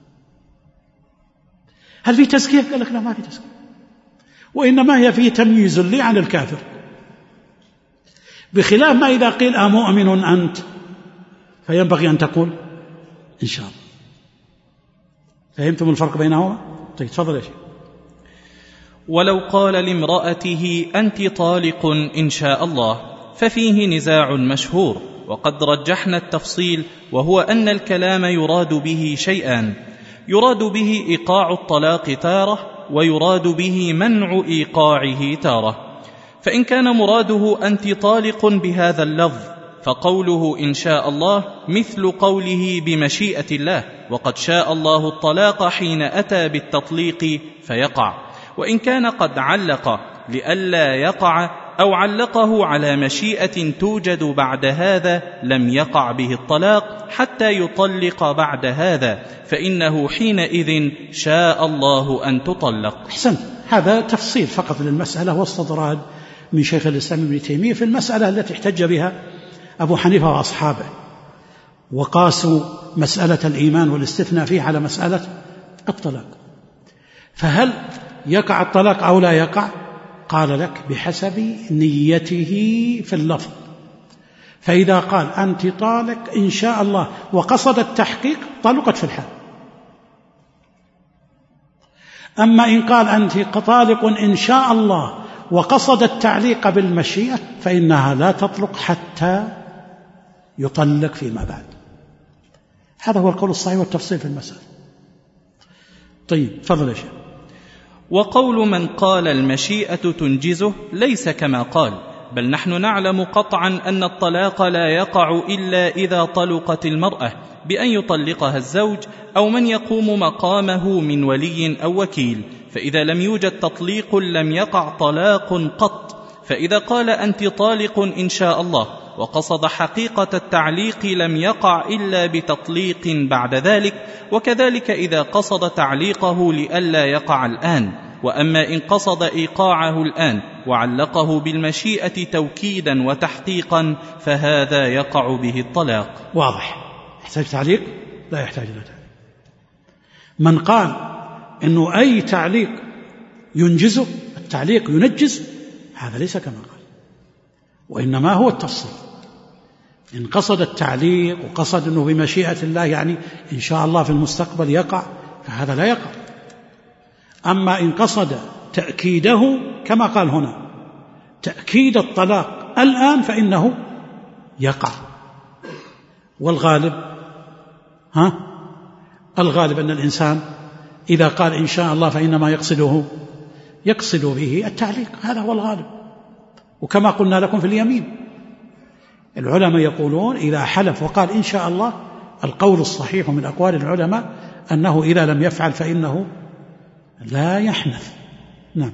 هل في تزكية؟ قال لك لا، ما في تزكية، وإنما هي في تمييز لي عن الكافر، بخلاف ما إذا قيل أمؤمن أنت، فينبغي أن تقول إن شاء الله. فهمتم الفرق بينهما؟ طيب تفضل يا شيخ. ولو قال لامرأته أنت طالق إن شاء الله ففيه نزاع مشهور، وقد رجحنا التفصيل، وهو أن الكلام يراد به شيئان: يراد به إيقاع الطلاق تارة، ويراد به منع إيقاعه تارة. فإن كان مراده أنت طالق بهذا اللفظ فقوله إن شاء الله مثل قوله بمشيئة الله، وقد شاء الله الطلاق حين أتى بالتطليق فيقع. وإن كان قد علق لئلا يقع أو علقه على مشيئة توجد بعد هذا لم يقع به الطلاق حتى يطلق بعد هذا، فإنه حينئذ شاء الله أن تطلق. أحسن، هذا تفصيل فقط للمسألة واستطراد من شيخ الإسلام ابن تيمية في المسألة التي احتج بها أبو حنيفة وأصحابه، وقاسوا مسألة الإيمان والاستثناء فيه على مسألة الطلاق. فهل يقع الطلاق أو لا يقع؟ قال لك بحسب نيته في اللفظ. فإذا قال أنت طالق إن شاء الله وقصد التحقيق طلقت في الحال. أما إن قال أنت طالق إن شاء الله وقصد التعليق بالمشيئة فإنها لا تطلق حتى يطلق فيما بعد. هذا هو القول الصحيح والتفصيل في المسألة. طيب تفضل يا شيخ. وقول من قال المشيئة تنجزه ليس كما قال، بل نحن نعلم قطعا أن الطلاق لا يقع إلا إذا طلقت المرأة بأن يطلقها الزوج أو من يقوم مقامه من ولي أو وكيل، فإذا لم يوجد تطليق لم يقع طلاق قط. فإذا قال أنت طالق إن شاء الله وقصد حقيقة التعليق لم يقع إلا بتطليق بعد ذلك، وكذلك إذا قصد تعليقه لئلا يقع الآن. وأما إن قصد إيقاعه الآن وعلقه بالمشيئة توكيدا وتحقيقا فهذا يقع به الطلاق. واضح. يحتاج تعليق؟ لا يحتاج إلى تعليق. من قال إنه أي تعليق ينجزه، التعليق ينجز، هذا ليس كما قال، وإنما هو التفصيل. إن قصد التعليق وقصد أنه بمشيئة الله يعني إن شاء الله في المستقبل يقع فهذا لا يقع. أما إن قصد تأكيده كما قال هنا تأكيد الطلاق الآن فإنه يقع. والغالب ها الغالب أن الإنسان إذا قال إن شاء الله فإنما يقصده يقصد به التعليق، هذا هو الغالب. وكما قلنا لكم في اليمين العلماء يقولون إذا حلف وقال إن شاء الله، القول الصحيح من أقوال العلماء أنه إذا لم يفعل فإنه لا يحنث. نعم.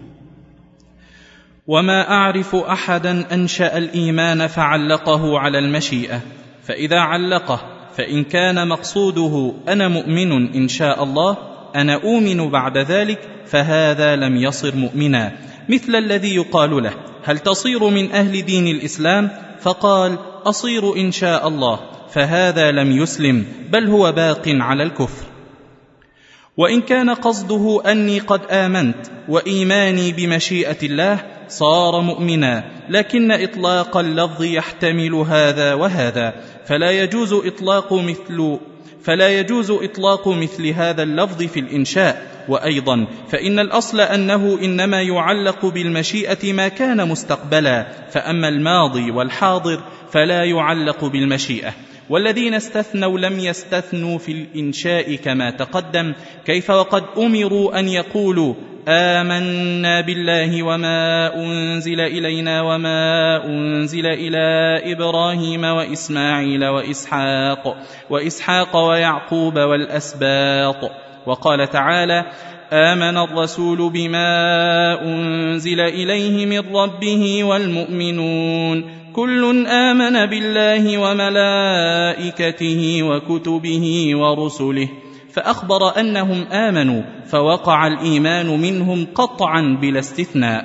وما أعرف أحدا أنشأ الإيمان فعلقه على المشيئة، فإذا علقه فإن كان مقصوده أنا مؤمن إن شاء الله أنا أؤمن بعد ذلك فهذا لم يصر مؤمنا، مثل الذي يقال له هل تصير من أهل دين الإسلام؟ فقال أصير إن شاء الله، فهذا لم يسلم بل هو باق على الكفر. وإن كان قصده أني قد آمنت وإيماني بمشيئة الله صار مؤمنا، لكن إطلاق اللفظ يحتمل هذا وهذا، فلا يجوز إطلاق مثل فلا يجوز إطلاق مثل هذا اللفظ في الإنشاء. وأيضا فإن الأصل أنه إنما يعلق بالمشيئة ما كان مستقبلا، فأما الماضي والحاضر فلا يعلق بالمشيئة. والذين استثنوا لم يستثنوا في الإنشاء كما تقدم، كيف وقد أمروا أن يقولوا آمنا بالله وما أنزل إلينا وما أنزل إلى إبراهيم وإسماعيل وإسحاق وإسحاق ويعقوب والأسباط. وقال تعالى آمن الرسول بما أنزل إليه من ربه والمؤمنون كل آمن بالله وملائكته وكتبه ورسله، فأخبر أنهم آمنوا، فوقع الإيمان منهم قطعا بلا استثناء.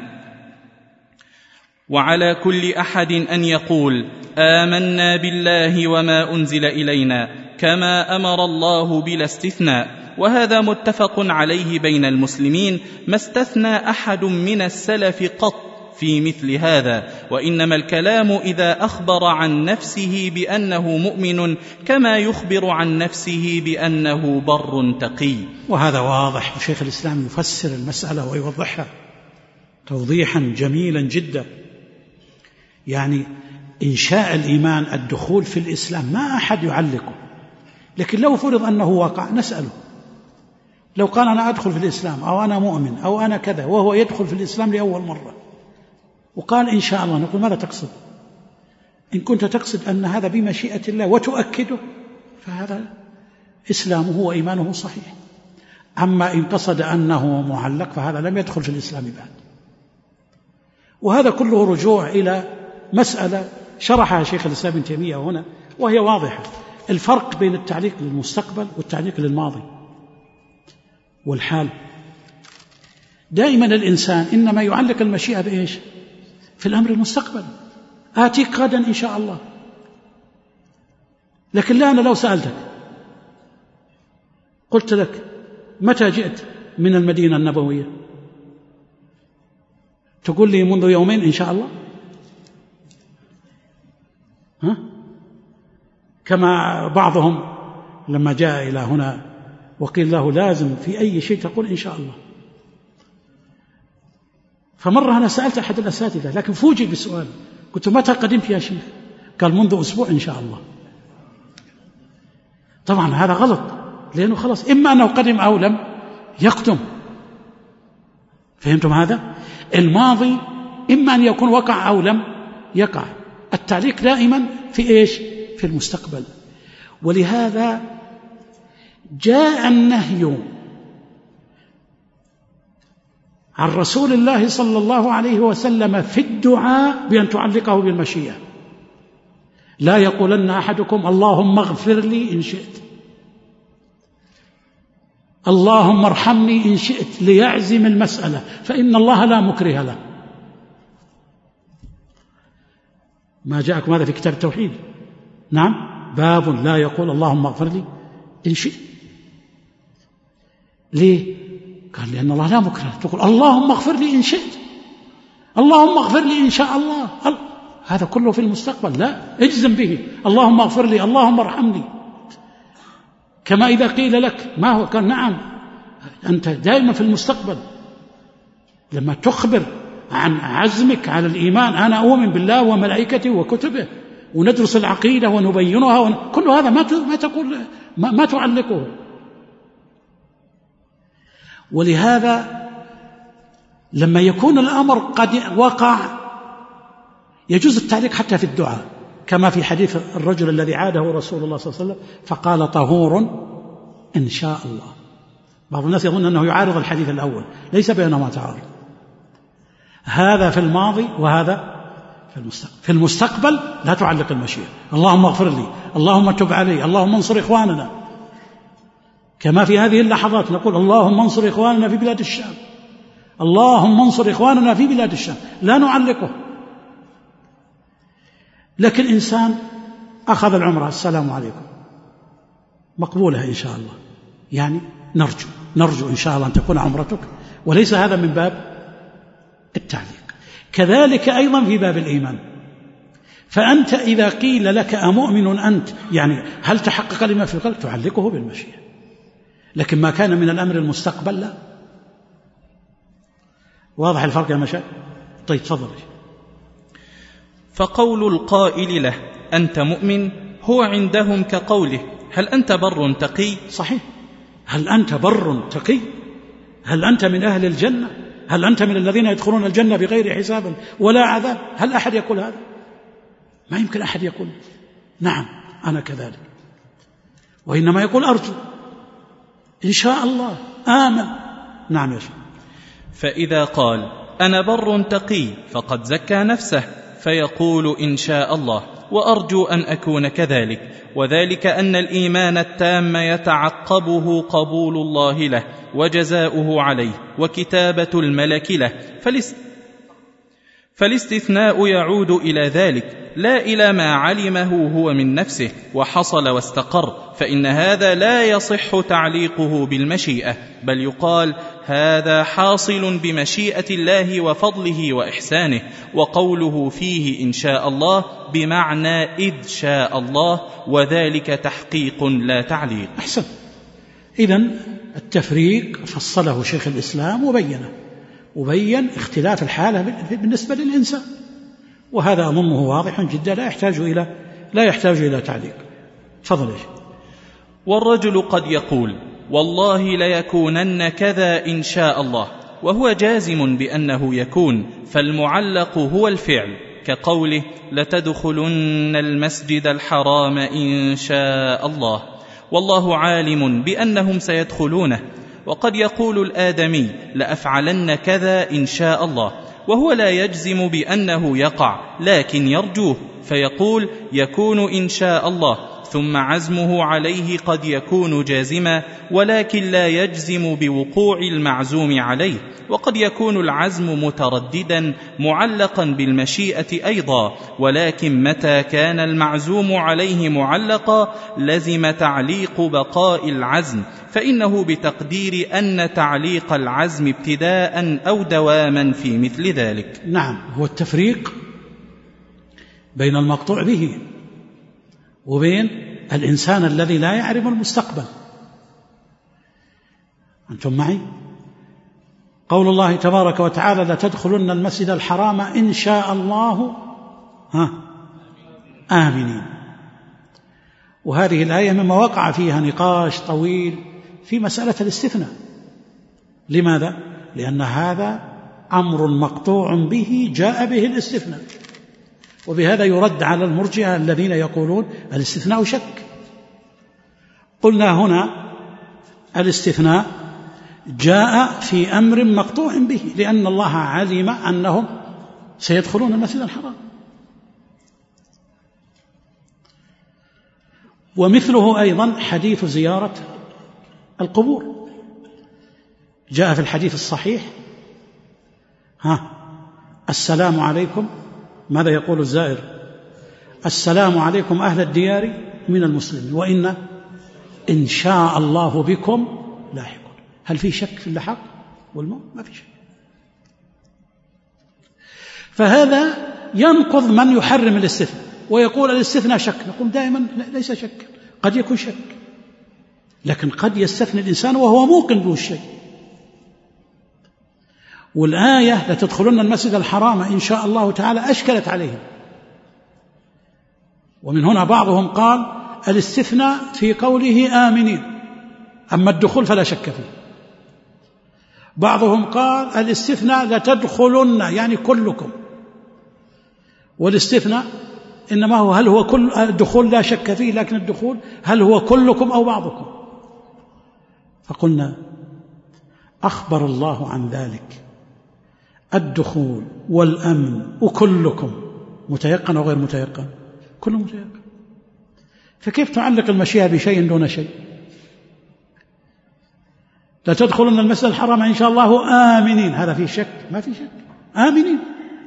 وعلى كل أحد أن يقول آمنا بالله وما أنزل إلينا كما أمر الله بلا استثناء، وهذا متفق عليه بين المسلمين، ما استثنى أحد من السلف قط في مثل هذا، وإنما الكلام إذا أخبر عن نفسه بأنه مؤمن كما يخبر عن نفسه بأنه بر تقي. وهذا واضح، وشيخ الإسلام يفسر المسألة ويوضحها توضيحا جميلا جدا. يعني إنشاء الإيمان الدخول في الإسلام ما أحد يعلقه، لكن لو فرض أنه وقع نسأله، لو قال أنا أدخل في الإسلام أو أنا مؤمن أو أنا كذا وهو يدخل في الإسلام لأول مرة وقال إن شاء الله، نقول ماذا تقصد؟ إن كنت تقصد أن هذا بمشيئة الله وتؤكده فهذا إسلامه وإيمانه صحيح. أما إن قصد أنه معلق فهذا لم يدخل في الإسلام بعد. وهذا كله رجوع إلى مسألة شرحها شيخ الإسلام ابن تيمية هنا وهي واضحة، الفرق بين التعليق للمستقبل والتعليق للماضي والحال. دائما الإنسان إنما يعلق المشيئة بإيش؟ في الأمر المستقبل، آتيك غدا إن شاء الله. لكن لا، أنا لو سألتك قلت لك متى جئت من المدينة النبوية؟ تقول لي منذ يومين إن شاء الله. ها؟ كما بعضهم لما جاء إلى هنا وقيل له لازم في أي شيء تقول إن شاء الله. فمرة أنا سألت أحد الأساتذة لكن فوجئ بسؤال، قلت متى قدمت يا شيخ؟ قال منذ أسبوع إن شاء الله. طبعا هذا غلط، لأنه خلاص إما أنه قدم أو لم يقدم. فهمتم هذا؟ الماضي إما أن يكون وقع أو لم يقع، التعليق دائما في إيش؟ في المستقبل. ولهذا جاء النهي عن رسول الله صلى الله عليه وسلم في الدعاء بأن تعلقه بالمشيئة. لا يقولن أحدكم اللهم اغفر لي إن شئت، اللهم ارحمني إن شئت، ليعزم المسألة، فإن الله لا مكره له. ما جاءكم هذا في كتاب التوحيد؟ نعم، باب لا يقول اللهم اغفر لي إن شئت. ليه؟ قال لأن الله لا مكره، تقول اللهم اغفر لي إن شئت، اللهم اغفر لي إن شاء الله، هذا كله في المستقبل، لا اجزم به، اللهم اغفر لي، اللهم ارحمني. كما إذا قيل لك ما هو، قال نعم أنت دائما في المستقبل. لما تخبر عن عزمك على الإيمان، أنا أؤمن بالله وملائكته وكتبه وندرس العقيدة ونبينها ون... كل هذا ما ما تقول ما, ما تعلقه. ولهذا لما يكون الأمر قد وقع يجوز التعليق حتى في الدعاء، كما في حديث الرجل الذي عاده رسول الله صلى الله عليه وسلم فقال طهور إن شاء الله. بعض الناس يظن أنه يعارض الحديث الأول، ليس بينهما تعارض، هذا في الماضي وهذا في المستقبل. في المستقبل لا تعلق المشيئة، اللهم اغفر لي، اللهم تب علي، اللهم انصر إخواننا. كما في هذه اللحظات نقول اللهم انصر إخواننا في بلاد الشام، اللهم انصر إخواننا في بلاد الشام، لا نعلقه. لكن إنسان أخذ العمرة، السلام عليكم، مقبولة إن شاء الله، يعني نرجو نرجو إن شاء الله أن تكون عمرتك، وليس هذا من باب التعليق. كذلك أيضا في باب الإيمان، فأنت إذا قيل لك أمؤمن أنت، يعني هل تحقق لما في القلب، تعلقه بالمشيئة، لكن ما كان من الأمر المستقبل لا. واضح الفرق يا مشايخ؟ طيب تفضل. فقول القائل له أنت مؤمن هو عندهم كقوله هل أنت بر تقي. صحيح، هل أنت بر تقي، هل أنت من أهل الجنة، هل أنت من الذين يدخلون الجنة بغير حساب ولا عذاب، هل أحد يقول هذا؟ ما يمكن أحد يقول نعم أنا كذلك، وإنما يقول أرجو إن شاء الله آمن. نعم يا شيخ. فإذا قال أنا بر تقي فقد زكى نفسه، فيقول إن شاء الله وأرجو أن أكون كذلك، وذلك أن الإيمان التام يتعقبه قبول الله له وجزاؤه عليه وكتابة الملك له، فالاست... فالاستثناء يعود إلى ذلك لا إلى ما علمه هو من نفسه وحصل واستقر، فإن هذا لا يصح تعليقه بالمشيئة، بل يقال هذا حاصل بمشيئة الله وفضله وإحسانه، وقوله فيه إن شاء الله بمعنى إذ شاء الله، وذلك تحقيق لا تعليق. أحسن. إذن التفريق فصله شيخ الإسلام وبينه، وبين اختلاف الحالة بالنسبة للإنسان، وهذا أظنه واضح جدا لا يحتاج إلى لا يحتاج إلى تعليق. تفضل يا شيخ. والرجل قد يقول والله ليكونن كذا إن شاء الله، وهو جازم بأنه يكون، فالمعلق هو الفعل، كقوله لتدخلن المسجد الحرام إن شاء الله، والله عالم بأنهم سيدخلونه. وقد يقول الآدمي لأفعلن كذا إن شاء الله، وهو لا يجزم بأنه يقع لكن يرجوه، فيقول يكون إن شاء الله، ثم عزمه عليه قد يكون جازما ولكن لا يجزم بوقوع المعزوم عليه. وقد يكون العزم مترددا معلقا بالمشيئة أيضا، ولكن متى كان المعزوم عليه معلقا لزم تعليق بقاء العزم، فإنه بتقدير أن تعليق العزم ابتداء أو دواما في مثل ذلك. نعم، هو التفريق بين المقطوع به وبين الإنسان الذي لا يعرف المستقبل. أنتم معي؟ قول الله تبارك وتعالى لتدخلن المسجد الحرام إن شاء الله ها آمنين، وهذه الآية مما وقع فيها نقاش طويل في مسألة الاستثناء. لماذا؟ لأن هذا أمر مقطوع به جاء به الاستثناء، وبهذا يرد على المرجئة الذين يقولون الاستثناء شك. قلنا هنا الاستثناء جاء في أمر مقطوع به، لأن الله علم أنهم سيدخلون المسجد الحرام. ومثله أيضا حديث زيارة القبور، جاء في الحديث الصحيح ها السلام عليكم، ماذا يقول الزائر؟ السلام عليكم أهل الديار من المسلمين وإن إن شاء الله بكم لاحقون. هل في شك في اللحاق والموت؟ ما في شك. فهذا ينقض من يحرم الاستثناء ويقول الاستثناء شك. نقول دائما ليس شك، قد يكون شك، لكن قد يستثني الإنسان وهو موقن به الشيء. والآية لتدخلن المسجد الحرام إن شاء الله تعالى أشكلت عليهم، ومن هنا بعضهم قال الاستثناء في قوله آمنين، أما الدخول فلا شك فيه. بعضهم قال الاستثناء لتدخلن يعني كلكم، والاستثناء إنما هو هل هو كل الدخول لا شك فيه، لكن الدخول هل هو كلكم أو بعضكم. فقلنا أخبر الله عن ذلك، الدخول والأمن وكلكم متيقن أو غير متيقن؟ كله متيقن. فكيف تعلق المشيئة بشيء دون شيء؟ لا تدخلن المسجد الحرام إن شاء الله آمنين، هذا فيه شك؟ ما فيه شك، آمنين.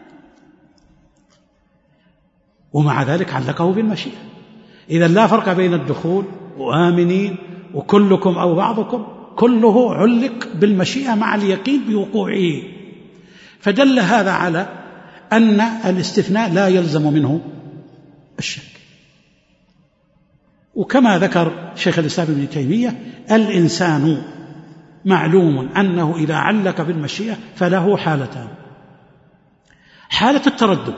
ومع ذلك علقه بالمشيئة. إذا لا فرق بين الدخول وآمنين وكلكم أو بعضكم، كله علق بالمشيئة مع اليقين بوقوعه، فدل هذا على أن الاستثناء لا يلزم منه الشك. وكما ذكر شيخ الإسلام ابن تيمية الإنسان معلوم أنه إذا علق بالمشيئة فله حالتان: حالة التردد،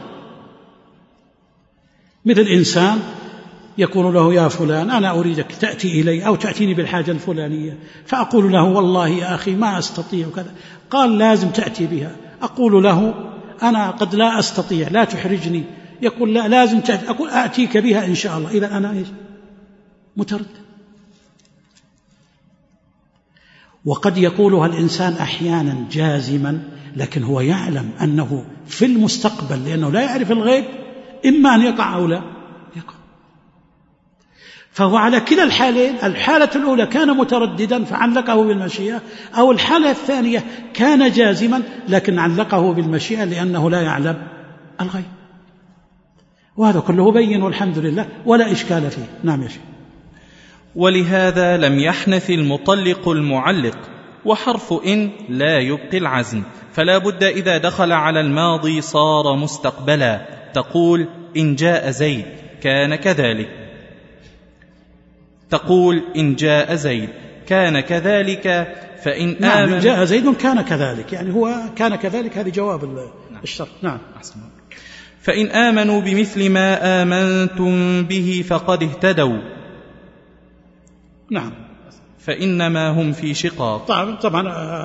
مثل إنسان يقول له يا فلان أنا أريدك تأتي إلي أو تأتيني بالحاجة الفلانية، فأقول له والله يا أخي ما أستطيع كذا، قال لازم تأتي بها، أقول له أنا قد لا أستطيع لا تحرجني، يقول لا لازم تأتي، أقول أأتيك بها إن شاء الله، إذا أنا إيش؟ متردد. وقد يقولها الإنسان أحيانا جازما، لكن هو يعلم أنه في المستقبل لأنه لا يعرف الغيب إما أن يقع أو لا يقع، فهو على كلا الحالين، الحالة الأولى كان مترددا فعلقه بالمشيئة، أو الحالة الثانية كان جازما لكن علقه بالمشيئة لأنه لا يعلم الغيب. وهذا كله بين والحمد لله ولا إشكال فيه. نعم يا شيخ. ولهذا لم يحنث المطلق المعلق، وحرف إن لا يبقي العزم، فلا بد إذا دخل على الماضي صار مستقبلا. تقول إن جاء زيد كان كذلك، تقول إن جاء زيد كان كذلك، فإن نعم آمن إن جاء زيد كان كذلك، يعني هو كان كذلك، هذه جواب الشرط. نعم. فإن آمنوا بمثل ما آمنتم به فقد اهتدوا. نعم. فإنما هم في شقاق. طبعا طبعا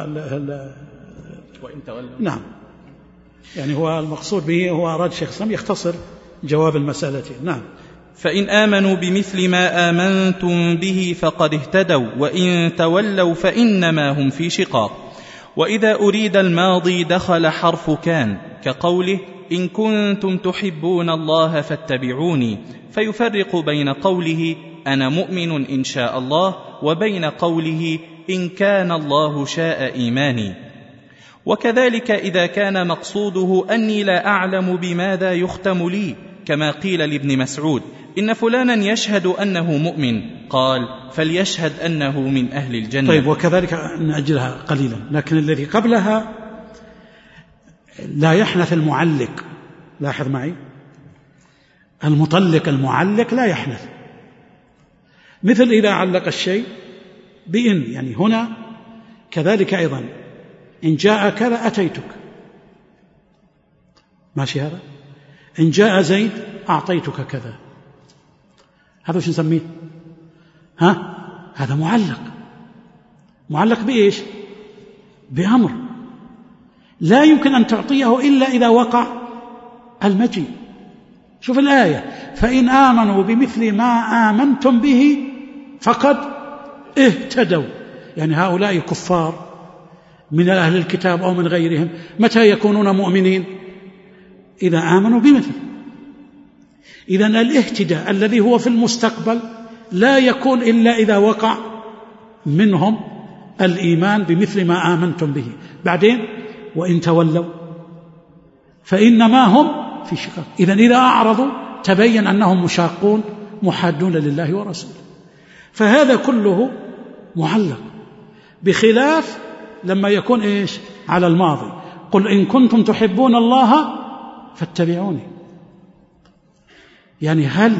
وإن تولوا. نعم، يعني هو المقصود به هو أراد شيخ سام يختصر جواب المسألة. نعم. فإن آمنوا بمثل ما آمنتم به فقد اهتدوا، وإن تولوا فإنما هم في شقاق. وإذا أريد الماضي دخل حرف كان، كقوله إن كنتم تحبون الله فاتبعوني، فيفرق بين قوله أنا مؤمن إن شاء الله وبين قوله إن كان الله شاء إيماني. وكذلك إذا كان مقصوده أني لا أعلم بماذا يختم لي، كما قيل لابن مسعود إن فلانا يشهد أنه مؤمن، قال فليشهد أنه من أهل الجنة. طيب، وكذلك نأجلها قليلا، لكن الذي قبلها لا يحنث المعلق. لاحظ معي، المطلق المعلق لا يحنث، مثل إذا علق الشيء بإن، يعني هنا كذلك أيضا إن جاء كذا أتيتك، ماشي هذا؟ إن جاء زيد أعطيتك كذا، هذا وش نسميه؟ ها؟ هذا معلق. معلق بإيش؟ بأمر لا يمكن أن تعطيه إلا إذا وقع المجيء. شوف الآية، فإن آمنوا بمثل ما آمنتم به فقد اهتدوا، يعني هؤلاء كفار من أهل الكتاب أو من غيرهم متى يكونون مؤمنين؟ إذا آمنوا بمثل. إذن الاهتداء الذي هو في المستقبل لا يكون إلا إذا وقع منهم الإيمان بمثل ما آمنتم به. بعدين وإن تولوا فإنما هم في شقاق. إذن إذا أعرضوا تبين أنهم مشاقون محادون لله ورسوله، فهذا كله معلق، بخلاف لما يكون إيش؟ على الماضي. قل إن كنتم تحبون الله فاتبعوني، يعني هل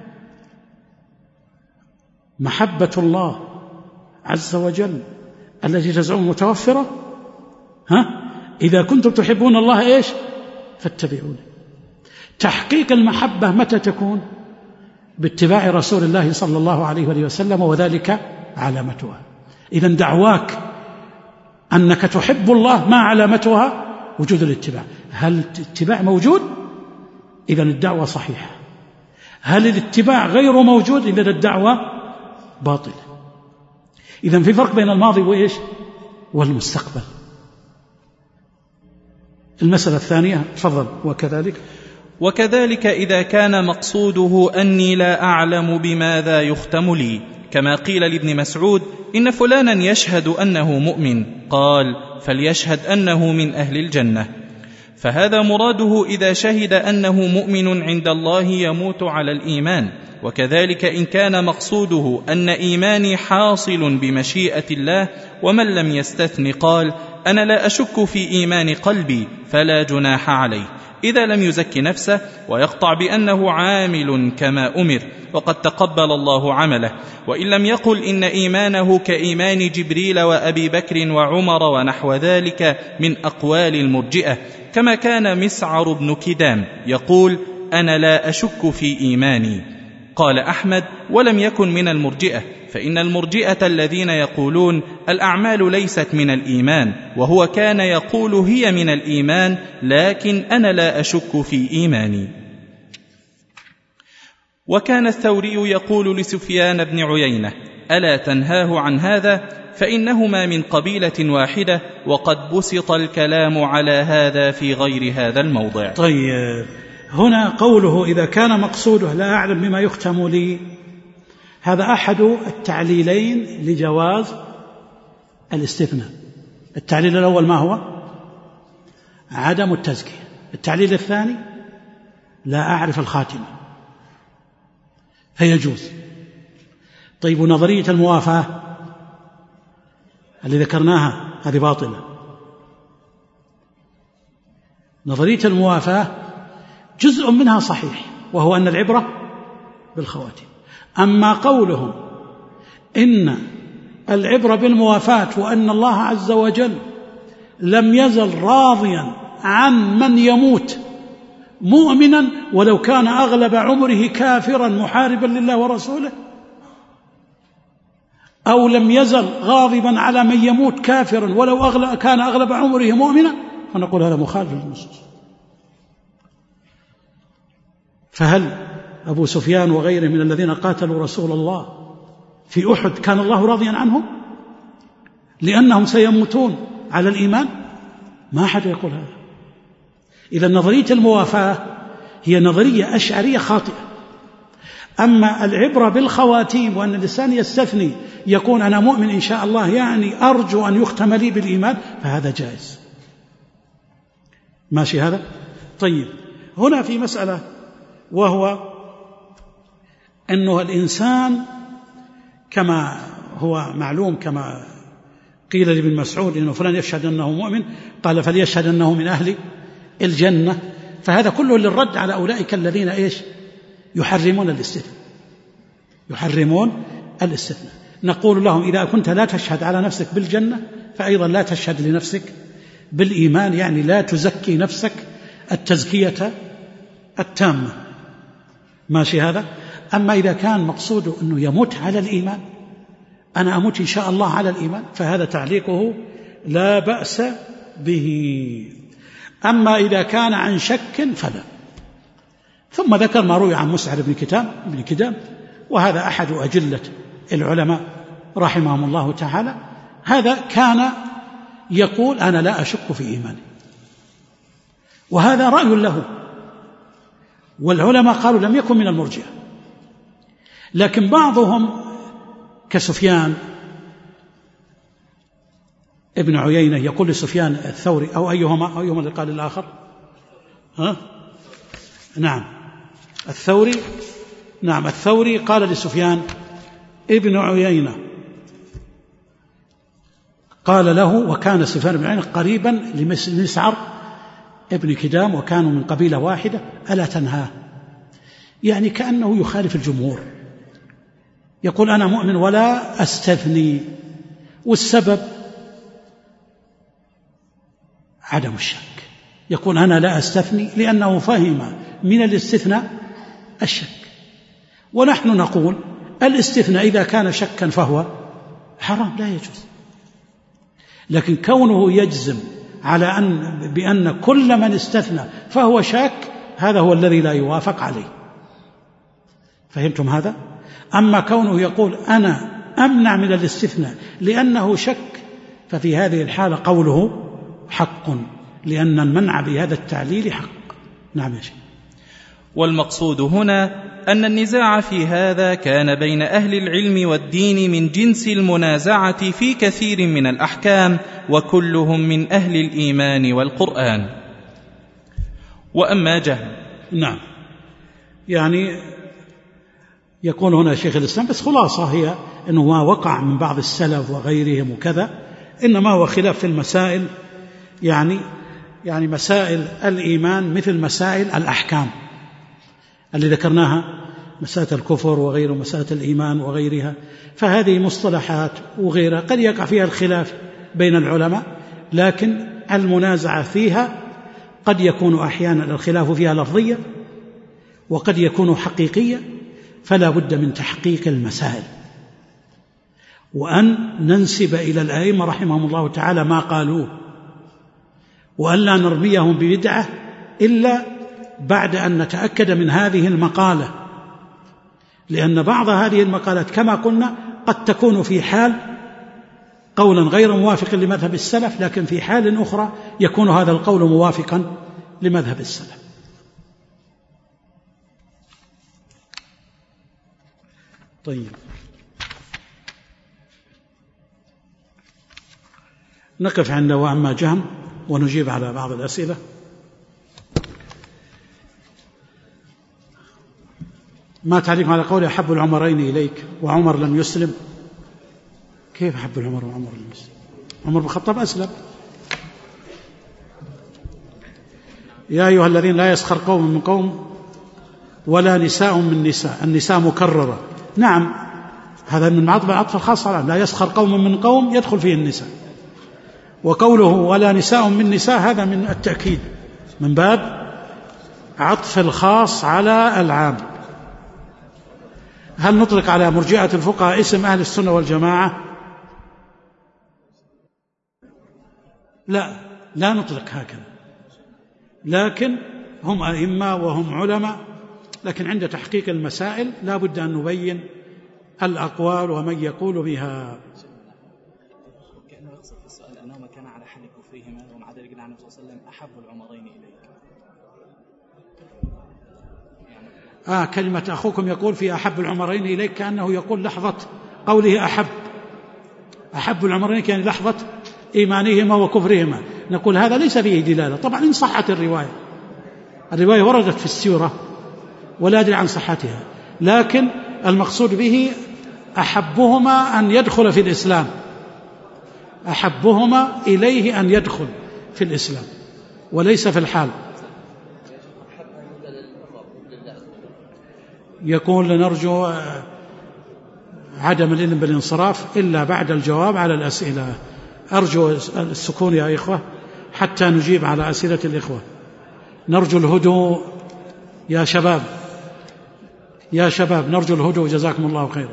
محبة الله عز وجل التي تزعم متوفرة؟ ها؟ إذا كنتم تحبون الله إيش؟ فاتبعوني. تحقيق المحبة متى تكون؟ باتباع رسول الله صلى الله عليه وسلم، وذلك علامتها. إذن دعواك أنك تحب الله ما علامتها؟ وجود الاتباع. هل الاتباع موجود؟ إذن الدعوة صحيحة. هل الاتباع غير موجود؟ إذن الدعوة باطلة. إذن في فرق بين الماضي وإيش؟ والمستقبل. المسألة الثانية، تفضل. وكذلك وكذلك إذا كان مقصوده أني لا أعلم بماذا يختم لي، كما قيل لابن مسعود إن فلانا يشهد أنه مؤمن، قال فليشهد أنه من أهل الجنة. فهذا مراده إذا شهد أنه مؤمن عند الله يموت على الإيمان، وكذلك إن كان مقصوده أن إيماني حاصل بمشيئة الله ومن لم يستثن قال أنا لا أشك في إيمان قلبي فلا جناح عليه إذا لم يزك نفسه ويقطع بأنه عامل كما أمر وقد تقبل الله عمله، وإن لم يقل إن إيمانه كإيمان جبريل وأبي بكر وعمر ونحو ذلك من أقوال المرجئة، كما كان مسعر بن كدام يقول أنا لا أشك في إيماني. قال أحمد ولم يكن من المرجئة، فإن المرجئة الذين يقولون الأعمال ليست من الإيمان، وهو كان يقول هي من الإيمان لكن أنا لا أشك في إيماني. وكان الثوري يقول لسفيان بن عيينة ألا تنهاه عن هذا فإنهما من قبيلة واحدة وقد بسط الكلام على هذا في غير هذا الموضع. طيب، هنا قوله إذا كان مقصوده لا أعلم بما يختم لي، هذا أحد التعليلين لجواز الاستثناء. التعليل الأول ما هو؟ عدم التزكية. التعليل الثاني لا أعرف الخاتمة فيجوز. طيب، ونظرية الموافاة اللي ذكرناها هذه باطلة. نظرية الموافاة جزء منها صحيح وهو أن العبرة بالخواتم، أما قولهم إن العبرة بالموافاة وأن الله عز وجل لم يزل راضيا عن من يموت مؤمنا ولو كان أغلب عمره كافرا محاربا لله ورسوله، أو لم يزل غاضبا على من يموت كافرا ولو أغلب كان أغلب عمره مؤمنا، فنقول هذا مخالف للنصوص. فهل أبو سفيان وغيره من الذين قاتلوا رسول الله في أحد كان الله راضيا عنهم لأنهم سيموتون على الإيمان؟ ما أحد يقول هذا. إذا نظرية الموافاة هي نظرية أشعرية خاطئة. أما العبرة بالخواتيم وأن الإنسان يستثني يكون أنا مؤمن إن شاء الله يعني أرجو أن يختم لي بالإيمان، فهذا جائز. ماشي هذا؟ طيب، هنا في مسألة وهو أنه الإنسان كما هو معلوم كما قيل لابن مسعود إنه فلان يشهد أنه مؤمن، قال فليشهد أنه من أهل الجنة. فهذا كله للرد على أولئك الذين إيش يحرمون الاستثناء يحرمون الاستثناء. نقول لهم إذا كنت لا تشهد على نفسك بالجنة فأيضا لا تشهد لنفسك بالإيمان، يعني لا تزكي نفسك التزكية التامة. ماشي هذا؟ أما إذا كان مقصوده أنه يموت على الإيمان، أنا أموت إن شاء الله على الإيمان، فهذا تعليقه لا بأس به. أما إذا كان عن شك فلا. ثم ذكر ما روي عن مسعر بن كدام بن كدام وهذا أحد أجلة العلماء رحمهم الله تعالى، هذا كان يقول أنا لا أشك في إيماني، وهذا رأي له، والعلماء قالوا لم يكن من المرجئة. لكن بعضهم كسفيان ابن عيينة يقول لسفيان الثوري أو أيهما أو أيهما اللي قال الآخر ها؟ نعم الثوري نعم الثوري قال لسفيان ابن عيينة، قال له، وكان سفيان بن عيينة قريبا لمسعر ابن كدام وكانوا من قبيلة واحدة، ألا تنهاه؟ يعني كأنه يخالف الجمهور، يقول أنا مؤمن ولا أستثني، والسبب عدم الشك. يقول أنا لا أستثني لأنه فهم من الاستثناء الشك، ونحن نقول الاستثناء إذا كان شكا فهو حرام لا يجوز. لكن كونه يجزم على أن بأن كل من استثنى فهو شاك، هذا هو الذي لا يوافق عليه. فهمتم هذا؟ أما كونه يقول أنا أمنع من الاستثناء لأنه شك، ففي هذه الحالة قوله حق، لأن المنع بهذا التعليل حق. نعم يا شيخ. والمقصود هنا أن النزاع في هذا كان بين أهل العلم والدين من جنس المنازعة في كثير من الأحكام، وكلهم من أهل الإيمان والقرآن. وأما جهم نعم، يعني يقول هنا شيخ الإسلام، بس خلاصة هي أنه ما وقع من بعض السلف وغيرهم وكذا، إنما هو خلاف في المسائل، يعني يعني مسائل الإيمان مثل مسائل الأحكام اللي ذكرناها، مسألة الكفر وغيره، مسألة الإيمان وغيرها، فهذه مصطلحات وغيرها قد يقع فيها الخلاف بين العلماء، لكن المنازعة فيها قد يكون أحيانا الخلاف فيها لفظية وقد يكون حقيقية، فلا بد من تحقيق المسائل وأن ننسب إلى الأئمة رحمهم الله تعالى ما قالوه، وأن لا نرميهم ببدعة إلا بعد أن نتأكد من هذه المقالة، لأن بعض هذه المقالات كما قلنا قد تكون في حال قولا غير موافق لمذهب السلف، لكن في حال أخرى يكون هذا القول موافقا لمذهب السلف. طيب، نقف عند وأما جهم ونجيب على بعض الأسئلة. ما تعليق على قول أحب العمرين إليك وعمر لم يسلم؟ كيف أحب العمر وعمر لم يسلم؟ عمر بن الخطاب أسلم. يا أيها الذين لا يسخر قوم من قوم ولا نساء من نساء، النساء مكررة، نعم هذا من عطف العطف الخاص على لا يسخر قوم من قوم يدخل فيه النساء، وقوله ولا نساء من نساء هذا من التأكيد من باب عطف الخاص على العام. هل نطلق على مرجئة الفقهاء اسم أهل السنة والجماعة؟ لا، لا نطلق هكذا، لكن هم أئمة وهم علماء، لكن عند تحقيق المسائل لا بد أن نبين الأقوال ومن يقول بها. كأنه يقصد في السؤال أنهما كان على حال كفرهما ومع ذلك قال النبي صلى الله عليه وسلم أحب العمرين إليك. آه كلمة أخوكم يقول في أحب العمرين إليك كأنه يقول لحظة قوله أحب أحب العمرين كان لحظة إيمانهما وكفرهما، نقول هذا ليس فيه دلالة. طبعا إن صحت الرواية، الرواية وردت في السورة ولا أدري عن صحتها، لكن المقصود به أحبهما أن يدخل في الإسلام، أحبهما إليه أن يدخل في الإسلام وليس في الحال. يقول لنرجو عدم الإذن بالانصراف إلا بعد الجواب على الأسئلة. أرجو السكون يا إخوة حتى نجيب على أسئلة الإخوة. نرجو الهدوء يا شباب، يا شباب نرجو الهدوء جزاكم الله خيرا.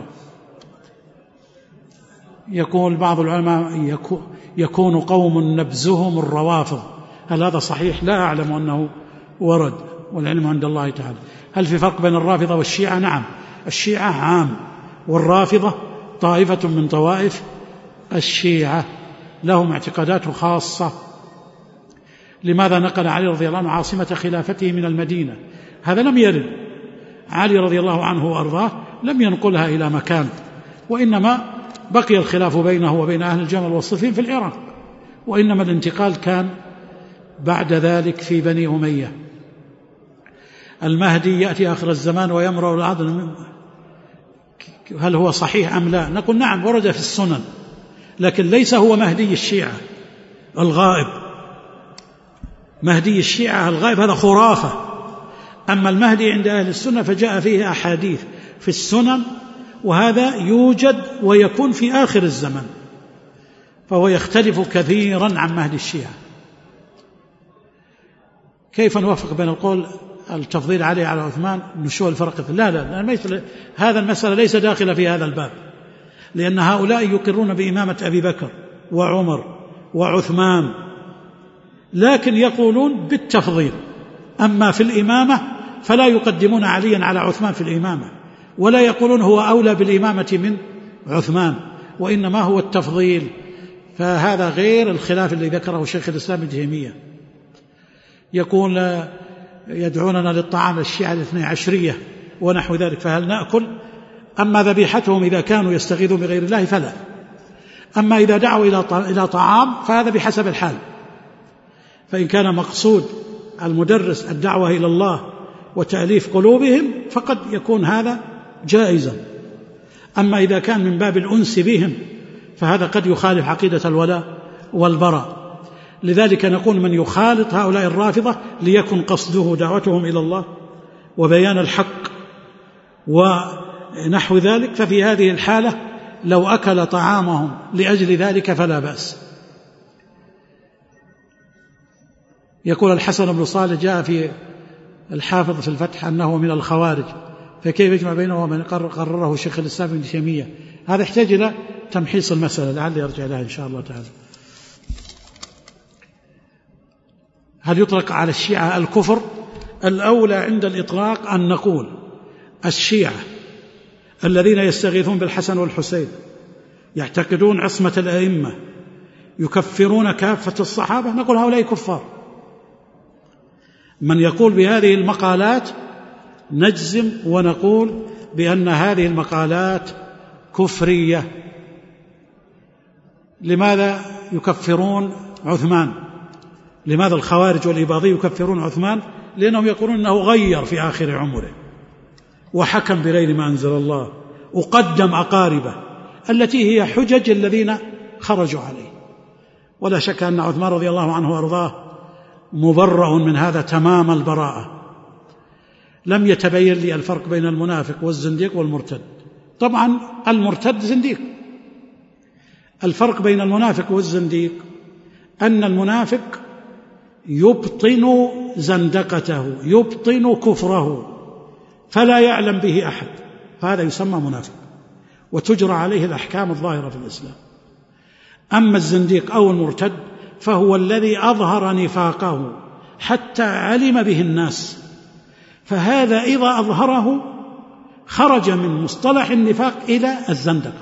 يقول بعض العلماء يكون قوم نبزهم الروافض، هل هذا صحيح؟ لا أعلم أنه ورد، والعلم عند الله تعالى. هل في فرق بين الرافضة والشيعة؟ نعم، الشيعة عام، والرافضة طائفة من طوائف الشيعة لهم اعتقادات خاصة. لماذا نقل علي رضي الله عنه عاصمة خلافته من المدينة؟ هذا لم يرد، علي رضي الله عنه وأرضاه لم ينقلها إلى مكان، وإنما بقي الخلاف بينه وبين أهل الجمل والصفين في العراق، وإنما الانتقال كان بعد ذلك في بني أمية. المهدي يأتي آخر الزمان ويمرأ العدل، هل هو صحيح أم لا؟ نقول نعم ورد في السنن، لكن ليس هو مهدي الشيعة الغائب. مهدي الشيعة الغائب هذا خرافة، أما المهدي عند أهل السنة فجاء فيه أحاديث في السنن، وهذا يوجد ويكون في آخر الزمن، فهو يختلف كثيرا عن مهدي الشيعة. كيف نوفق بين القول التفضيل عليه على عثمان نشوء الفرق؟ لا لا لا، هذا المسألة ليس داخلة في هذا الباب، لأن هؤلاء يقرون بإمامة أبي بكر وعمر وعثمان، لكن يقولون بالتفضيل. أما في الإمامة فلا يقدمون عليا على عثمان في الإمامة، ولا يقولون هو أولى بالإمامة من عثمان، وإنما هو التفضيل. فهذا غير الخلاف الذي ذكره شيخ الإسلام ابن تيمية. يقول يدعوننا للطعام الشيعة الاثني عشرية ونحو ذلك، فهل نأكل؟ أما ذبيحتهم إذا كانوا يستغيثون بغير الله فلا، أما إذا دعوا إلى طعام فهذا بحسب الحال. فإن كان مقصود المدرس الدعوة إلى الله وتأليف قلوبهم فقد يكون هذا جائزا. أما إذا كان من باب الأنس بهم فهذا قد يخالف عقيدة الولاء والبراء. لذلك نقول من يخالط هؤلاء الرافضة ليكن قصده دعوتهم إلى الله وبيان الحق ونحو ذلك، ففي هذه الحالة لو أكل طعامهم لأجل ذلك فلا بأس. يقول الحسن بن صالح جاء في الحافظ في الفتح أنه من الخوارج، فكيف يجمع بينه ومن قرره شيخ الإسلام ابن تيمية؟ هذا يحتاج إلى تمحيص المسألة، لعل يرجع لها إن شاء الله تعالى. هل يطلق على الشيعة الكفر؟ الأولى عند الإطلاق أن نقول الشيعة الذين يستغيثون بالحسن والحسين يعتقدون عصمة الأئمة يكفرون كافة الصحابة، نقول هؤلاء كفار. من يقول بهذه المقالات نجزم ونقول بأن هذه المقالات كفرية. لماذا يكفرون عثمان؟ لماذا الخوارج والإباضي يكفرون عثمان؟ لأنهم يقولون أنه غير في آخر عمره وحكم بغير ما أنزل الله وقدم أقاربه التي هي حجج الذين خرجوا عليه. ولا شك أن عثمان رضي الله عنه وأرضاه مبرأ من هذا تمام البراءة. لم يتبين لي الفرق بين المنافق والزنديق والمرتد. طبعا المرتد زنديق. الفرق بين المنافق والزنديق أن المنافق يبطن زندقته، يبطن كفره، فلا يعلم به أحد، فهذا يسمى منافق وتجرى عليه الأحكام الظاهرة في الإسلام. أما الزنديق أو المرتد فهو الذي أظهر نفاقه حتى علم به الناس، فهذا إذا أظهره خرج من مصطلح النفاق إلى الزندقة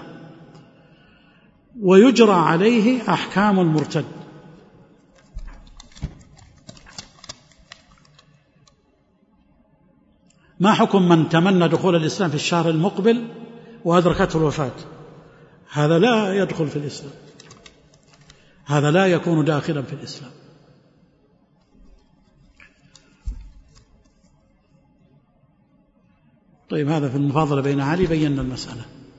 ويجرى عليه أحكام المرتد. ما حكم من تمنى دخول الإسلام في الشهر المقبل وأدركته الوفاة؟ هذا لا يدخل في الإسلام، هذا لا يكون داخلا في الإسلام. طيب، هذا في المفاضلة بين علي بينا المسألة.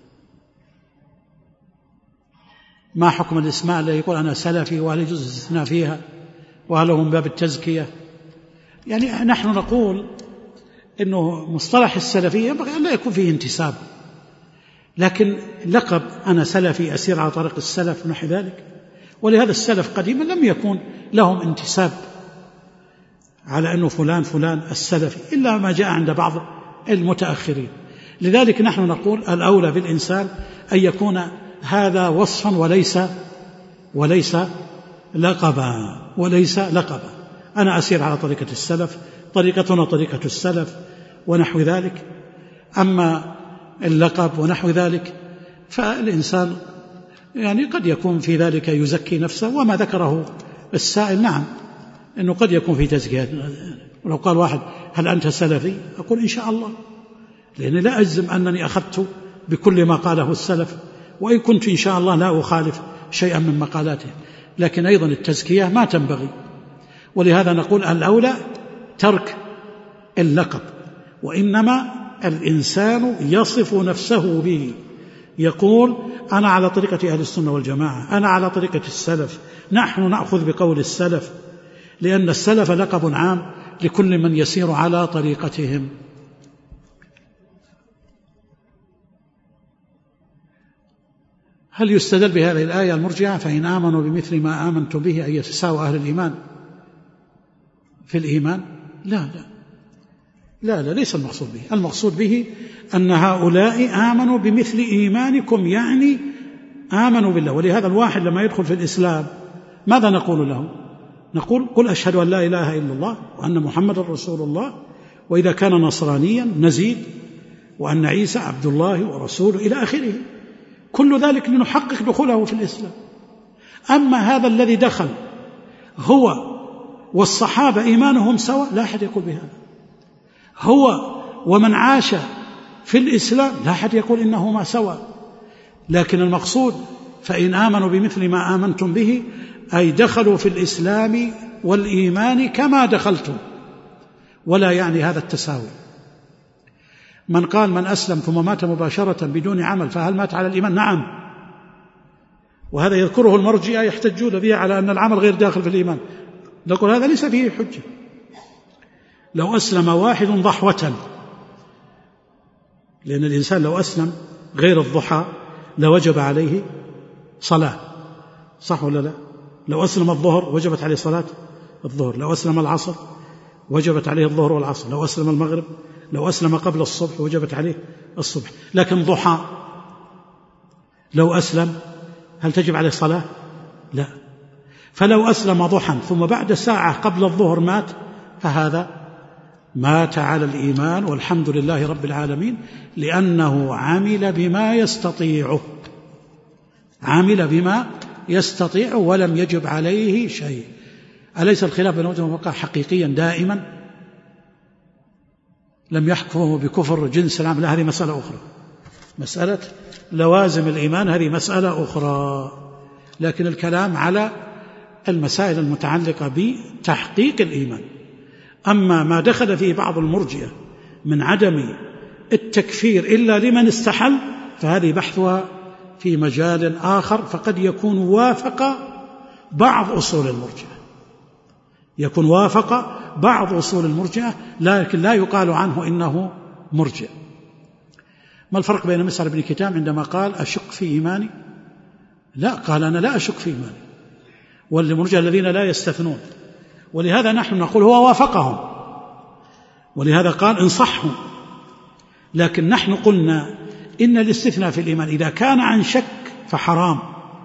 ما حكم الإسماء الذي يقول أنا سلفي وهل يجوز الاستثناء فيها وهل هو من باب التزكية؟ يعني نحن نقول إنه مصطلح السلفية ينبغي أن لا يكون فيه انتساب، لكن لقب أنا سلفي أسير على طريق السلف نحو ذلك. ولهذا السلف قديما لم يكن لهم انتساب على أنه فلان فلان السلفي إلا ما جاء عند بعض المتأخرين. لذلك نحن نقول الأولى بالإنسان أن يكون هذا وصفا وليس وليس لقبا وليس لقبا. أنا أسير على طريقة السلف، طريقتنا طريقة السلف ونحو ذلك. أما اللقب ونحو ذلك فالإنسان يعني قد يكون في ذلك يزكي نفسه، وما ذكره السائل نعم أنه قد يكون في تزكية. ولو قال واحد هل أنت سلفي؟ أقول إن شاء الله، لأني لا أجزم أنني أخذت بكل ما قاله السلف، وإن كنت إن شاء الله لا أخالف شيئا من مقالاته، لكن أيضا التزكية ما تنبغي. ولهذا نقول الأولى ترك اللقب، وإنما الإنسان يصف نفسه به، يقول أنا على طريقة أهل السنة والجماعة، أنا على طريقة السلف، نحن نأخذ بقول السلف، لأن السلف لقب عام لكل من يسير على طريقتهم. هل يستدل بهذه الآية المرجعة فإن آمنوا بمثل ما آمنتم به أن يتساوى أهل الإيمان في الإيمان؟ لا لا لا لا ليس المقصود به. المقصود به أن هؤلاء آمنوا بمثل إيمانكم، يعني آمنوا بالله. ولهذا الواحد لما يدخل في الإسلام ماذا نقول له؟ نقول قل أشهد أن لا إله إلا الله وأن محمد رسول الله، وإذا كان نصرانيا نزيد وأن عيسى عبد الله ورسوله إلى آخره. كل ذلك لنحقق دخوله في الإسلام. أما هذا الذي دخل هو والصحابة إيمانهم سواء، لا أحد يقول بهذا. هو ومن عاش في الإسلام لا أحد يقول إنهما سواء. لكن المقصود فإن آمنوا بمثل ما آمنتم به أي دخلوا في الإسلام والإيمان كما دخلتم، ولا يعني هذا التساوي. من قال من أسلم ثم مات مباشرة بدون عمل فهل مات على الإيمان؟ نعم، وهذا يذكره المرجئة يحتجون به على أن العمل غير داخل في الإيمان. نقول هذا ليس فيه حجة. لو أسلم واحد ضحوة، لأن الإنسان لو أسلم غير الضحى لوجب عليه صلاة، صح ولا لا؟ لو أسلم الظهر وجبت عليه صلاة الظهر، لو أسلم العصر وجبت عليه الظهر والعصر، لو أسلم المغرب، لو أسلم قبل الصبح وجبت عليه الصبح. لكن ضحى لو أسلم هل تجب عليه الصلاة؟ لا. فلو أسلم ضحى ثم بعد ساعة قبل الظهر مات فهذا مات على الإيمان والحمد لله رب العالمين، لأنه عمل بما يستطيعه، عمل بما يستطيع ولم يجب عليه شيء. أليس الخلاف بين وجه ووقع حقيقيا دائما؟ لم يحكموا بكفر جنس العمل، لا، هذه مسألة أخرى. مسألة لوازم الإيمان هذه مسألة أخرى، لكن الكلام على المسائل المتعلقة بتحقيق الإيمان. أما ما دخل فيه بعض المرجئة من عدم التكفير إلا لمن استحل فهذه بحثها في مجال آخر، فقد يكون وافق بعض أصول المرجئة، يكون وافق بعض أصول المرجئة لكن لا يقال عنه إنه مرجئ. ما الفرق بين مسعر بن كتام عندما قال أشك في إيماني؟ لا، قال أنا لا أشك في إيماني، والمرجئة الذين لا يستثنون، ولهذا نحن نقول هو وافقهم، ولهذا قال إن صحوا. لكن نحن قلنا إن الاستثناء في الإيمان إذا كان عن شك فحرام،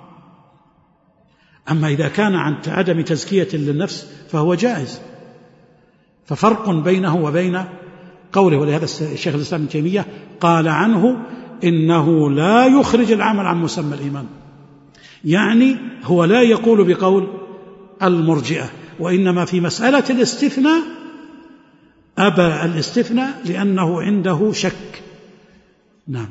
أما إذا كان عن عدم تزكية للنفس فهو جائز. ففرق بينه وبين قوله، ولهذا الشيخ الإسلام ابن تيمية قال عنه إنه لا يخرج العمل عن مسمى الإيمان، يعني هو لا يقول بقول المرجئة، وإنما في مسألة الاستثناء أبى الاستثناء لأنه عنده شك. نعم.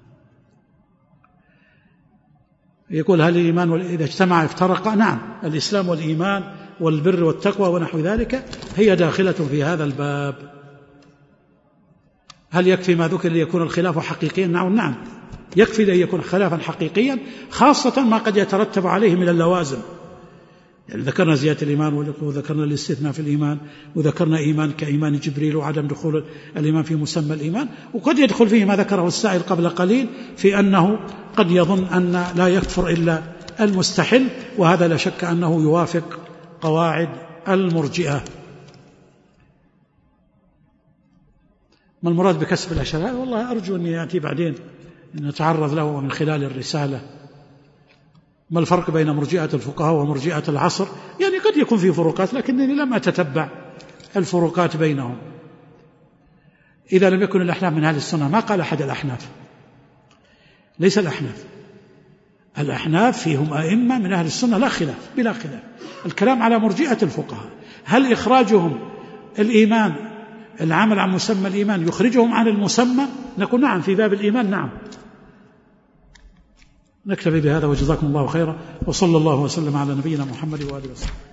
يقول هل الإيمان إذا اجتمع افترقا؟ نعم، الإسلام والإيمان والبر والتقوى ونحو ذلك هي داخلة في هذا الباب. هل يكفي ما ذكر ليكون الخلاف حقيقيا؟ نعم نعم يكفي لأن يكون خلافا حقيقيا، خاصة ما قد يترتب عليه من اللوازم. يعني ذكرنا زيادة الإيمان وذكرنا الاستثناء في الإيمان وذكرنا إيمان كإيمان جبريل وعدم دخول الإيمان في مسمى الإيمان، وقد يدخل فيه ما ذكره السائل قبل قليل في أنه قد يظن أن لا يكفر إلا المستحل، وهذا لا شك أنه يوافق قواعد المرجئة. ما المراد بكسب الأشياء؟ والله أرجو أن يأتي بعدين نتعرض له من خلال الرسالة. ما الفرق بين مرجئة الفقهاء ومرجئة العصر؟ يعني قد يكون في فروقات لكنني لم أتتبع الفروقات بينهم. إذا لم يكن الأحناف من أهل السنة، ما قال أحد الأحناف، ليس الأحناف، الأحناف فيهم أئمة من أهل السنة لا خلاف، بلا خلاف. الكلام على مرجئة الفقهاء، هل إخراجهم الإيمان العمل عن مسمى الإيمان يخرجهم عن المسمى؟ نقول نعم في باب الإيمان نعم. نكتفي بهذا وجزاكم الله خيرا، وصلى الله وسلم على نبينا محمد وآله وسلم.